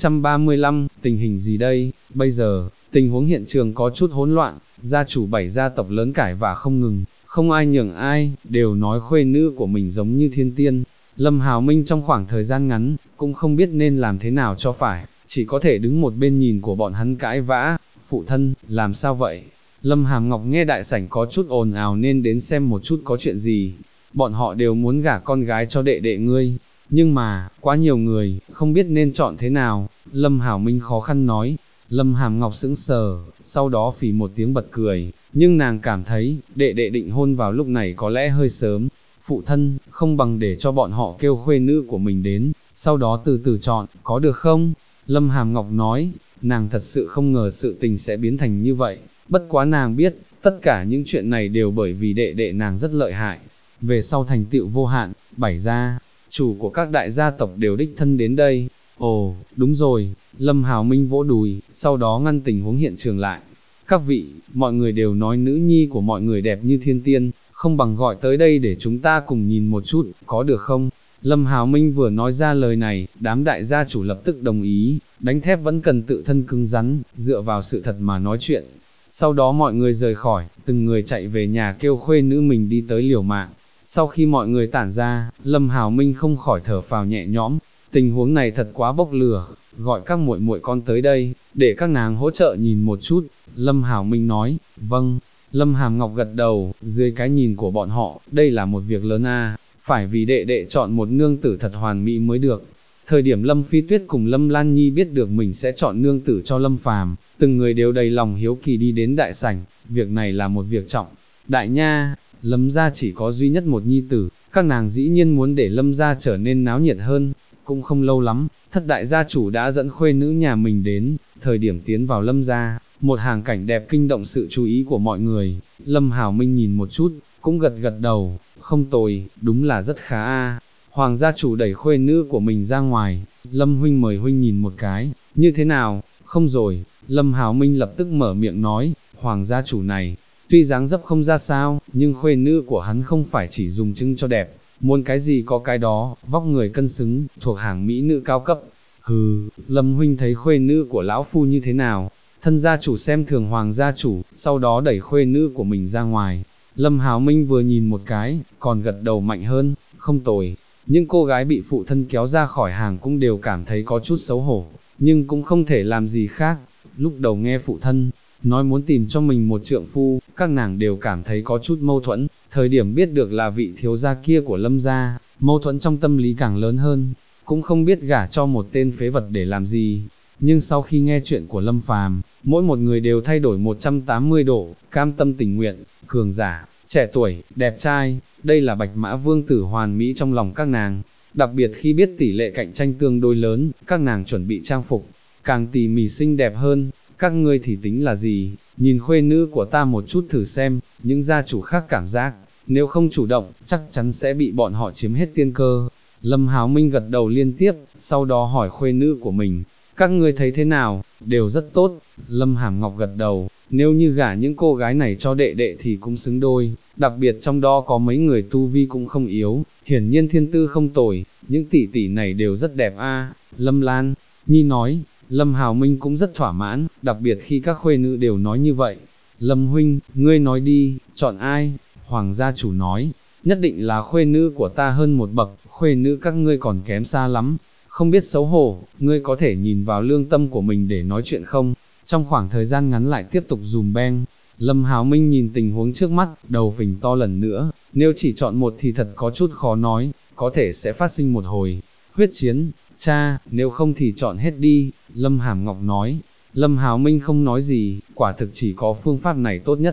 935, tình hình gì đây? Bây giờ, tình huống hiện trường có chút hỗn loạn, gia chủ 7 gia tộc lớn cãi vã không ngừng, không ai nhường ai, đều nói khuê nữ của mình giống như thiên tiên. Lâm Hào Minh trong khoảng thời gian ngắn, cũng không biết nên làm thế nào cho phải, chỉ có thể đứng một bên nhìn của bọn hắn cãi vã. Phụ thân, làm sao vậy? Lâm Hàm Ngọc nghe đại sảnh có chút ồn ào nên đến xem một chút có chuyện gì. Bọn họ đều muốn gả con gái cho đệ đệ ngươi, nhưng mà, quá nhiều người, không biết nên chọn thế nào. Lâm Hảo Minh khó khăn nói. Lâm Hàm Ngọc sững sờ, sau đó phì một tiếng bật cười, nhưng nàng cảm thấy, đệ đệ định hôn vào lúc này có lẽ hơi sớm. Phụ thân, không bằng để cho bọn họ kêu khuê nữ của mình đến, sau đó từ từ chọn, có được không? Lâm Hàm Ngọc nói, nàng thật sự không ngờ sự tình sẽ biến thành như vậy, bất quá nàng biết, tất cả những chuyện này đều bởi vì đệ đệ nàng rất lợi hại. Về sau thành tựu vô hạn, 7 gia chủ của các đại gia tộc đều đích thân đến đây. Ồ, đúng rồi, Lâm Hào Minh vỗ đùi, sau đó ngăn tình huống hiện trường lại. Các vị, mọi người đều nói nữ nhi của mọi người đẹp như thiên tiên, không bằng gọi tới đây để chúng ta cùng nhìn một chút, có được không? Lâm Hào Minh vừa nói ra lời này, đám đại gia chủ lập tức đồng ý, đánh thép vẫn cần tự thân cứng rắn, dựa vào sự thật mà nói chuyện. Sau đó mọi người rời khỏi, từng người chạy về nhà kêu khuê nữ mình đi tới liều mạng. Sau khi mọi người tản ra, Lâm Hào Minh không khỏi thở phào nhẹ nhõm, tình huống này thật quá bốc lửa, gọi các muội muội con tới đây, để các nàng hỗ trợ nhìn một chút. Lâm Hào Minh nói, vâng. Lâm Hàm Ngọc gật đầu, dưới cái nhìn của bọn họ, đây là một việc lớn a, phải vì đệ đệ chọn một nương tử thật hoàn mỹ mới được. Thời điểm Lâm Phi Tuyết cùng Lâm Lan Nhi biết được mình sẽ chọn nương tử cho Lâm Phàm, từng người đều đầy lòng hiếu kỳ đi đến đại sảnh, việc này là một việc trọng đại nha. Lâm gia chỉ có duy nhất một nhi tử, các nàng dĩ nhiên muốn để Lâm gia trở nên náo nhiệt hơn. Cũng không lâu lắm, thất đại gia chủ đã dẫn khuê nữ nhà mình đến, thời điểm tiến vào Lâm gia, một hàng cảnh đẹp kinh động sự chú ý của mọi người. Lâm Hảo Minh nhìn một chút, cũng gật gật đầu, không tồi, đúng là rất khá a. Hoàng gia chủ đẩy khuê nữ của mình ra ngoài, Lâm huynh mời huynh nhìn một cái, như thế nào? Không rồi, Lâm Hảo Minh lập tức mở miệng nói, Hoàng gia chủ này, tuy dáng dấp không ra sao, nhưng khuê nữ của hắn không phải chỉ dùng trưng cho đẹp, muốn cái gì có cái đó, vóc người cân xứng, thuộc hàng mỹ nữ cao cấp. Hừ, Lâm huynh thấy khuê nữ của lão phu như thế nào? Thân gia chủ xem thường Hoàng gia chủ, sau đó đẩy khuê nữ của mình ra ngoài. Lâm Hảo Minh vừa nhìn một cái, còn gật đầu mạnh hơn, không tồi. Những cô gái bị phụ thân kéo ra khỏi hàng cũng đều cảm thấy có chút xấu hổ, nhưng cũng không thể làm gì khác. Lúc đầu nghe phụ thân nói muốn tìm cho mình một trượng phu, các nàng đều cảm thấy có chút mâu thuẫn, thời điểm biết được là vị thiếu gia kia của Lâm gia, mâu thuẫn trong tâm lý càng lớn hơn, cũng không biết gả cho một tên phế vật để làm gì. Nhưng sau khi nghe chuyện của Lâm Phàm, mỗi một người đều thay đổi 180 độ, cam tâm tình nguyện, cường giả, trẻ tuổi, đẹp trai, đây là Bạch Mã Vương tử hoàn mỹ trong lòng các nàng. Đặc biệt khi biết tỷ lệ cạnh tranh tương đối lớn, các nàng chuẩn bị trang phục, càng tỉ mỉ xinh đẹp hơn. Các ngươi thì tính là gì, nhìn khuê nữ của ta một chút thử xem. Những gia chủ khác cảm giác, nếu không chủ động, chắc chắn sẽ bị bọn họ chiếm hết tiên cơ. Lâm Háo Minh gật đầu liên tiếp, sau đó hỏi khuê nữ của mình, các ngươi thấy thế nào? Đều rất tốt. Lâm Hàm Ngọc gật đầu, nếu như gả những cô gái này cho đệ đệ thì cũng xứng đôi, đặc biệt trong đó có mấy người tu vi cũng không yếu, hiển nhiên thiên tư không tồi, những tỷ tỷ này đều rất đẹp a. Lâm Lan Nhi nói. Lâm Hào Minh cũng rất thỏa mãn, đặc biệt khi các khuê nữ đều nói như vậy. Lâm huynh, ngươi nói đi, chọn ai? Hoàng gia chủ nói, nhất định là khuê nữ của ta hơn một bậc, khuê nữ các ngươi còn kém xa lắm. Không biết xấu hổ, ngươi có thể nhìn vào lương tâm của mình để nói chuyện không? Trong khoảng thời gian ngắn lại tiếp tục dùm beng. Lâm Hào Minh nhìn tình huống trước mắt, đầu phình to lần nữa, nếu chỉ chọn một thì thật có chút khó nói, có thể sẽ phát sinh một hồi huyết chiến. Cha, nếu không thì chọn hết đi, Lâm Hàm Ngọc nói. Lâm Hào Minh không nói gì, quả thực chỉ có phương pháp này tốt nhất.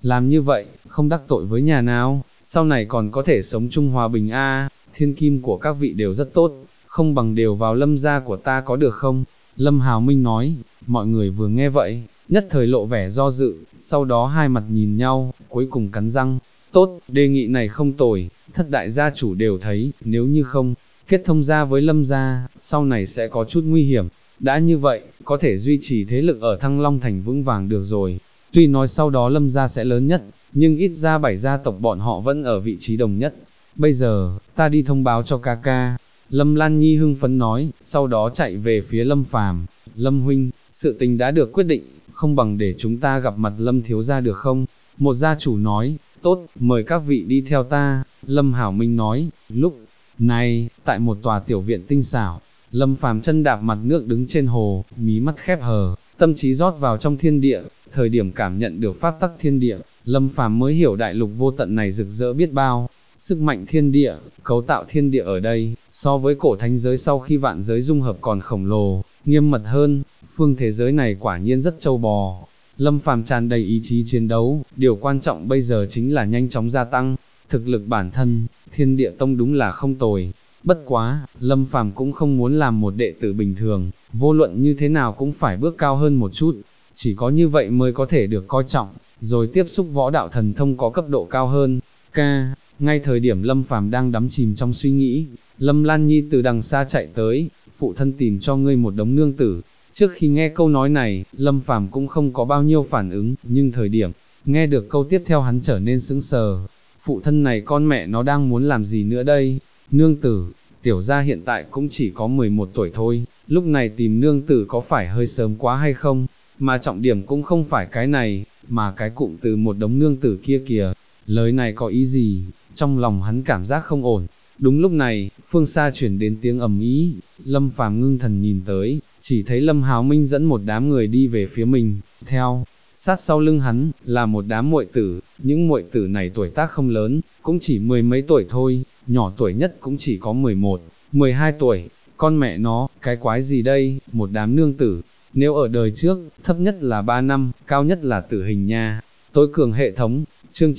làm như vậy, không đắc tội với nhà nào, sau này còn có thể sống chung hòa bình a. Thiên kim của các vị đều rất tốt, không bằng đều vào Lâm gia của ta có được không? Lâm Hào Minh nói, mọi người vừa nghe vậy, nhất thời lộ vẻ do dự, sau đó hai mặt nhìn nhau, cuối cùng cắn răng, tốt, đề nghị này không tồi, thất đại gia chủ đều thấy, nếu như không, kết thông gia với Lâm gia, sau này sẽ có chút nguy hiểm, đã như vậy, có thể duy trì thế lực ở Thăng Long Thành vững vàng được rồi. Tuy nói sau đó Lâm gia sẽ lớn nhất, nhưng ít ra 7 gia tộc bọn họ vẫn ở vị trí đồng nhất. Bây giờ, ta đi thông báo cho ca ca. Lâm Lan Nhi hưng phấn nói, sau đó chạy về phía Lâm Phàm. Lâm huynh, sự tình đã được quyết định, không bằng để chúng ta gặp mặt Lâm thiếu gia được không? Một gia chủ nói, tốt, mời các vị đi theo ta. Lâm Hảo Minh nói, lúc này, tại một tòa tiểu viện tinh xảo, Lâm Phàm chân đạp mặt nước đứng trên hồ, mí mắt khép hờ, tâm trí rót vào trong thiên địa, thời điểm cảm nhận được pháp tắc thiên địa, Lâm Phàm mới hiểu đại lục vô tận này rực rỡ biết bao. Sức mạnh thiên địa, cấu tạo thiên địa ở đây, so với cổ thánh giới sau khi vạn giới dung hợp còn khổng lồ, nghiêm mật hơn, phương thế giới này quả nhiên rất trâu bò. Lâm Phàm tràn đầy ý chí chiến đấu, điều quan trọng bây giờ chính là nhanh chóng gia tăng thực lực bản thân, Thiên Địa Tông đúng là không tồi. Bất quá, Lâm Phàm cũng không muốn làm một đệ tử bình thường, vô luận như thế nào cũng phải bước cao hơn một chút, chỉ có như vậy mới có thể được coi trọng, rồi tiếp xúc võ đạo thần thông có cấp độ cao hơn. Ngay thời điểm Lâm Phàm đang đắm chìm trong suy nghĩ, Lâm Lan Nhi từ đằng xa chạy tới, phụ thân tìm cho ngươi một đống nương tử. Trước khi nghe câu nói này, Lâm Phàm cũng không có bao nhiêu phản ứng, nhưng thời điểm nghe được câu tiếp theo hắn trở nên sững sờ. Phụ thân này con mẹ nó đang muốn làm gì nữa đây? Nương tử, tiểu gia hiện tại cũng chỉ có 11 tuổi thôi, lúc này tìm nương tử có phải hơi sớm quá hay không? Mà trọng điểm cũng không phải cái này, mà cái cụm từ một đống nương tử kia kìa. Lời này có ý gì? Trong lòng hắn cảm giác không ổn. Đúng lúc này, phương xa chuyển đến tiếng ầm ĩ, Lâm Phàm ngưng thần nhìn tới, chỉ thấy Lâm Háo Minh dẫn một đám người đi về phía mình, theo sát sau lưng hắn, là một đám muội tử, những muội tử này tuổi tác không lớn, cũng chỉ mười mấy tuổi thôi, nhỏ tuổi nhất cũng chỉ có 11, 12 tuổi, con mẹ nó, cái quái gì đây, một đám nương tử, nếu ở đời trước, thấp nhất là 3 năm, cao nhất là tử hình nha. Tối cường hệ thống, chương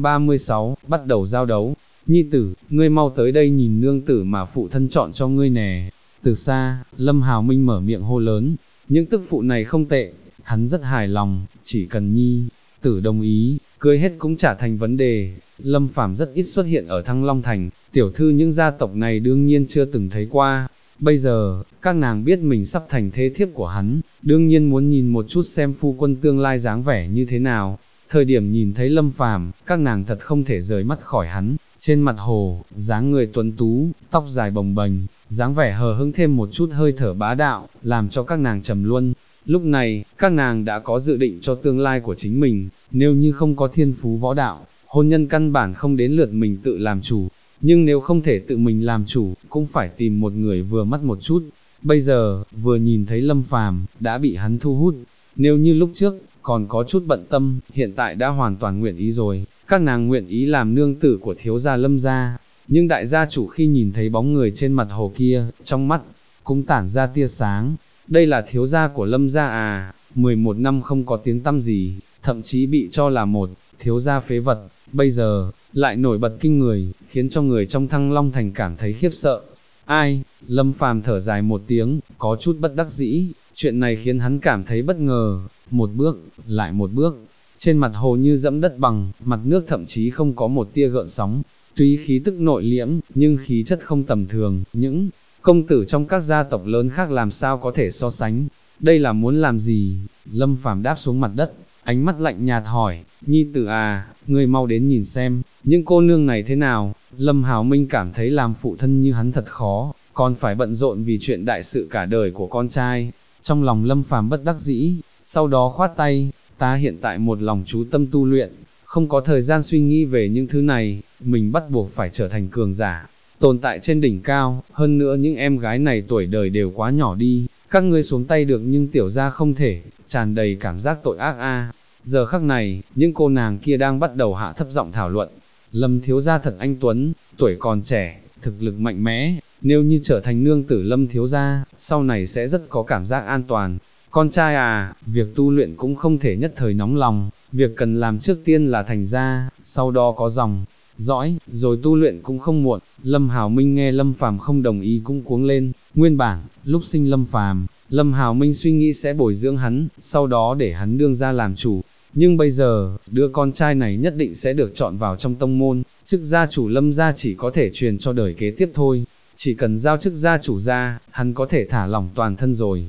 936, bắt đầu giao đấu. Nhi tử, ngươi mau tới đây nhìn nương tử mà phụ thân chọn cho ngươi nè. Từ xa, Lâm Hào Minh mở miệng hô lớn, những tức phụ này không tệ, hắn rất hài lòng, chỉ cần Nhi tử đồng ý, cưới hết cũng chả thành vấn đề. Lâm Phàm rất ít xuất hiện ở Thăng Long Thành, tiểu thư những gia tộc này đương nhiên chưa từng thấy qua. Bây giờ, các nàng biết mình sắp thành thế thiếp của hắn, đương nhiên muốn nhìn một chút xem phu quân tương lai dáng vẻ như thế nào. Thời điểm nhìn thấy Lâm Phàm, các nàng thật không thể rời mắt khỏi hắn, trên mặt hồ, dáng người tuấn tú, tóc dài bồng bềnh, dáng vẻ hờ hững thêm một chút hơi thở bá đạo, làm cho các nàng trầm luân. Lúc này, các nàng đã có dự định cho tương lai của chính mình, nếu như không có thiên phú võ đạo, hôn nhân căn bản không đến lượt mình tự làm chủ, nhưng nếu không thể tự mình làm chủ, cũng phải tìm một người vừa mắt một chút. Bây giờ, vừa nhìn thấy Lâm Phàm, đã bị hắn thu hút, nếu như lúc trước, còn có chút bận tâm, hiện tại đã hoàn toàn nguyện ý rồi, các nàng nguyện ý làm nương tử của thiếu gia Lâm gia. Nhưng đại gia chủ khi nhìn thấy bóng người trên mặt hồ kia, trong mắt, cũng tản ra tia sáng. Đây là thiếu gia của Lâm gia à, 11 năm không có tiếng tăm gì, thậm chí bị cho là một thiếu gia phế vật, bây giờ, lại nổi bật kinh người, khiến cho người trong Thăng Long Thành cảm thấy khiếp sợ. Ai? Lâm Phàm thở dài một tiếng, có chút bất đắc dĩ, chuyện này khiến hắn cảm thấy bất ngờ, một bước, lại một bước, trên mặt hồ như dẫm đất bằng, mặt nước thậm chí không có một tia gợn sóng, tuy khí tức nội liễm, nhưng khí chất không tầm thường, những công tử trong các gia tộc lớn khác làm sao có thể so sánh, đây là muốn làm gì? Lâm Phàm đáp xuống mặt đất, ánh mắt lạnh nhạt hỏi, Nhi tử à, ngươi mau đến nhìn xem, những cô nương này thế nào? Lâm Hào Minh cảm thấy làm phụ thân như hắn thật khó, còn phải bận rộn vì chuyện đại sự cả đời của con trai. Trong lòng Lâm Phàm bất đắc dĩ, sau đó khoát tay, ta hiện tại một lòng chú tâm tu luyện, không có thời gian suy nghĩ về những thứ này, mình bắt buộc phải trở thành cường giả, tồn tại trên đỉnh cao, hơn nữa những em gái này tuổi đời đều quá nhỏ đi, các ngươi xuống tay được nhưng tiểu gia không thể, tràn đầy cảm giác tội ác a. Giờ khắc này, những cô nàng kia đang bắt đầu hạ thấp giọng thảo luận, Lâm thiếu gia thật anh tuấn, tuổi còn trẻ, thực lực mạnh mẽ, nếu như trở thành nương tử Lâm thiếu gia, sau này sẽ rất có cảm giác an toàn. Con trai à, việc tu luyện cũng không thể nhất thời nóng lòng, việc cần làm trước tiên là thành ra, sau đó có dòng dõi, rồi tu luyện cũng không muộn. Lâm Hào Minh nghe Lâm Phàm không đồng ý cũng cuống lên, nguyên bản, lúc sinh Lâm Phàm, Lâm Hào Minh suy nghĩ sẽ bồi dưỡng hắn, sau đó để hắn đương ra làm chủ. Nhưng bây giờ, đứa con trai này nhất định sẽ được chọn vào trong tông môn, chức gia chủ Lâm gia chỉ có thể truyền cho đời kế tiếp thôi. Chỉ cần giao chức gia chủ ra, hắn có thể thả lỏng toàn thân rồi.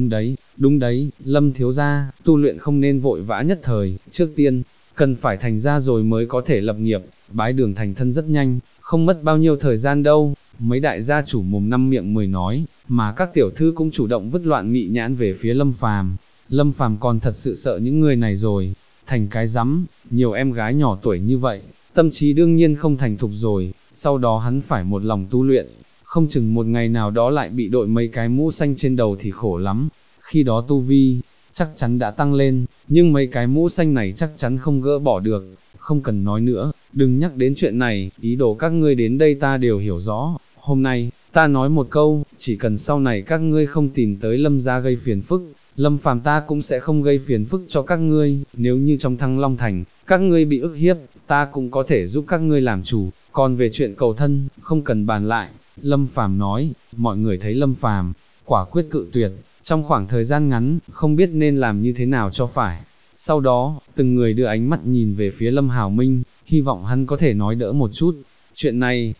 Đúng đấy, Lâm thiếu gia, tu luyện không nên vội vã nhất thời, trước tiên, cần phải thành ra rồi mới có thể lập nghiệp, bái đường thành thân rất nhanh, không mất bao nhiêu thời gian đâu. Mấy đại gia chủ mồm năm miệng mười nói, mà các tiểu thư cũng chủ động vứt loạn mị nhãn về phía Lâm Phàm. Lâm Phàm còn thật sự sợ những người này rồi, thành cái rắm, nhiều em gái nhỏ tuổi như vậy, tâm trí đương nhiên không thành thục rồi, sau đó hắn phải một lòng tu luyện, không chừng một ngày nào đó lại bị đội mấy cái mũ xanh trên đầu thì khổ lắm. Khi đó tu vi chắc chắn đã tăng lên, nhưng mấy cái mũ xanh này chắc chắn không gỡ bỏ được. Không cần nói nữa, đừng nhắc đến chuyện này, ý đồ các ngươi đến đây ta đều hiểu rõ. Hôm nay, ta nói một câu, chỉ cần sau này các ngươi không tìm tới Lâm gia gây phiền phức, Lâm Phàm ta cũng sẽ không gây phiền phức cho các ngươi. Nếu như trong Thăng Long Thành, các ngươi bị ức hiếp, ta cũng có thể giúp các ngươi làm chủ. Còn về chuyện cầu thân, không cần bàn lại. Lâm Phàm nói. Mọi người thấy Lâm Phàm quả quyết cự tuyệt, trong khoảng thời gian ngắn, không biết nên làm như thế nào cho phải. Sau đó, từng người đưa ánh mắt nhìn về phía Lâm Hào Minh, hy vọng hắn có thể nói đỡ một chút. Chuyện này,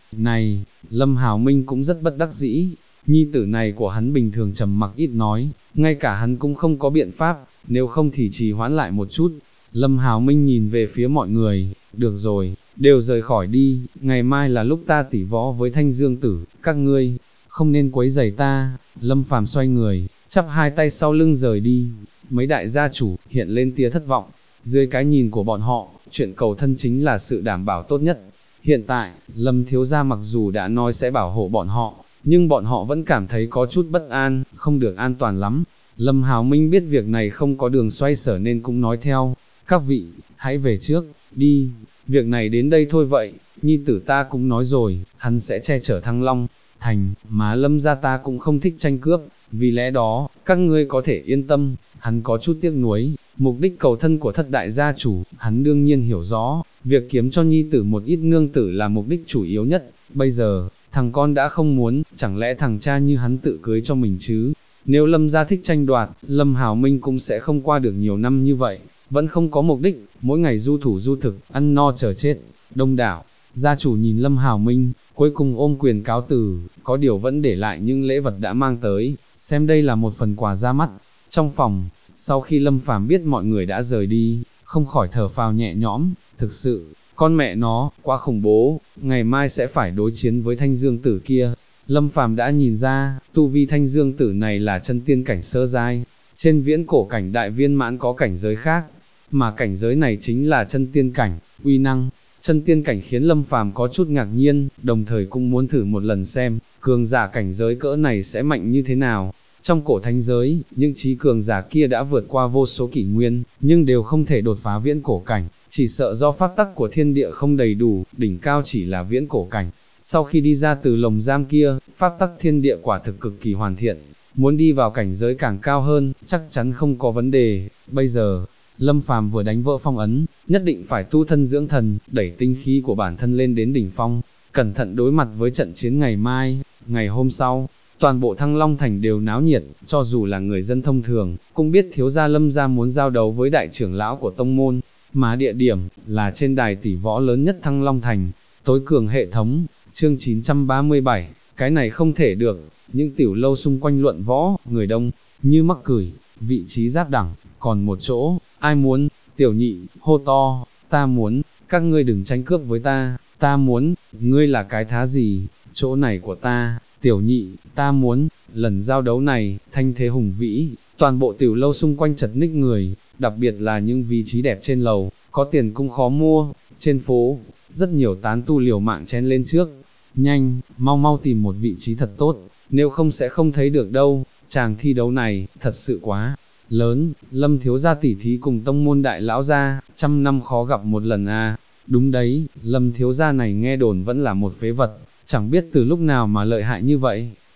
Lâm Hào Minh cũng rất bất đắc dĩ. Nhi tử này của hắn bình thường trầm mặc ít nói, ngay cả hắn cũng không có biện pháp, nếu không thì trì hoãn lại một chút. Lâm Hào Minh nhìn về phía mọi người, được rồi, đều rời khỏi đi, ngày mai là lúc ta tỉ võ với Thanh Dương Tử, các ngươi không nên quấy rầy ta. Lâm Phàm xoay người, chắp hai tay sau lưng rời đi. Mấy đại gia chủ hiện lên tia thất vọng, dưới cái nhìn của bọn họ, chuyện cầu thân chính là sự đảm bảo tốt nhất. Hiện tại, Lâm thiếu gia mặc dù đã nói sẽ bảo hộ bọn họ, nhưng bọn họ vẫn cảm thấy có chút bất an, không được an toàn lắm. Lâm Hào Minh biết việc này không có đường xoay sở nên cũng nói theo, các vị, hãy về trước, đi, việc này đến đây thôi vậy, nhi tử ta cũng nói rồi, hắn sẽ che chở Thăng Long Thành, mà Lâm gia ta cũng không thích tranh cướp, vì lẽ đó, các ngươi có thể yên tâm. Hắn có chút tiếc nuối, mục đích cầu thân của thất đại gia chủ, hắn đương nhiên hiểu rõ, việc kiếm cho nhi tử một ít nương tử là mục đích chủ yếu nhất. Bây giờ, thằng con đã không muốn, chẳng lẽ thằng cha như hắn tự cưới cho mình chứ? Nếu Lâm gia thích tranh đoạt, Lâm Hào Minh cũng sẽ không qua được nhiều năm như vậy, vẫn không có mục đích, mỗi ngày du thủ du thực, ăn no chờ chết. Đông đảo gia chủ nhìn Lâm Hào Minh, cuối cùng ôm quyền cáo từ, có điều vẫn để lại những lễ vật đã mang tới, xem đây là một phần quà ra mắt. Trong phòng, sau khi Lâm Phàm biết mọi người đã rời đi, không khỏi thở phào nhẹ nhõm, thực sự, con mẹ nó, quá khủng bố, ngày mai sẽ phải đối chiến với Thanh Dương Tử kia. Lâm Phàm đã nhìn ra, tu vi Thanh Dương Tử này là chân tiên cảnh sơ giai, trên viễn cổ cảnh đại viên mãn có cảnh giới khác, mà cảnh giới này chính là chân tiên cảnh, uy năng. Chân tiên cảnh khiến Lâm Phàm có chút ngạc nhiên, đồng thời cũng muốn thử một lần xem, cường giả cảnh giới cỡ này sẽ mạnh như thế nào. Trong cổ thánh giới, những trí cường giả kia đã vượt qua vô số kỷ nguyên, nhưng đều không thể đột phá viễn cổ cảnh, chỉ sợ do pháp tắc của thiên địa không đầy đủ, đỉnh cao chỉ là viễn cổ cảnh. Sau khi đi ra từ lồng giam kia, pháp tắc thiên địa quả thực cực kỳ hoàn thiện, muốn đi vào cảnh giới càng cao hơn, chắc chắn không có vấn đề. Bây giờ, Lâm Phàm vừa đánh vỡ phong ấn, nhất định phải tu thân dưỡng thần, đẩy tinh khí của bản thân lên đến đỉnh phong, cẩn thận đối mặt với trận chiến ngày mai. Ngày hôm sau, toàn bộ Thăng Long Thành đều náo nhiệt, cho dù là người dân thông thường, cũng biết thiếu gia Lâm gia muốn giao đấu với đại trưởng lão của tông môn, mà địa điểm là trên đài tỷ võ lớn nhất Thăng Long Thành, tối cường hệ thống. Chương 937, cái này không thể được. Những tiểu lâu xung quanh luận võ, người đông như mắc cười, vị trí giáp đẳng, còn một chỗ, ai muốn? Tiểu nhị hô to, ta muốn, các ngươi đừng tranh cướp với ta muốn, ngươi là cái thá gì, chỗ này của ta. Tiểu nhị, ta muốn. Lần giao đấu này, thanh thế hùng vĩ, toàn bộ tiểu lâu xung quanh chật ních người, đặc biệt là những vị trí đẹp trên lầu, có tiền cũng khó mua. Trên phố, rất nhiều tán tu liều mạng chen lên trước, nhanh, mau mau tìm một vị trí thật tốt, nếu không sẽ không thấy được đâu. Chàng thi đấu này, thật sự quá lớn, Lâm thiếu gia tỉ thí cùng tông môn đại lão gia, trăm năm khó gặp một lần à. Đúng đấy, Lâm thiếu gia này nghe đồn vẫn là một phế vật, chẳng biết từ lúc nào mà lợi hại như vậy.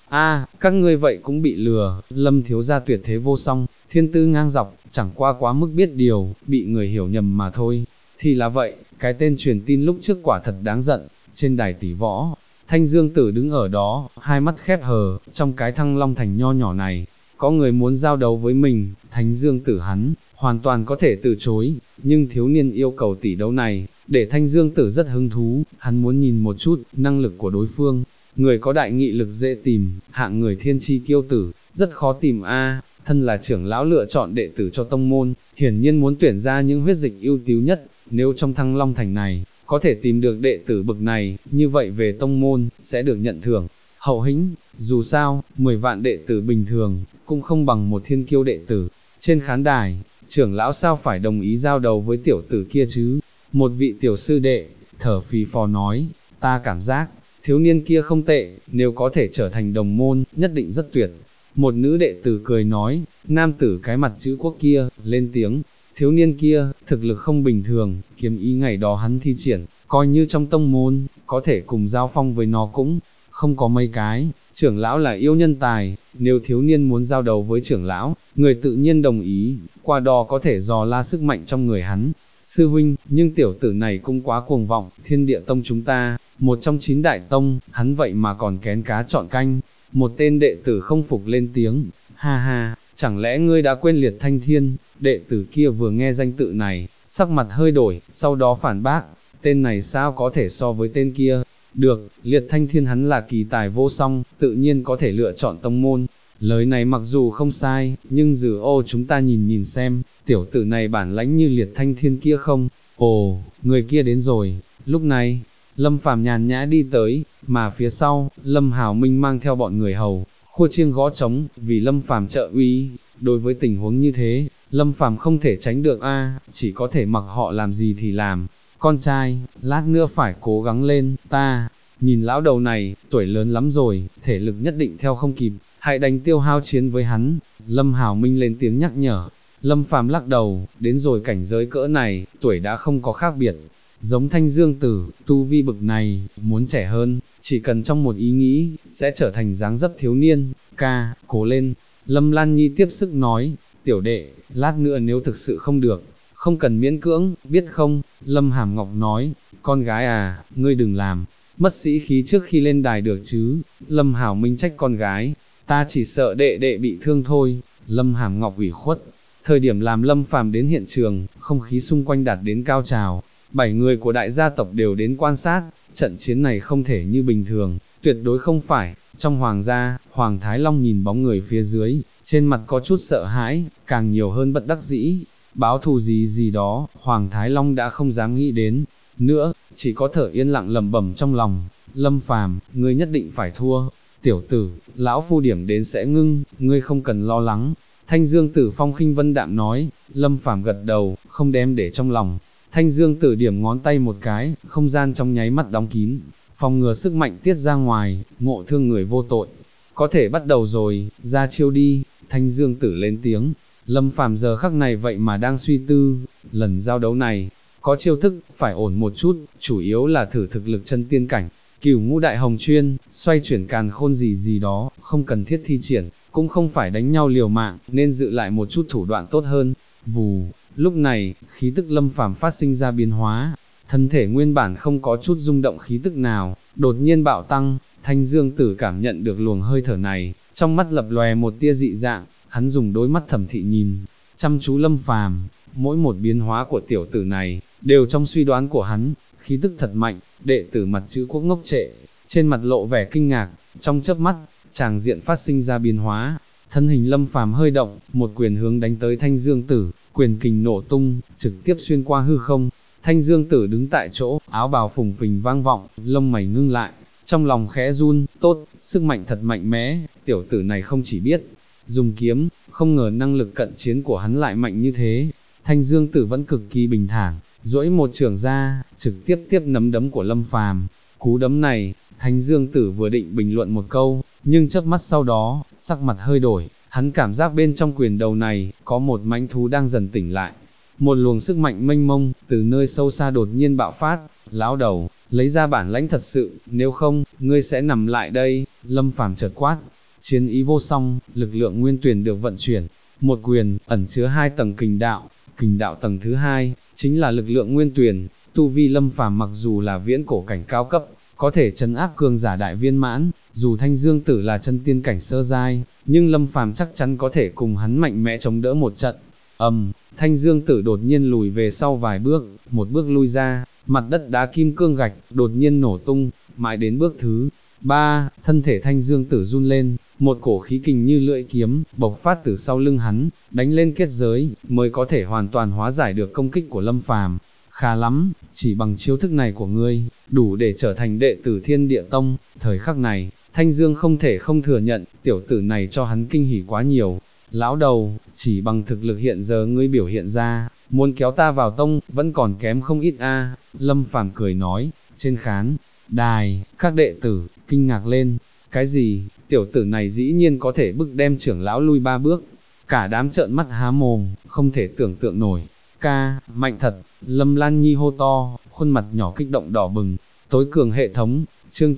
Các ngươi vậy cũng bị lừa, Lâm thiếu gia tuyệt thế vô song, thiên tư ngang dọc, chẳng qua quá mức biết điều, bị người hiểu nhầm mà thôi. Thì là vậy, cái tên truyền tin lúc trước quả thật đáng giận, trên đài tỷ võ, Thanh Dương Tử đứng ở đó, hai mắt khép hờ, trong cái Thăng Long Thành nho nhỏ này, có người muốn giao đấu với mình, Thanh Dương Tử hắn, hoàn toàn có thể từ chối, nhưng thiếu niên yêu cầu tỷ đấu này, để Thanh Dương Tử rất hứng thú, hắn muốn nhìn một chút, năng lực của đối phương, người có đại nghị lực dễ tìm, hạng người thiên chi kiêu tử, rất khó tìm thân là trưởng lão lựa chọn đệ tử cho tông môn, hiển nhiên muốn tuyển ra những huyết dịch ưu tú nhất, nếu trong Thăng Long Thành này, có thể tìm được đệ tử bậc này, như vậy về tông môn, sẽ được nhận thưởng, hậu hĩnh, dù sao, 10 vạn đệ tử bình thường, cũng không bằng một thiên kiêu đệ tử, trên khán đài, trưởng lão sao phải đồng ý giao đấu với tiểu tử kia chứ, một vị tiểu sư đệ, thở phì phò nói, ta cảm giác, thiếu niên kia không tệ, nếu có thể trở thành đồng môn, nhất định rất tuyệt. Một nữ đệ tử cười nói, nam tử cái mặt chữ quốc kia, lên tiếng, thiếu niên kia, thực lực không bình thường, kiếm ý ngày đó hắn thi triển, coi như trong tông môn, có thể cùng giao phong với nó cũng không có mấy cái, trưởng lão là yêu nhân tài, nếu thiếu niên muốn giao đấu với trưởng lão, người tự nhiên đồng ý, qua đó có thể dò la sức mạnh trong người hắn. Sư huynh, nhưng tiểu tử này cũng quá cuồng vọng, Thiên Địa Tông chúng ta, một trong 9 đại tông, hắn vậy mà còn kén cá chọn canh. Một tên đệ tử không phục lên tiếng, ha ha, chẳng lẽ ngươi đã quên Liệt Thanh Thiên? Đệ tử kia vừa nghe danh tự này, sắc mặt hơi đổi, sau đó phản bác, tên này sao có thể so với tên kia? Được, Liệt Thanh Thiên hắn là kỳ tài vô song, tự nhiên có thể lựa chọn tông môn. Lời này mặc dù không sai, nhưng dừ chúng ta nhìn xem, tiểu tử này bản lãnh như Liệt Thanh Thiên kia không? Ồ, người kia đến rồi. Lúc này, Lâm Phàm nhàn nhã đi tới, mà phía sau, Lâm Hào Minh mang theo bọn người hầu, khua chiêng gõ trống, vì Lâm Phàm trợ uy. Đối với tình huống như thế, Lâm Phàm không thể tránh được chỉ có thể mặc họ làm gì thì làm. Con trai, lát nữa phải cố gắng lên, ta, nhìn lão đầu này, tuổi lớn lắm rồi, thể lực nhất định theo không kịp, hãy đánh tiêu hao chiến với hắn. Lâm Hào Minh lên tiếng nhắc nhở, Lâm Phàm lắc đầu, đến rồi cảnh giới cỡ này, tuổi đã không có khác biệt. Giống Thanh Dương Tử, tu vi bực này, muốn trẻ hơn, chỉ cần trong một ý nghĩ, sẽ trở thành dáng dấp thiếu niên. Ca, cố lên. Lâm Lan Nhi tiếp sức nói, tiểu đệ, lát nữa nếu thực sự không được, không cần miễn cưỡng, biết không? Lâm Hàm Ngọc nói, con gái ngươi đừng làm, mất sĩ khí trước khi lên đài được chứ. Lâm Hảo Minh trách con gái, ta chỉ sợ đệ đệ bị thương thôi. Lâm Hàm Ngọc ủy khuất. Thời điểm làm Lâm Phàm đến hiện trường, không khí xung quanh đạt đến cao trào. 7 người của đại gia tộc đều đến quan sát, trận chiến này không thể như bình thường, tuyệt đối không phải. Trong hoàng gia, Hoàng Thái Long nhìn bóng người phía dưới, trên mặt có chút sợ hãi, càng nhiều hơn bất đắc dĩ. Báo thù gì đó, Hoàng Thái Long đã không dám nghĩ đến nữa, chỉ có thở yên lặng lẩm bẩm trong lòng, Lâm Phàm, ngươi nhất định phải thua, tiểu tử, lão phu điểm đến sẽ ngưng, ngươi không cần lo lắng. Thanh Dương Tử phong khinh vân đạm nói, Lâm Phàm gật đầu, không đem để trong lòng. Thanh Dương Tử điểm ngón tay một cái, không gian trong nháy mắt đóng kín, phòng ngừa sức mạnh tiết ra ngoài, ngộ thương người vô tội. Có thể bắt đầu rồi, ra chiêu đi. Thanh Dương Tử lên tiếng. Lâm Phàm giờ khắc này vậy mà đang suy tư, lần giao đấu này, có chiêu thức, phải ổn một chút, chủ yếu là thử thực lực chân tiên cảnh. Cửu Ngũ Đại Hồng Chuyên, xoay chuyển càn khôn gì đó, không cần thiết thi triển, cũng không phải đánh nhau liều mạng, nên dự lại một chút thủ đoạn tốt hơn. Vù, lúc này, khí tức Lâm Phàm phát sinh ra biến hóa, thân thể nguyên bản không có chút rung động khí tức nào, đột nhiên bạo tăng. Thanh Dương Tử cảm nhận được luồng hơi thở này, trong mắt lập lòe một tia dị dạng, hắn dùng đôi mắt thẩm thị nhìn, chăm chú Lâm Phàm, mỗi một biến hóa của tiểu tử này, đều trong suy đoán của hắn, khí tức thật mạnh, đệ tử mặt chữ quốc ngốc trệ, trên mặt lộ vẻ kinh ngạc, trong chớp mắt, tràng diện phát sinh ra biến hóa, thân hình Lâm Phàm hơi động, một quyền hướng đánh tới Thanh Dương Tử, quyền kình nổ tung, trực tiếp xuyên qua hư không. Thanh Dương Tử đứng tại chỗ, áo bào phùng phình vang vọng, lông mày ngưng lại, trong lòng khẽ run, tốt, sức mạnh thật mạnh mẽ, tiểu tử này không chỉ biết dùng kiếm, không ngờ năng lực cận chiến của hắn lại mạnh như thế. Thanh Dương Tử vẫn cực kỳ bình thản, duỗi một chưởng ra, trực tiếp tiếp nắm đấm của Lâm Phàm. Cú đấm này, Thanh Dương Tử vừa định bình luận một câu, nhưng chớp mắt sau đó, sắc mặt hơi đổi, hắn cảm giác bên trong quyền đầu này, có một mãnh thú đang dần tỉnh lại. Một luồng sức mạnh mênh mông, từ nơi sâu xa đột nhiên bạo phát, lão đầu, lấy ra bản lãnh thật sự, nếu không, ngươi sẽ nằm lại đây. Lâm Phàm chợt quát, chiến ý vô song, lực lượng nguyên tuyển được vận chuyển, một quyền, ẩn chứa 2 tầng kình đạo tầng thứ 2, chính là lực lượng nguyên tuyển, tu vi Lâm Phàm mặc dù là viễn cổ cảnh cao cấp, có thể trấn áp cường giả đại viên mãn, dù Thanh Dương Tử là chân tiên cảnh sơ giai, nhưng Lâm Phàm chắc chắn có thể cùng hắn mạnh mẽ chống đỡ một trận. Thanh Dương Tử đột nhiên lùi về sau vài bước, một bước lui ra, mặt đất đá kim cương gạch, đột nhiên nổ tung, mãi đến bước thứ 3, thân thể Thanh Dương Tử run lên, một cổ khí kình như lưỡi kiếm, bộc phát từ sau lưng hắn, đánh lên kết giới, mới có thể hoàn toàn hóa giải được công kích của Lâm Phàm. Khá lắm, chỉ bằng chiêu thức này của ngươi, đủ để trở thành đệ tử Thiên Địa Tông. Thời khắc này, Thanh Dương không thể không thừa nhận, tiểu tử này cho hắn kinh hỉ quá nhiều. Lão đầu, chỉ bằng thực lực hiện giờ ngươi biểu hiện ra, muốn kéo ta vào tông, vẫn còn kém không ít a. Lâm Phàm cười nói, trên khán đài, các đệ tử, kinh ngạc lên, cái gì, tiểu tử này dĩ nhiên có thể bức đem trưởng lão lui 3 bước, cả đám trợn mắt há mồm, không thể tưởng tượng nổi. Ca, mạnh thật, Lâm Lan Nhi hô to, khuôn mặt nhỏ kích động đỏ bừng. Tối cường hệ thống, chương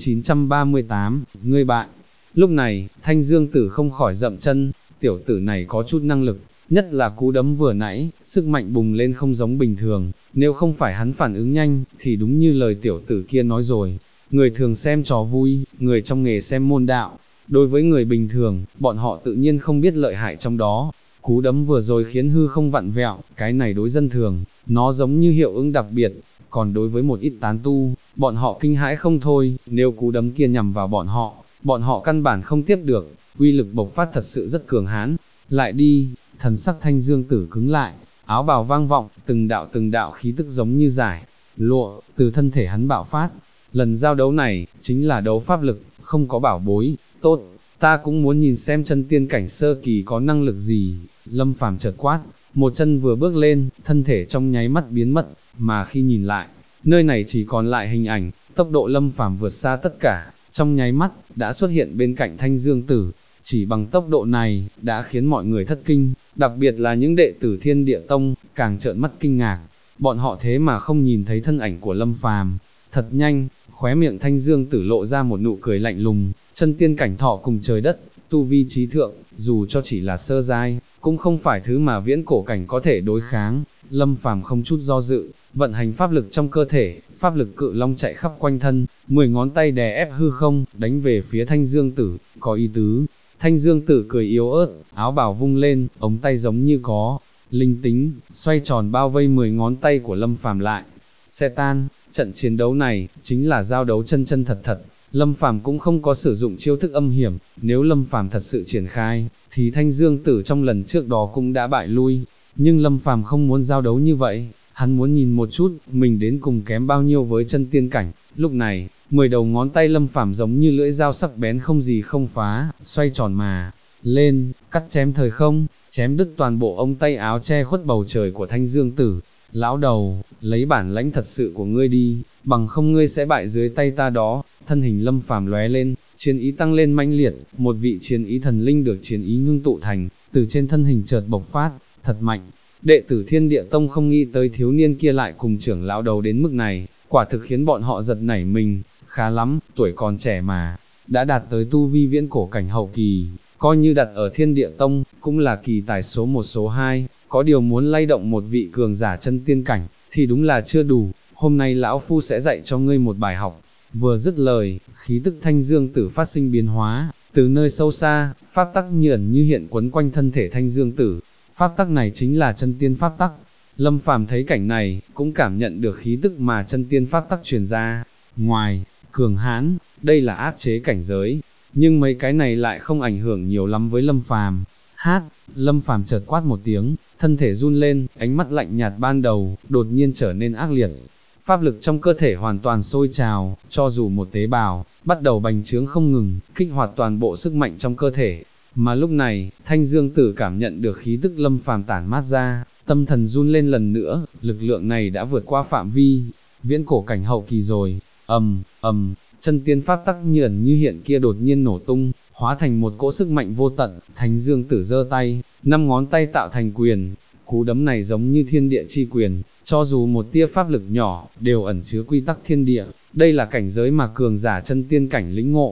938, ngươi bạn. Lúc này, Thanh Dương Tử không khỏi dậm chân, tiểu tử này có chút năng lực, nhất là cú đấm vừa nãy, sức mạnh bùng lên không giống bình thường, nếu không phải hắn phản ứng nhanh, thì đúng như lời tiểu tử kia nói rồi, người thường xem trò vui, người trong nghề xem môn đạo, đối với người bình thường, bọn họ tự nhiên không biết lợi hại trong đó. Cú đấm vừa rồi khiến hư không vặn vẹo, cái này đối dân thường, nó giống như hiệu ứng đặc biệt, còn đối với một ít tán tu, bọn họ kinh hãi không thôi, nếu cú đấm kia nhằm vào bọn họ căn bản không tiếp được, uy lực bộc phát thật sự rất cường hãn. Lại đi, thần sắc Thanh Dương Tử cứng lại, áo bào vang vọng, từng đạo khí tức giống như giải lụa, từ thân thể hắn bạo phát. Lần giao đấu này, chính là đấu pháp lực, không có bảo bối, tốt, ta cũng muốn nhìn xem chân tiên cảnh sơ kỳ có năng lực gì. Lâm Phàm chợt quát, một chân vừa bước lên, thân thể trong nháy mắt biến mất, mà khi nhìn lại, nơi này chỉ còn lại hình ảnh, tốc độ Lâm Phàm vượt xa tất cả, trong nháy mắt, đã xuất hiện bên cạnh Thanh Dương Tử. Chỉ bằng tốc độ này, đã khiến mọi người thất kinh, đặc biệt là những đệ tử Thiên Địa Tông, càng trợn mắt kinh ngạc, bọn họ thế mà không nhìn thấy thân ảnh của Lâm Phàm. Thật nhanh, khóe miệng Thanh Dương Tử lộ ra một nụ cười lạnh lùng, chân tiên cảnh thọ cùng trời đất, tu vi trí thượng, dù cho chỉ là sơ giai, cũng không phải thứ mà viễn cổ cảnh có thể đối kháng. Lâm Phàm không chút do dự, vận hành pháp lực trong cơ thể, pháp lực cự long chạy khắp quanh thân, 10 ngón tay đè ép hư không, đánh về phía Thanh Dương Tử, có ý tứ. Thanh Dương Tử cười yếu ớt, áo bào vung lên, ống tay giống như có linh tính, xoay tròn bao vây 10 ngón tay của Lâm Phàm lại. Xe tan, trận chiến đấu này, chính là giao đấu chân chân thật thật. Lâm Phàm cũng không có sử dụng chiêu thức âm hiểm, nếu Lâm Phàm thật sự triển khai, thì Thanh Dương Tử trong lần trước đó cũng đã bại lui. Nhưng Lâm Phàm không muốn giao đấu như vậy, hắn muốn nhìn một chút, mình đến cùng kém bao nhiêu với chân tiên cảnh. Lúc này, 10 đầu ngón tay Lâm Phàm giống như lưỡi dao sắc bén không gì không phá, xoay tròn mà lên, cắt chém thời không, chém đứt toàn bộ ống tay áo che khuất bầu trời của Thanh Dương Tử. Lão đầu, lấy bản lãnh thật sự của ngươi đi, bằng không ngươi sẽ bại dưới tay ta đó. Thân hình Lâm Phàm lóe lên, chiến ý tăng lên mãnh liệt, một vị chiến ý thần linh được chiến ý ngưng tụ thành, từ trên thân hình chợt bộc phát, thật mạnh. Đệ tử Thiên Địa Tông không nghĩ tới thiếu niên kia lại cùng trưởng lão đầu đến mức này, quả thực khiến bọn họ giật nảy mình. Khá lắm, tuổi còn trẻ mà, đã đạt tới tu vi viễn cổ cảnh hậu kỳ, coi như đặt ở Thiên Địa Tông, cũng là kỳ tài số 1 số 2, có điều muốn lay động một vị cường giả chân tiên cảnh, thì đúng là chưa đủ, hôm nay lão phu sẽ dạy cho ngươi một bài học. Vừa dứt lời, khí tức Thanh Dương Tử phát sinh biến hóa, từ nơi sâu xa, pháp tắc như ẩn như hiện quấn quanh thân thể Thanh Dương Tử, pháp tắc này chính là chân tiên pháp tắc. Lâm Phàm thấy cảnh này, cũng cảm nhận được khí tức mà chân tiên pháp tắc truyền ra. Ngoài, cường hãn, đây là áp chế cảnh giới, nhưng mấy cái này lại không ảnh hưởng nhiều lắm với Lâm Phàm. Lâm Phàm chợt quát một tiếng, thân thể run lên, ánh mắt lạnh nhạt ban đầu, đột nhiên trở nên ác liệt. Pháp lực trong cơ thể hoàn toàn sôi trào, cho dù một tế bào, bắt đầu bành trướng không ngừng, kích hoạt toàn bộ sức mạnh trong cơ thể. Mà lúc này, Thanh Dương Tử cảm nhận được khí tức Lâm Phàm tản mát ra, tâm thần run lên lần nữa, lực lượng này đã vượt qua phạm vi viễn cổ cảnh hậu kỳ rồi. Chân tiên pháp tắc như ẩn như hiện kia đột nhiên nổ tung, hóa thành một cỗ sức mạnh vô tận. Thanh Dương Tử giơ tay, 5 ngón tay tạo thành quyền, cú đấm này giống như thiên địa chi quyền, cho dù một tia pháp lực nhỏ, đều ẩn chứa quy tắc thiên địa, đây là cảnh giới mà cường giả chân tiên cảnh lĩnh ngộ.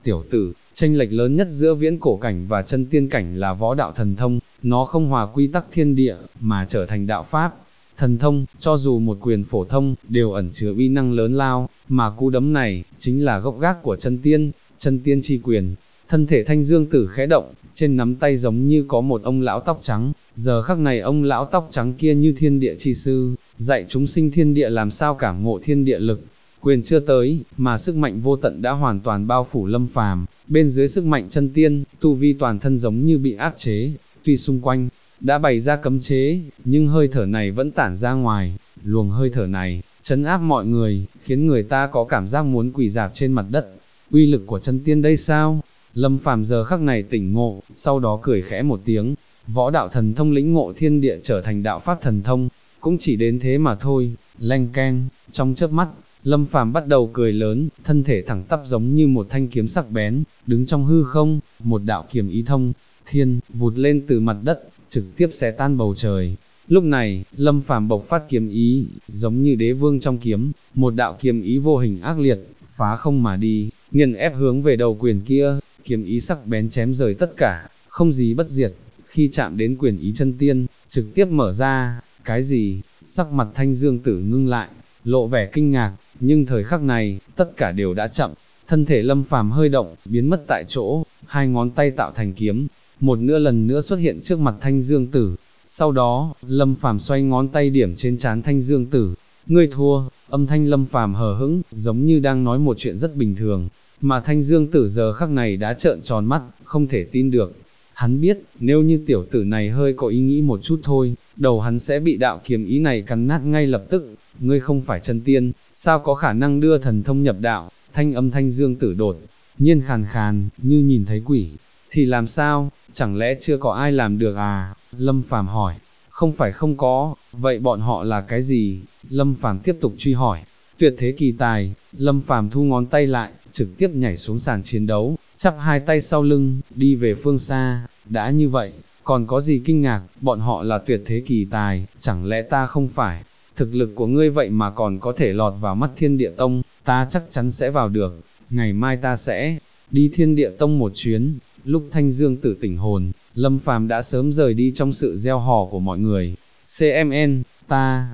tiểu tử, chênh lệch lớn nhất giữa viễn cổ cảnh và chân tiên cảnh là võ đạo thần thông, nó không hòa quy tắc thiên địa, mà trở thành đạo pháp. Thần thông, cho dù một quyền phổ thông, đều ẩn chứa uy năng lớn lao, mà cú đấm này, chính là gốc gác của chân tiên chi quyền. Thân thể Thanh Dương Tử khẽ động, trên nắm tay giống như có một ông lão tóc trắng, giờ khắc này ông lão tóc trắng kia như thiên địa chi sư, dạy chúng sinh thiên địa làm sao cảm ngộ thiên địa lực. Quyền chưa tới, mà sức mạnh vô tận đã hoàn toàn bao phủ Lâm Phàm, bên dưới sức mạnh chân tiên, tu vi toàn thân giống như bị áp chế, tuy xung quanh đã bày ra cấm chế, nhưng hơi thở này vẫn tản ra ngoài, luồng hơi thở này trấn áp mọi người, khiến người ta có cảm giác muốn quỳ rạp trên mặt đất. Uy lực của chân tiên đây sao? Lâm Phàm giờ khắc này tỉnh ngộ, sau đó cười khẽ một tiếng, võ đạo thần thông lĩnh ngộ thiên địa trở thành đạo pháp thần thông, cũng chỉ đến thế mà thôi. Leng keng, trong chớp mắt, Lâm Phàm bắt đầu cười lớn, thân thể thẳng tắp giống như một thanh kiếm sắc bén, đứng trong hư không, một đạo kiếm ý thông thiên vụt lên từ mặt đất, trực tiếp xé tan bầu trời. Lúc này, Lâm Phàm bộc phát kiếm ý, giống như đế vương trong kiếm, một đạo kiếm ý vô hình ác liệt, phá không mà đi, nghiền ép hướng về đầu quyền kia, kiếm ý sắc bén chém rời tất cả, không gì bất diệt. Khi chạm đến quyền ý chân tiên, trực tiếp mở ra. Cái gì? Sắc mặt Thanh Dương Tử ngưng lại, lộ vẻ kinh ngạc, nhưng thời khắc này, tất cả đều đã chậm. Thân thể Lâm Phàm hơi động, biến mất tại chỗ, hai ngón tay tạo thành kiếm, một nữa lần nữa xuất hiện trước mặt Thanh Dương Tử. Sau đó, Lâm Phàm xoay ngón tay điểm trên trán Thanh Dương Tử. Ngươi thua. Âm thanh Lâm Phàm hờ hững, giống như đang nói một chuyện rất bình thường, mà Thanh Dương Tử giờ khắc này đã trợn tròn mắt, không thể tin được. Hắn biết, nếu như tiểu tử này hơi có ý nghĩ một chút thôi, đầu hắn sẽ bị đạo kiếm ý này cắn nát ngay lập tức. Ngươi không phải chân tiên, sao có khả năng đưa thần thông nhập đạo? Thanh âm Thanh Dương Tử đột nhiên khàn khàn, như nhìn thấy quỷ. Thì làm sao, chẳng lẽ chưa có ai làm được à? Lâm Phàm hỏi. Không phải không có, vậy bọn họ là cái gì? Lâm Phàm tiếp tục truy hỏi. Tuyệt thế kỳ tài. Lâm Phàm thu ngón tay lại, trực tiếp nhảy xuống sàn chiến đấu, chắp hai tay sau lưng, đi về phương xa. Đã như vậy, còn có gì kinh ngạc? Bọn họ là tuyệt thế kỳ tài, chẳng lẽ ta không phải? Thực lực của ngươi vậy mà còn có thể lọt vào mắt Thiên Địa Tông, ta chắc chắn sẽ vào được. Ngày mai ta sẽ đi Thiên Địa Tông một chuyến. Lúc Thanh Dương Tử tỉnh hồn, Lâm Phàm đã sớm rời đi trong sự reo hò của mọi người. CMN, ta,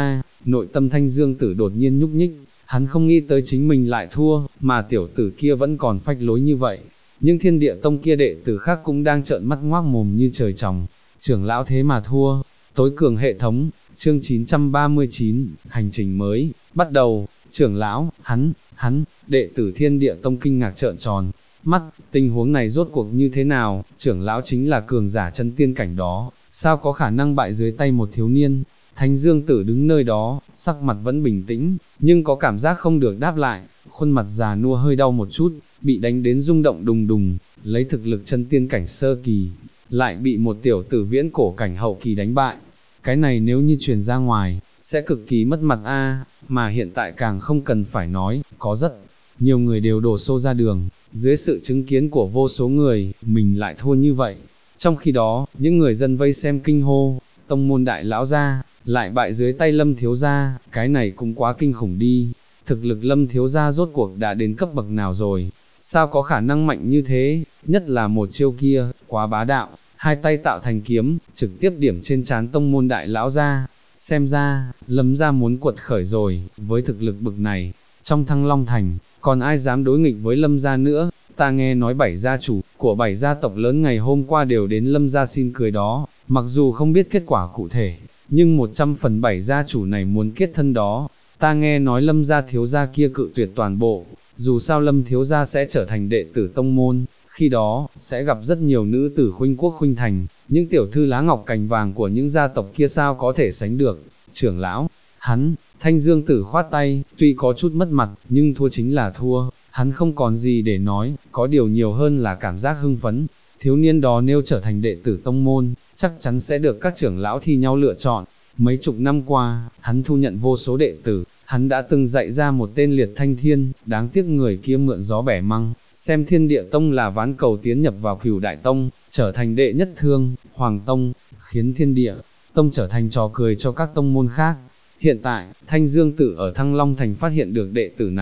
nội tâm Thanh Dương Tử đột nhiên nhúc nhích, hắn không nghĩ tới chính mình lại thua, mà tiểu tử kia vẫn còn phách lối như vậy. Nhưng Thiên Địa Tông kia đệ tử khác cũng đang trợn mắt ngoác mồm như trời tròng, trưởng lão thế mà thua. Tối cường hệ thống, chương 939, hành trình mới, bắt đầu. Trưởng lão, hắn, đệ tử Thiên Địa Tông kinh ngạc trợn tròn mắt, tình huống này rốt cuộc như thế nào? Trưởng lão chính là cường giả chân tiên cảnh đó, sao có khả năng bại dưới tay một thiếu niên? Thanh Dương Tử đứng nơi đó, sắc mặt vẫn bình tĩnh, nhưng có cảm giác không được đáp lại, khuôn mặt già nua hơi đau một chút, bị đánh đến rung động đùng đùng, lấy thực lực chân tiên cảnh sơ kỳ, lại bị một tiểu tử viễn cổ cảnh hậu kỳ đánh bại. Cái này nếu như truyền ra ngoài, sẽ cực kỳ mất mặt a, mà hiện tại càng không cần phải nói, có rất nhiều người đều đổ xô ra đường, dưới sự chứng kiến của vô số người, mình lại thua như vậy. Trong khi đó, những người dân vây xem kinh hô, tông môn đại lão gia, lại bại dưới tay Lâm thiếu gia, cái này cũng quá kinh khủng đi. Thực lực Lâm thiếu gia rốt cuộc đã đến cấp bậc nào rồi? Sao có khả năng mạnh như thế? Nhất là một chiêu kia, quá bá đạo, hai tay tạo thành kiếm, trực tiếp điểm trên trán tông môn đại lão gia. Xem ra, Lâm gia muốn quật khởi rồi, với thực lực bực này, trong Thăng Long Thành, còn ai dám đối nghịch với Lâm gia nữa? Ta nghe nói 7 gia chủ của 7 gia tộc lớn ngày hôm qua đều đến Lâm gia xin cưới đó, mặc dù không biết kết quả cụ thể, nhưng 100 phần 7 gia chủ này muốn kết thân đó. Ta nghe nói Lâm gia thiếu gia kia cự tuyệt toàn bộ, dù sao Lâm thiếu gia sẽ trở thành đệ tử tông môn, khi đó, sẽ gặp rất nhiều nữ tử khuynh quốc khuynh thành, những tiểu thư lá ngọc cành vàng của những gia tộc kia sao có thể sánh được. Trưởng lão, hắn, Thanh Dương Tử khoát tay, tuy có chút mất mặt, nhưng thua chính là thua, hắn không còn gì để nói, có điều nhiều hơn là cảm giác hưng phấn. Thiếu niên đó nếu trở thành đệ tử tông môn, chắc chắn sẽ được các trưởng lão thi nhau lựa chọn. Mấy chục năm qua, hắn thu nhận vô số đệ tử, hắn đã từng dạy ra một tên Liệt Thanh Thiên, đáng tiếc người kia mượn gió bẻ măng, xem Thiên Địa Tông là ván cầu tiến nhập vào Cửu Đại Tông, trở thành đệ nhất thương, Hoàng Tông, khiến Thiên Địa Tông trở thành trò cười cho các tông môn khác. Hiện tại, Thanh Dương Tử ở Thăng Long Thành phát hiện được đệ tử này,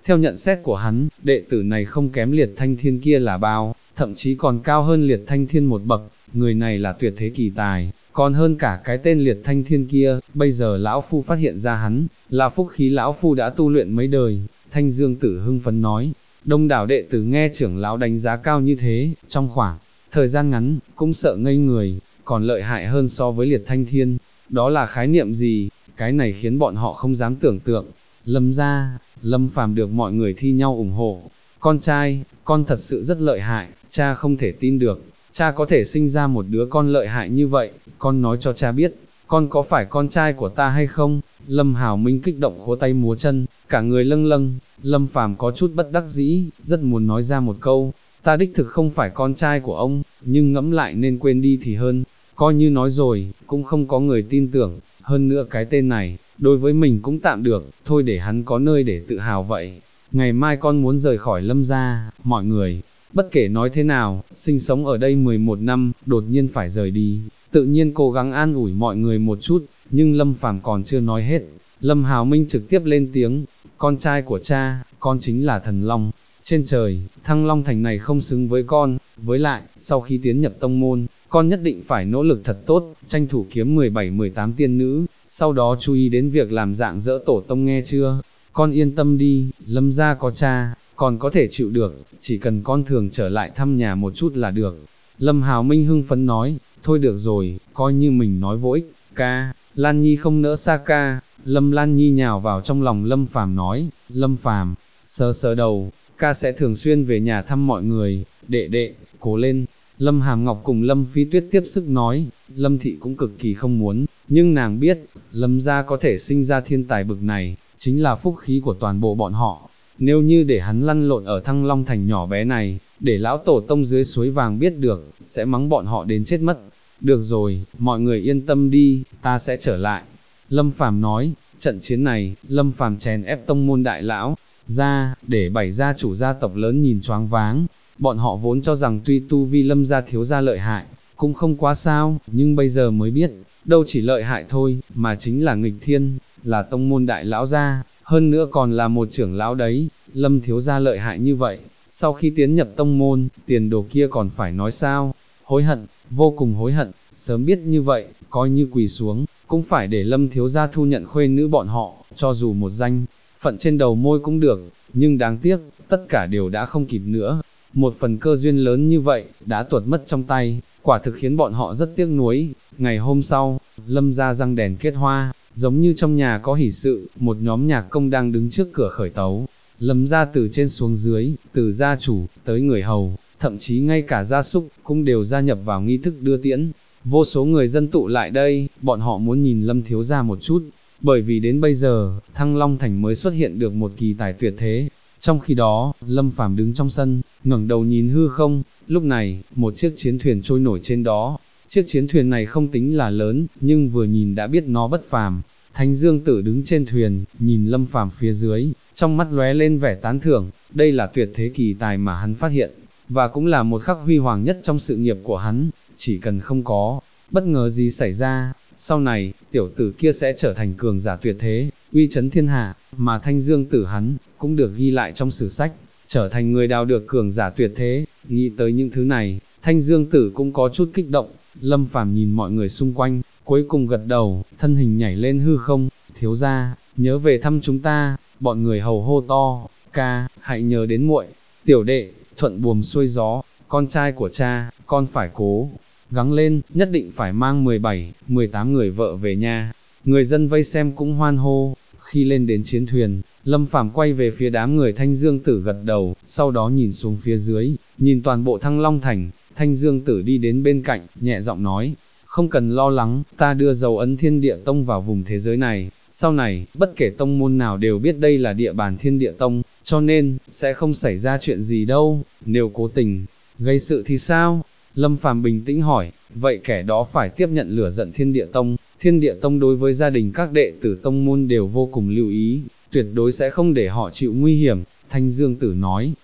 Theo nhận xét của hắn, đệ tử này không kém Liệt Thanh Thiên kia là bao, thậm chí còn cao hơn Liệt Thanh Thiên một bậc, người này là tuyệt thế kỳ tài, còn hơn cả cái tên Liệt Thanh Thiên kia. Bây giờ lão phu phát hiện ra hắn, là phúc khí lão phu đã tu luyện mấy đời. Thanh Dương Tử hưng phấn nói. Đông đảo đệ tử nghe trưởng lão đánh giá cao như thế, trong khoảng thời gian ngắn, cũng sợ ngây người, còn lợi hại hơn so với Liệt Thanh Thiên. Đó là khái niệm gì? Cái này khiến bọn họ không dám tưởng tượng. Lâm gia, Lâm Phàm được mọi người thi nhau ủng hộ. Con trai, con thật sự rất lợi hại, cha không thể tin được, cha có thể sinh ra một đứa con lợi hại như vậy, con nói cho cha biết, con có phải con trai của ta hay không? Lâm Hào Minh kích động khua tay múa chân, cả người lâng lâng. Lâm Phàm có chút bất đắc dĩ, rất muốn nói ra một câu, ta đích thực không phải con trai của ông, nhưng ngẫm lại nên quên đi thì hơn, coi như nói rồi, cũng không có người tin tưởng, hơn nữa cái tên này, đối với mình cũng tạm được, thôi để hắn có nơi để tự hào vậy. Ngày mai con muốn rời khỏi Lâm gia, mọi người, bất kể nói thế nào, sinh sống ở đây 11 năm, đột nhiên phải rời đi, tự nhiên cố gắng an ủi mọi người một chút, nhưng Lâm Phàm còn chưa nói hết, Lâm Hào Minh trực tiếp lên tiếng, con trai của cha, con chính là thần long, trên trời, Thăng Long Thành này không xứng với con, với lại, sau khi tiến nhập tông môn, con nhất định phải nỗ lực thật tốt, tranh thủ kiếm 17-18 tiên nữ, sau đó chú ý đến việc làm dạng dỡ tổ tông nghe chưa? Con yên tâm đi, Lâm gia có cha, còn có thể chịu được, chỉ cần con thường trở lại thăm nhà một chút là được. Lâm Hào Minh hưng phấn nói, thôi được rồi, coi như mình nói vô ích, ca, Lan Nhi không nỡ xa ca. Lâm Lan Nhi nhào vào trong lòng Lâm Phàm nói, Lâm Phàm, sờ sờ đầu, ca sẽ thường xuyên về nhà thăm mọi người, đệ đệ, cố lên. Lâm Hàm Ngọc cùng Lâm Phi Tuyết tiếp sức nói, Lâm Thị cũng cực kỳ không muốn, nhưng nàng biết, Lâm gia có thể sinh ra thiên tài bực này, chính là phúc khí của toàn bộ bọn họ. Nếu như để hắn lăn lộn ở Thăng Long Thành nhỏ bé này, để lão tổ tông dưới suối vàng biết được, sẽ mắng bọn họ đến chết mất. Được rồi, mọi người yên tâm đi, ta sẽ trở lại. Lâm Phàm nói, trận chiến này, Lâm Phàm chèn ép tông môn đại lão ra, để bảy gia chủ gia tộc lớn nhìn choáng váng. Bọn họ vốn cho rằng tuy tu vi Lâm gia thiếu gia lợi hại, cũng không quá sao, nhưng bây giờ mới biết, đâu chỉ lợi hại thôi, mà chính là nghịch thiên, là tông môn đại lão gia, hơn nữa còn là một trưởng lão đấy. Lâm thiếu gia lợi hại như vậy, sau khi tiến nhập tông môn, tiền đồ kia còn phải nói sao? Hối hận, vô cùng hối hận, sớm biết như vậy, coi như quỳ xuống, cũng phải để Lâm thiếu gia thu nhận khuê nữ bọn họ, cho dù một danh phận trên đầu môi cũng được, nhưng đáng tiếc, tất cả đều đã không kịp nữa. Một phần cơ duyên lớn như vậy, đã tuột mất trong tay, quả thực khiến bọn họ rất tiếc nuối. Ngày hôm sau, Lâm gia răng đèn kết hoa, giống như trong nhà có hỷ sự, một nhóm nhạc công đang đứng trước cửa khởi tấu. Lâm gia từ trên xuống dưới, từ gia chủ, tới người hầu, thậm chí ngay cả gia súc, cũng đều gia nhập vào nghi thức đưa tiễn. Vô số người dân tụ lại đây, bọn họ muốn nhìn Lâm thiếu gia một chút, bởi vì đến bây giờ, Thăng Long Thành mới xuất hiện được một kỳ tài tuyệt thế. Trong khi đó, Lâm Phàm đứng trong sân, ngẩng đầu nhìn hư không, lúc này, một chiếc chiến thuyền trôi nổi trên đó. Chiếc chiến thuyền này không tính là lớn, nhưng vừa nhìn đã biết nó bất phàm. Thanh Dương Tử đứng trên thuyền, nhìn Lâm Phàm phía dưới, trong mắt lóe lên vẻ tán thưởng, đây là tuyệt thế kỳ tài mà hắn phát hiện, và cũng là một khắc huy hoàng nhất trong sự nghiệp của hắn, chỉ cần không có bất ngờ gì xảy ra, sau này, tiểu tử kia sẽ trở thành cường giả tuyệt thế, uy chấn thiên hạ, mà Thanh Dương Tử hắn, cũng được ghi lại trong sử sách, trở thành người đào được cường giả tuyệt thế. Nghĩ tới những thứ này, Thanh Dương Tử cũng có chút kích động. Lâm Phàm nhìn mọi người xung quanh, cuối cùng gật đầu, thân hình nhảy lên hư không, thiếu gia, nhớ về thăm chúng ta. Bọn người hầu hô to, ca, hãy nhớ đến muội, tiểu đệ, thuận buồm xuôi gió, con trai của cha, con phải cố gắng lên, nhất định phải mang 17-18 người vợ về nhà. Người dân vây xem cũng hoan hô. Khi lên đến chiến thuyền, Lâm Phàm quay về phía đám người Thanh Dương Tử gật đầu, sau đó nhìn xuống phía dưới, nhìn toàn bộ Thăng Long Thành. Thanh Dương Tử đi đến bên cạnh, nhẹ giọng nói, không cần lo lắng, ta đưa dấu ấn Thiên Địa Tông vào vùng thế giới này, sau này, bất kể tông môn nào đều biết đây là địa bàn Thiên Địa Tông, cho nên, sẽ không xảy ra chuyện gì đâu. Nếu cố tình gây sự thì sao? Lâm Phàm bình tĩnh hỏi, vậy kẻ đó phải tiếp nhận lửa giận Thiên Địa Tông. Thiên Địa Tông đối với gia đình các đệ tử tông môn đều vô cùng lưu ý, tuyệt đối sẽ không để họ chịu nguy hiểm. Thanh Dương Tử nói,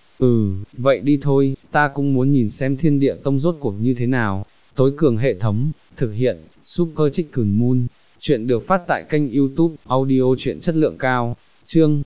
vậy đi thôi, ta cũng muốn nhìn xem Thiên Địa Tông rốt cuộc như thế nào. Tối cường hệ thống, thực hiện, Super Chicken Moon. Chuyện được phát tại kênh YouTube, audio chuyện chất lượng cao. Chương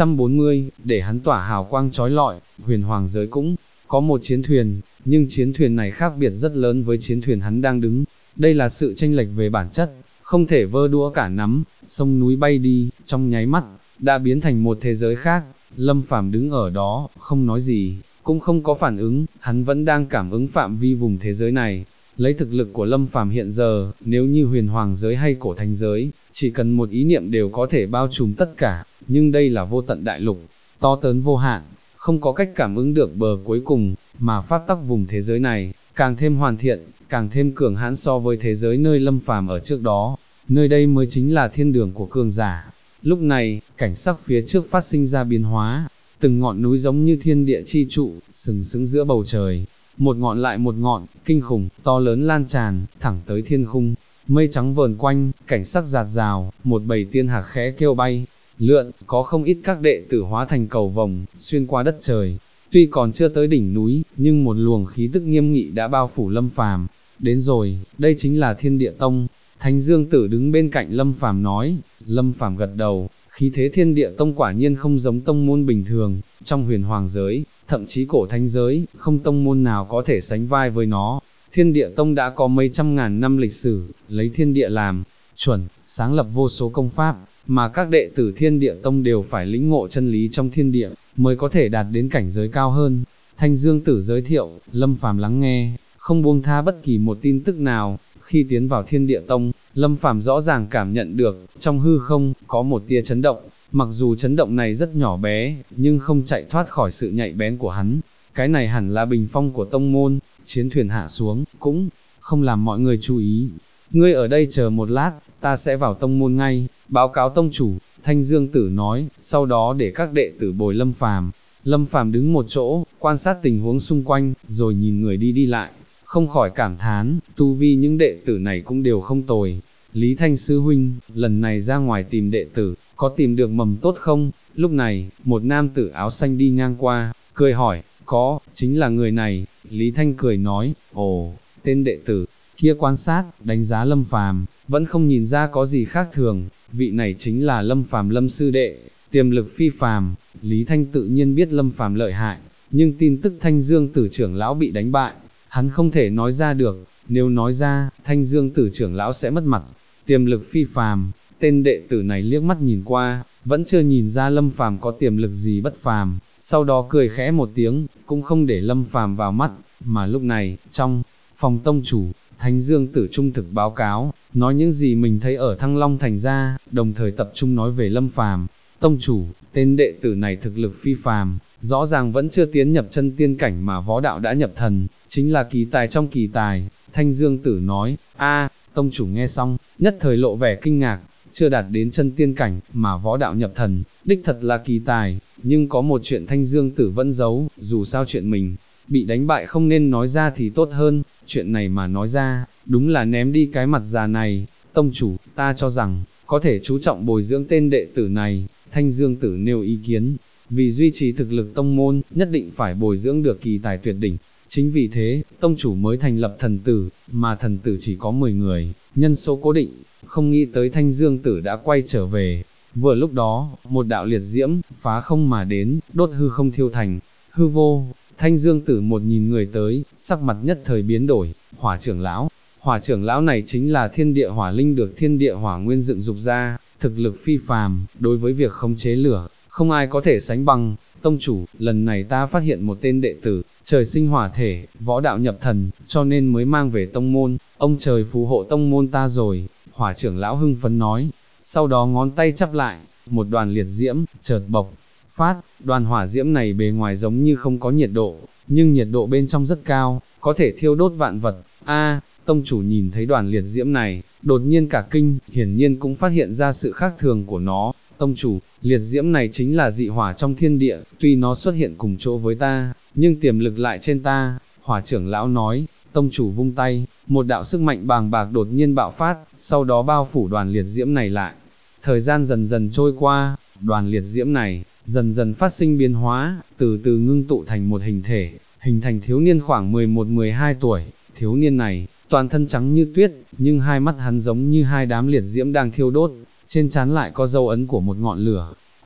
940, để hắn tỏa hào quang chói lọi. Huyền hoàng giới cũng có một chiến thuyền, nhưng chiến thuyền này khác biệt rất lớn với chiến thuyền hắn đang đứng. Đây là sự chênh lệch về bản chất, không thể vơ đũa cả nắm. Sông núi bay đi, trong nháy mắt đã biến thành một thế giới khác. Lâm Phàm đứng ở đó, không nói gì, cũng không có phản ứng, hắn vẫn đang cảm ứng phạm vi vùng thế giới này. Lấy thực lực của Lâm Phàm hiện giờ, nếu như huyền hoàng giới hay cổ thánh giới, chỉ cần một ý niệm đều có thể bao trùm tất cả, nhưng đây là vô tận đại lục, to lớn vô hạn, không có cách cảm ứng được bờ cuối cùng, mà pháp tắc vùng thế giới này, càng thêm hoàn thiện, càng thêm cường hãn so với thế giới nơi Lâm Phàm ở trước đó, nơi đây mới chính là thiên đường của cường giả. Lúc này, cảnh sắc phía trước phát sinh ra biến hóa, từng ngọn núi giống như thiên địa chi trụ, sừng sững giữa bầu trời, một ngọn lại một ngọn, kinh khủng, to lớn lan tràn, thẳng tới thiên khung, mây trắng vờn quanh, cảnh sắc rạt rào, một bầy tiên hạc khẽ kêu bay, lượn, có không ít các đệ tử hóa thành cầu vồng, xuyên qua đất trời. Tuy còn chưa tới đỉnh núi, nhưng một luồng khí tức nghiêm nghị đã bao phủ Lâm Phàm. Đến rồi, đây chính là Thiên Địa Tông. Thanh Dương Tử đứng bên cạnh Lâm Phàm nói. Lâm Phàm gật đầu, khí thế Thiên Địa Tông quả nhiên không giống tông môn bình thường, trong huyền hoàng giới, thậm chí cổ thánh giới, không tông môn nào có thể sánh vai với nó. Thiên Địa Tông đã có mấy trăm ngàn năm lịch sử, lấy thiên địa làm chuẩn, sáng lập vô số công pháp, mà các đệ tử Thiên Địa Tông đều phải lĩnh ngộ chân lý trong thiên địa, mới có thể đạt đến cảnh giới cao hơn. Thanh Dương Tử giới thiệu, Lâm Phàm lắng nghe, không buông tha bất kỳ một tin tức nào. Khi tiến vào Thiên Địa Tông, Lâm Phàm rõ ràng cảm nhận được, trong hư không, có một tia chấn động, mặc dù chấn động này rất nhỏ bé, nhưng không chạy thoát khỏi sự nhạy bén của hắn. Cái này hẳn là bình phong của tông môn. Chiến thuyền hạ xuống, cũng không làm mọi người chú ý. Ngươi ở đây chờ một lát, ta sẽ vào tông môn ngay, báo cáo tông chủ. Thanh Dương Tử nói, sau đó để các đệ tử bồi Lâm Phàm. Lâm Phàm đứng một chỗ, quan sát tình huống xung quanh, rồi nhìn người đi lại, không khỏi cảm thán, tu vi những đệ tử này cũng đều không tồi. Lý Thanh Sư Huynh, lần này ra ngoài tìm đệ tử, có tìm được mầm tốt không? Lúc này, một nam tử áo xanh đi ngang qua, cười hỏi, có, chính là người này. Lý Thanh cười nói, ồ, tên đệ tử kia quan sát, đánh giá Lâm Phàm, vẫn không nhìn ra có gì khác thường, vị này chính là Lâm Phàm Lâm sư đệ, tiềm lực phi phàm. Lý Thanh tự nhiên biết Lâm Phàm lợi hại, nhưng tin tức Thanh Dương Tử trưởng lão bị đánh bại, hắn không thể nói ra được, nếu nói ra, Thanh Dương Tử trưởng lão sẽ mất mặt. Tiềm lực phi phàm, tên đệ tử này liếc mắt nhìn qua, vẫn chưa nhìn ra Lâm Phàm có tiềm lực gì bất phàm, sau đó cười khẽ một tiếng, cũng không để Lâm Phàm vào mắt, mà lúc này, trong phòng tông chủ, Thanh Dương Tử trung thực báo cáo, nói những gì mình thấy ở Thăng Long thành ra, đồng thời tập trung nói về Lâm Phàm. Tông chủ, tên đệ tử này thực lực phi phàm, rõ ràng vẫn chưa tiến nhập chân tiên cảnh mà võ đạo đã nhập thần, chính là kỳ tài trong kỳ tài. Thanh Dương Tử nói, tông chủ nghe xong, nhất thời lộ vẻ kinh ngạc, chưa đạt đến chân tiên cảnh, mà võ đạo nhập thần, đích thật là kỳ tài, nhưng có một chuyện Thanh Dương Tử vẫn giấu, dù sao chuyện mình bị đánh bại không nên nói ra thì tốt hơn, chuyện này mà nói ra, đúng là ném đi cái mặt già này. Tông chủ, ta cho rằng, có thể chú trọng bồi dưỡng tên đệ tử này. Thanh Dương Tử nêu ý kiến, vì duy trì thực lực tông môn, nhất định phải bồi dưỡng được kỳ tài tuyệt đỉnh. Chính vì thế, tông chủ mới thành lập thần tử, mà thần tử chỉ có 10 người, nhân số cố định, không nghĩ tới Thanh Dương Tử đã quay trở về. Vừa lúc đó, một đạo liệt diễm, phá không mà đến, đốt hư không thiêu thành, hư vô. Thanh Dương Tử một nhìn người tới, sắc mặt nhất thời biến đổi, Hỏa trưởng lão. Hỏa trưởng lão này chính là thiên địa hỏa linh được thiên địa hỏa nguyên dựng dục ra, thực lực phi phàm, đối với việc khống chế lửa, không ai có thể sánh bằng. Tông chủ, lần này ta phát hiện một tên đệ tử, trời sinh hỏa thể, võ đạo nhập thần, cho nên mới mang về tông môn, ông trời phù hộ tông môn ta rồi. Hỏa trưởng lão hưng phấn nói, sau đó ngón tay chắp lại, một đoàn liệt diễm, chợt bộc phát, đoàn hỏa diễm này bề ngoài giống như không có nhiệt độ, nhưng nhiệt độ bên trong rất cao, có thể thiêu đốt vạn vật. Tông chủ nhìn thấy đoàn liệt diễm này, đột nhiên cả kinh, hiển nhiên cũng phát hiện ra sự khác thường của nó. Tông chủ, liệt diễm này chính là dị hỏa trong thiên địa, tuy nó xuất hiện cùng chỗ với ta, nhưng tiềm lực lại trên ta. Hỏa trưởng lão nói, tông chủ vung tay, một đạo sức mạnh bàng bạc đột nhiên bạo phát, sau đó bao phủ đoàn liệt diễm này lại. Thời gian dần dần trôi qua, đoàn liệt diễm này, dần dần phát sinh biến hóa, từ từ ngưng tụ thành một hình thể, hình thành thiếu niên khoảng 11-12 tuổi. Thiếu niên này, toàn thân trắng như tuyết, nhưng hai mắt hắn giống như hai đám liệt diễm đang thiêu đốt, trên trán lại có dấu ấn của một ngọn lửa.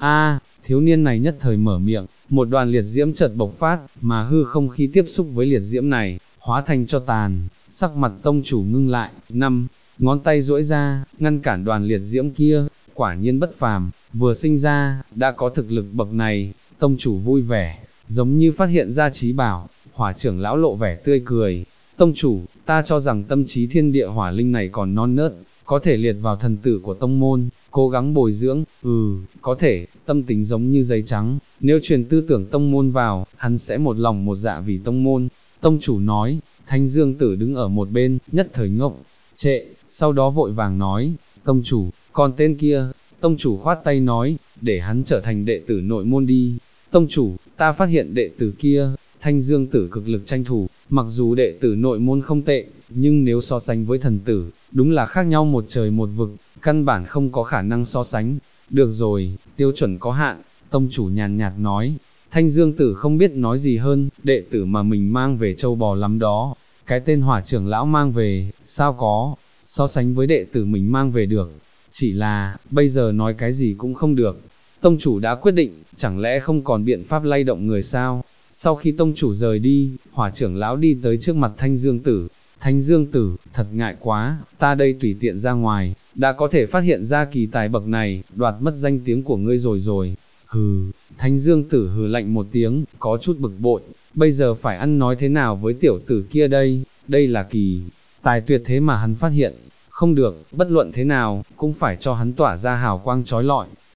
Thiếu niên này nhất thời mở miệng, một đoàn liệt diễm chợt bộc phát, mà hư không khí tiếp xúc với liệt diễm này, hóa thành cho tàn, sắc mặt tông chủ ngưng lại, ngón tay duỗi ra, ngăn cản đoàn liệt diễm kia, quả nhiên bất phàm, vừa sinh ra, đã có thực lực bậc này, tông chủ vui vẻ, giống như phát hiện ra trí bảo, hỏa trưởng lão lộ vẻ tươi cười, tông chủ, ta cho rằng tâm trí thiên địa hỏa linh này còn non nớt, có thể liệt vào thần tử của tông môn, cố gắng bồi dưỡng, có thể, tâm tính giống như giấy trắng, nếu truyền tư tưởng tông môn vào, hắn sẽ một lòng một dạ vì tông môn, tông chủ nói, Thanh Dương Tử đứng ở một bên, nhất thời ngốc, trệ, sau đó vội vàng nói, tông chủ, còn tên kia, tông chủ khoát tay nói, để hắn trở thành đệ tử nội môn đi, tông chủ, ta phát hiện đệ tử kia, Thanh Dương Tử cực lực tranh thủ, mặc dù đệ tử nội môn không tệ, nhưng nếu so sánh với thần tử, đúng là khác nhau một trời một vực, căn bản không có khả năng so sánh. Được rồi, tiêu chuẩn có hạn, tông chủ nhàn nhạt nói, Thanh Dương Tử không biết nói gì hơn, đệ tử mà mình mang về châu bò lắm đó, cái tên hỏa trưởng lão mang về, sao có, so sánh với đệ tử mình mang về được, chỉ là, bây giờ nói cái gì cũng không được. Tông chủ đã quyết định, chẳng lẽ không còn biện pháp lay động người sao? Sau khi tông chủ rời đi, hỏa trưởng lão đi tới trước mặt Thanh Dương Tử. Thanh Dương Tử, thật ngại quá, ta đây tùy tiện ra ngoài, đã có thể phát hiện ra kỳ tài bậc này, đoạt mất danh tiếng của ngươi rồi. Hừ, Thanh Dương Tử hừ lạnh một tiếng, có chút bực bội, bây giờ phải ăn nói thế nào với tiểu tử kia đây là kỳ tài tuyệt thế mà hắn phát hiện, không được, bất luận thế nào, cũng phải cho hắn tỏa ra hào quang chói lọi,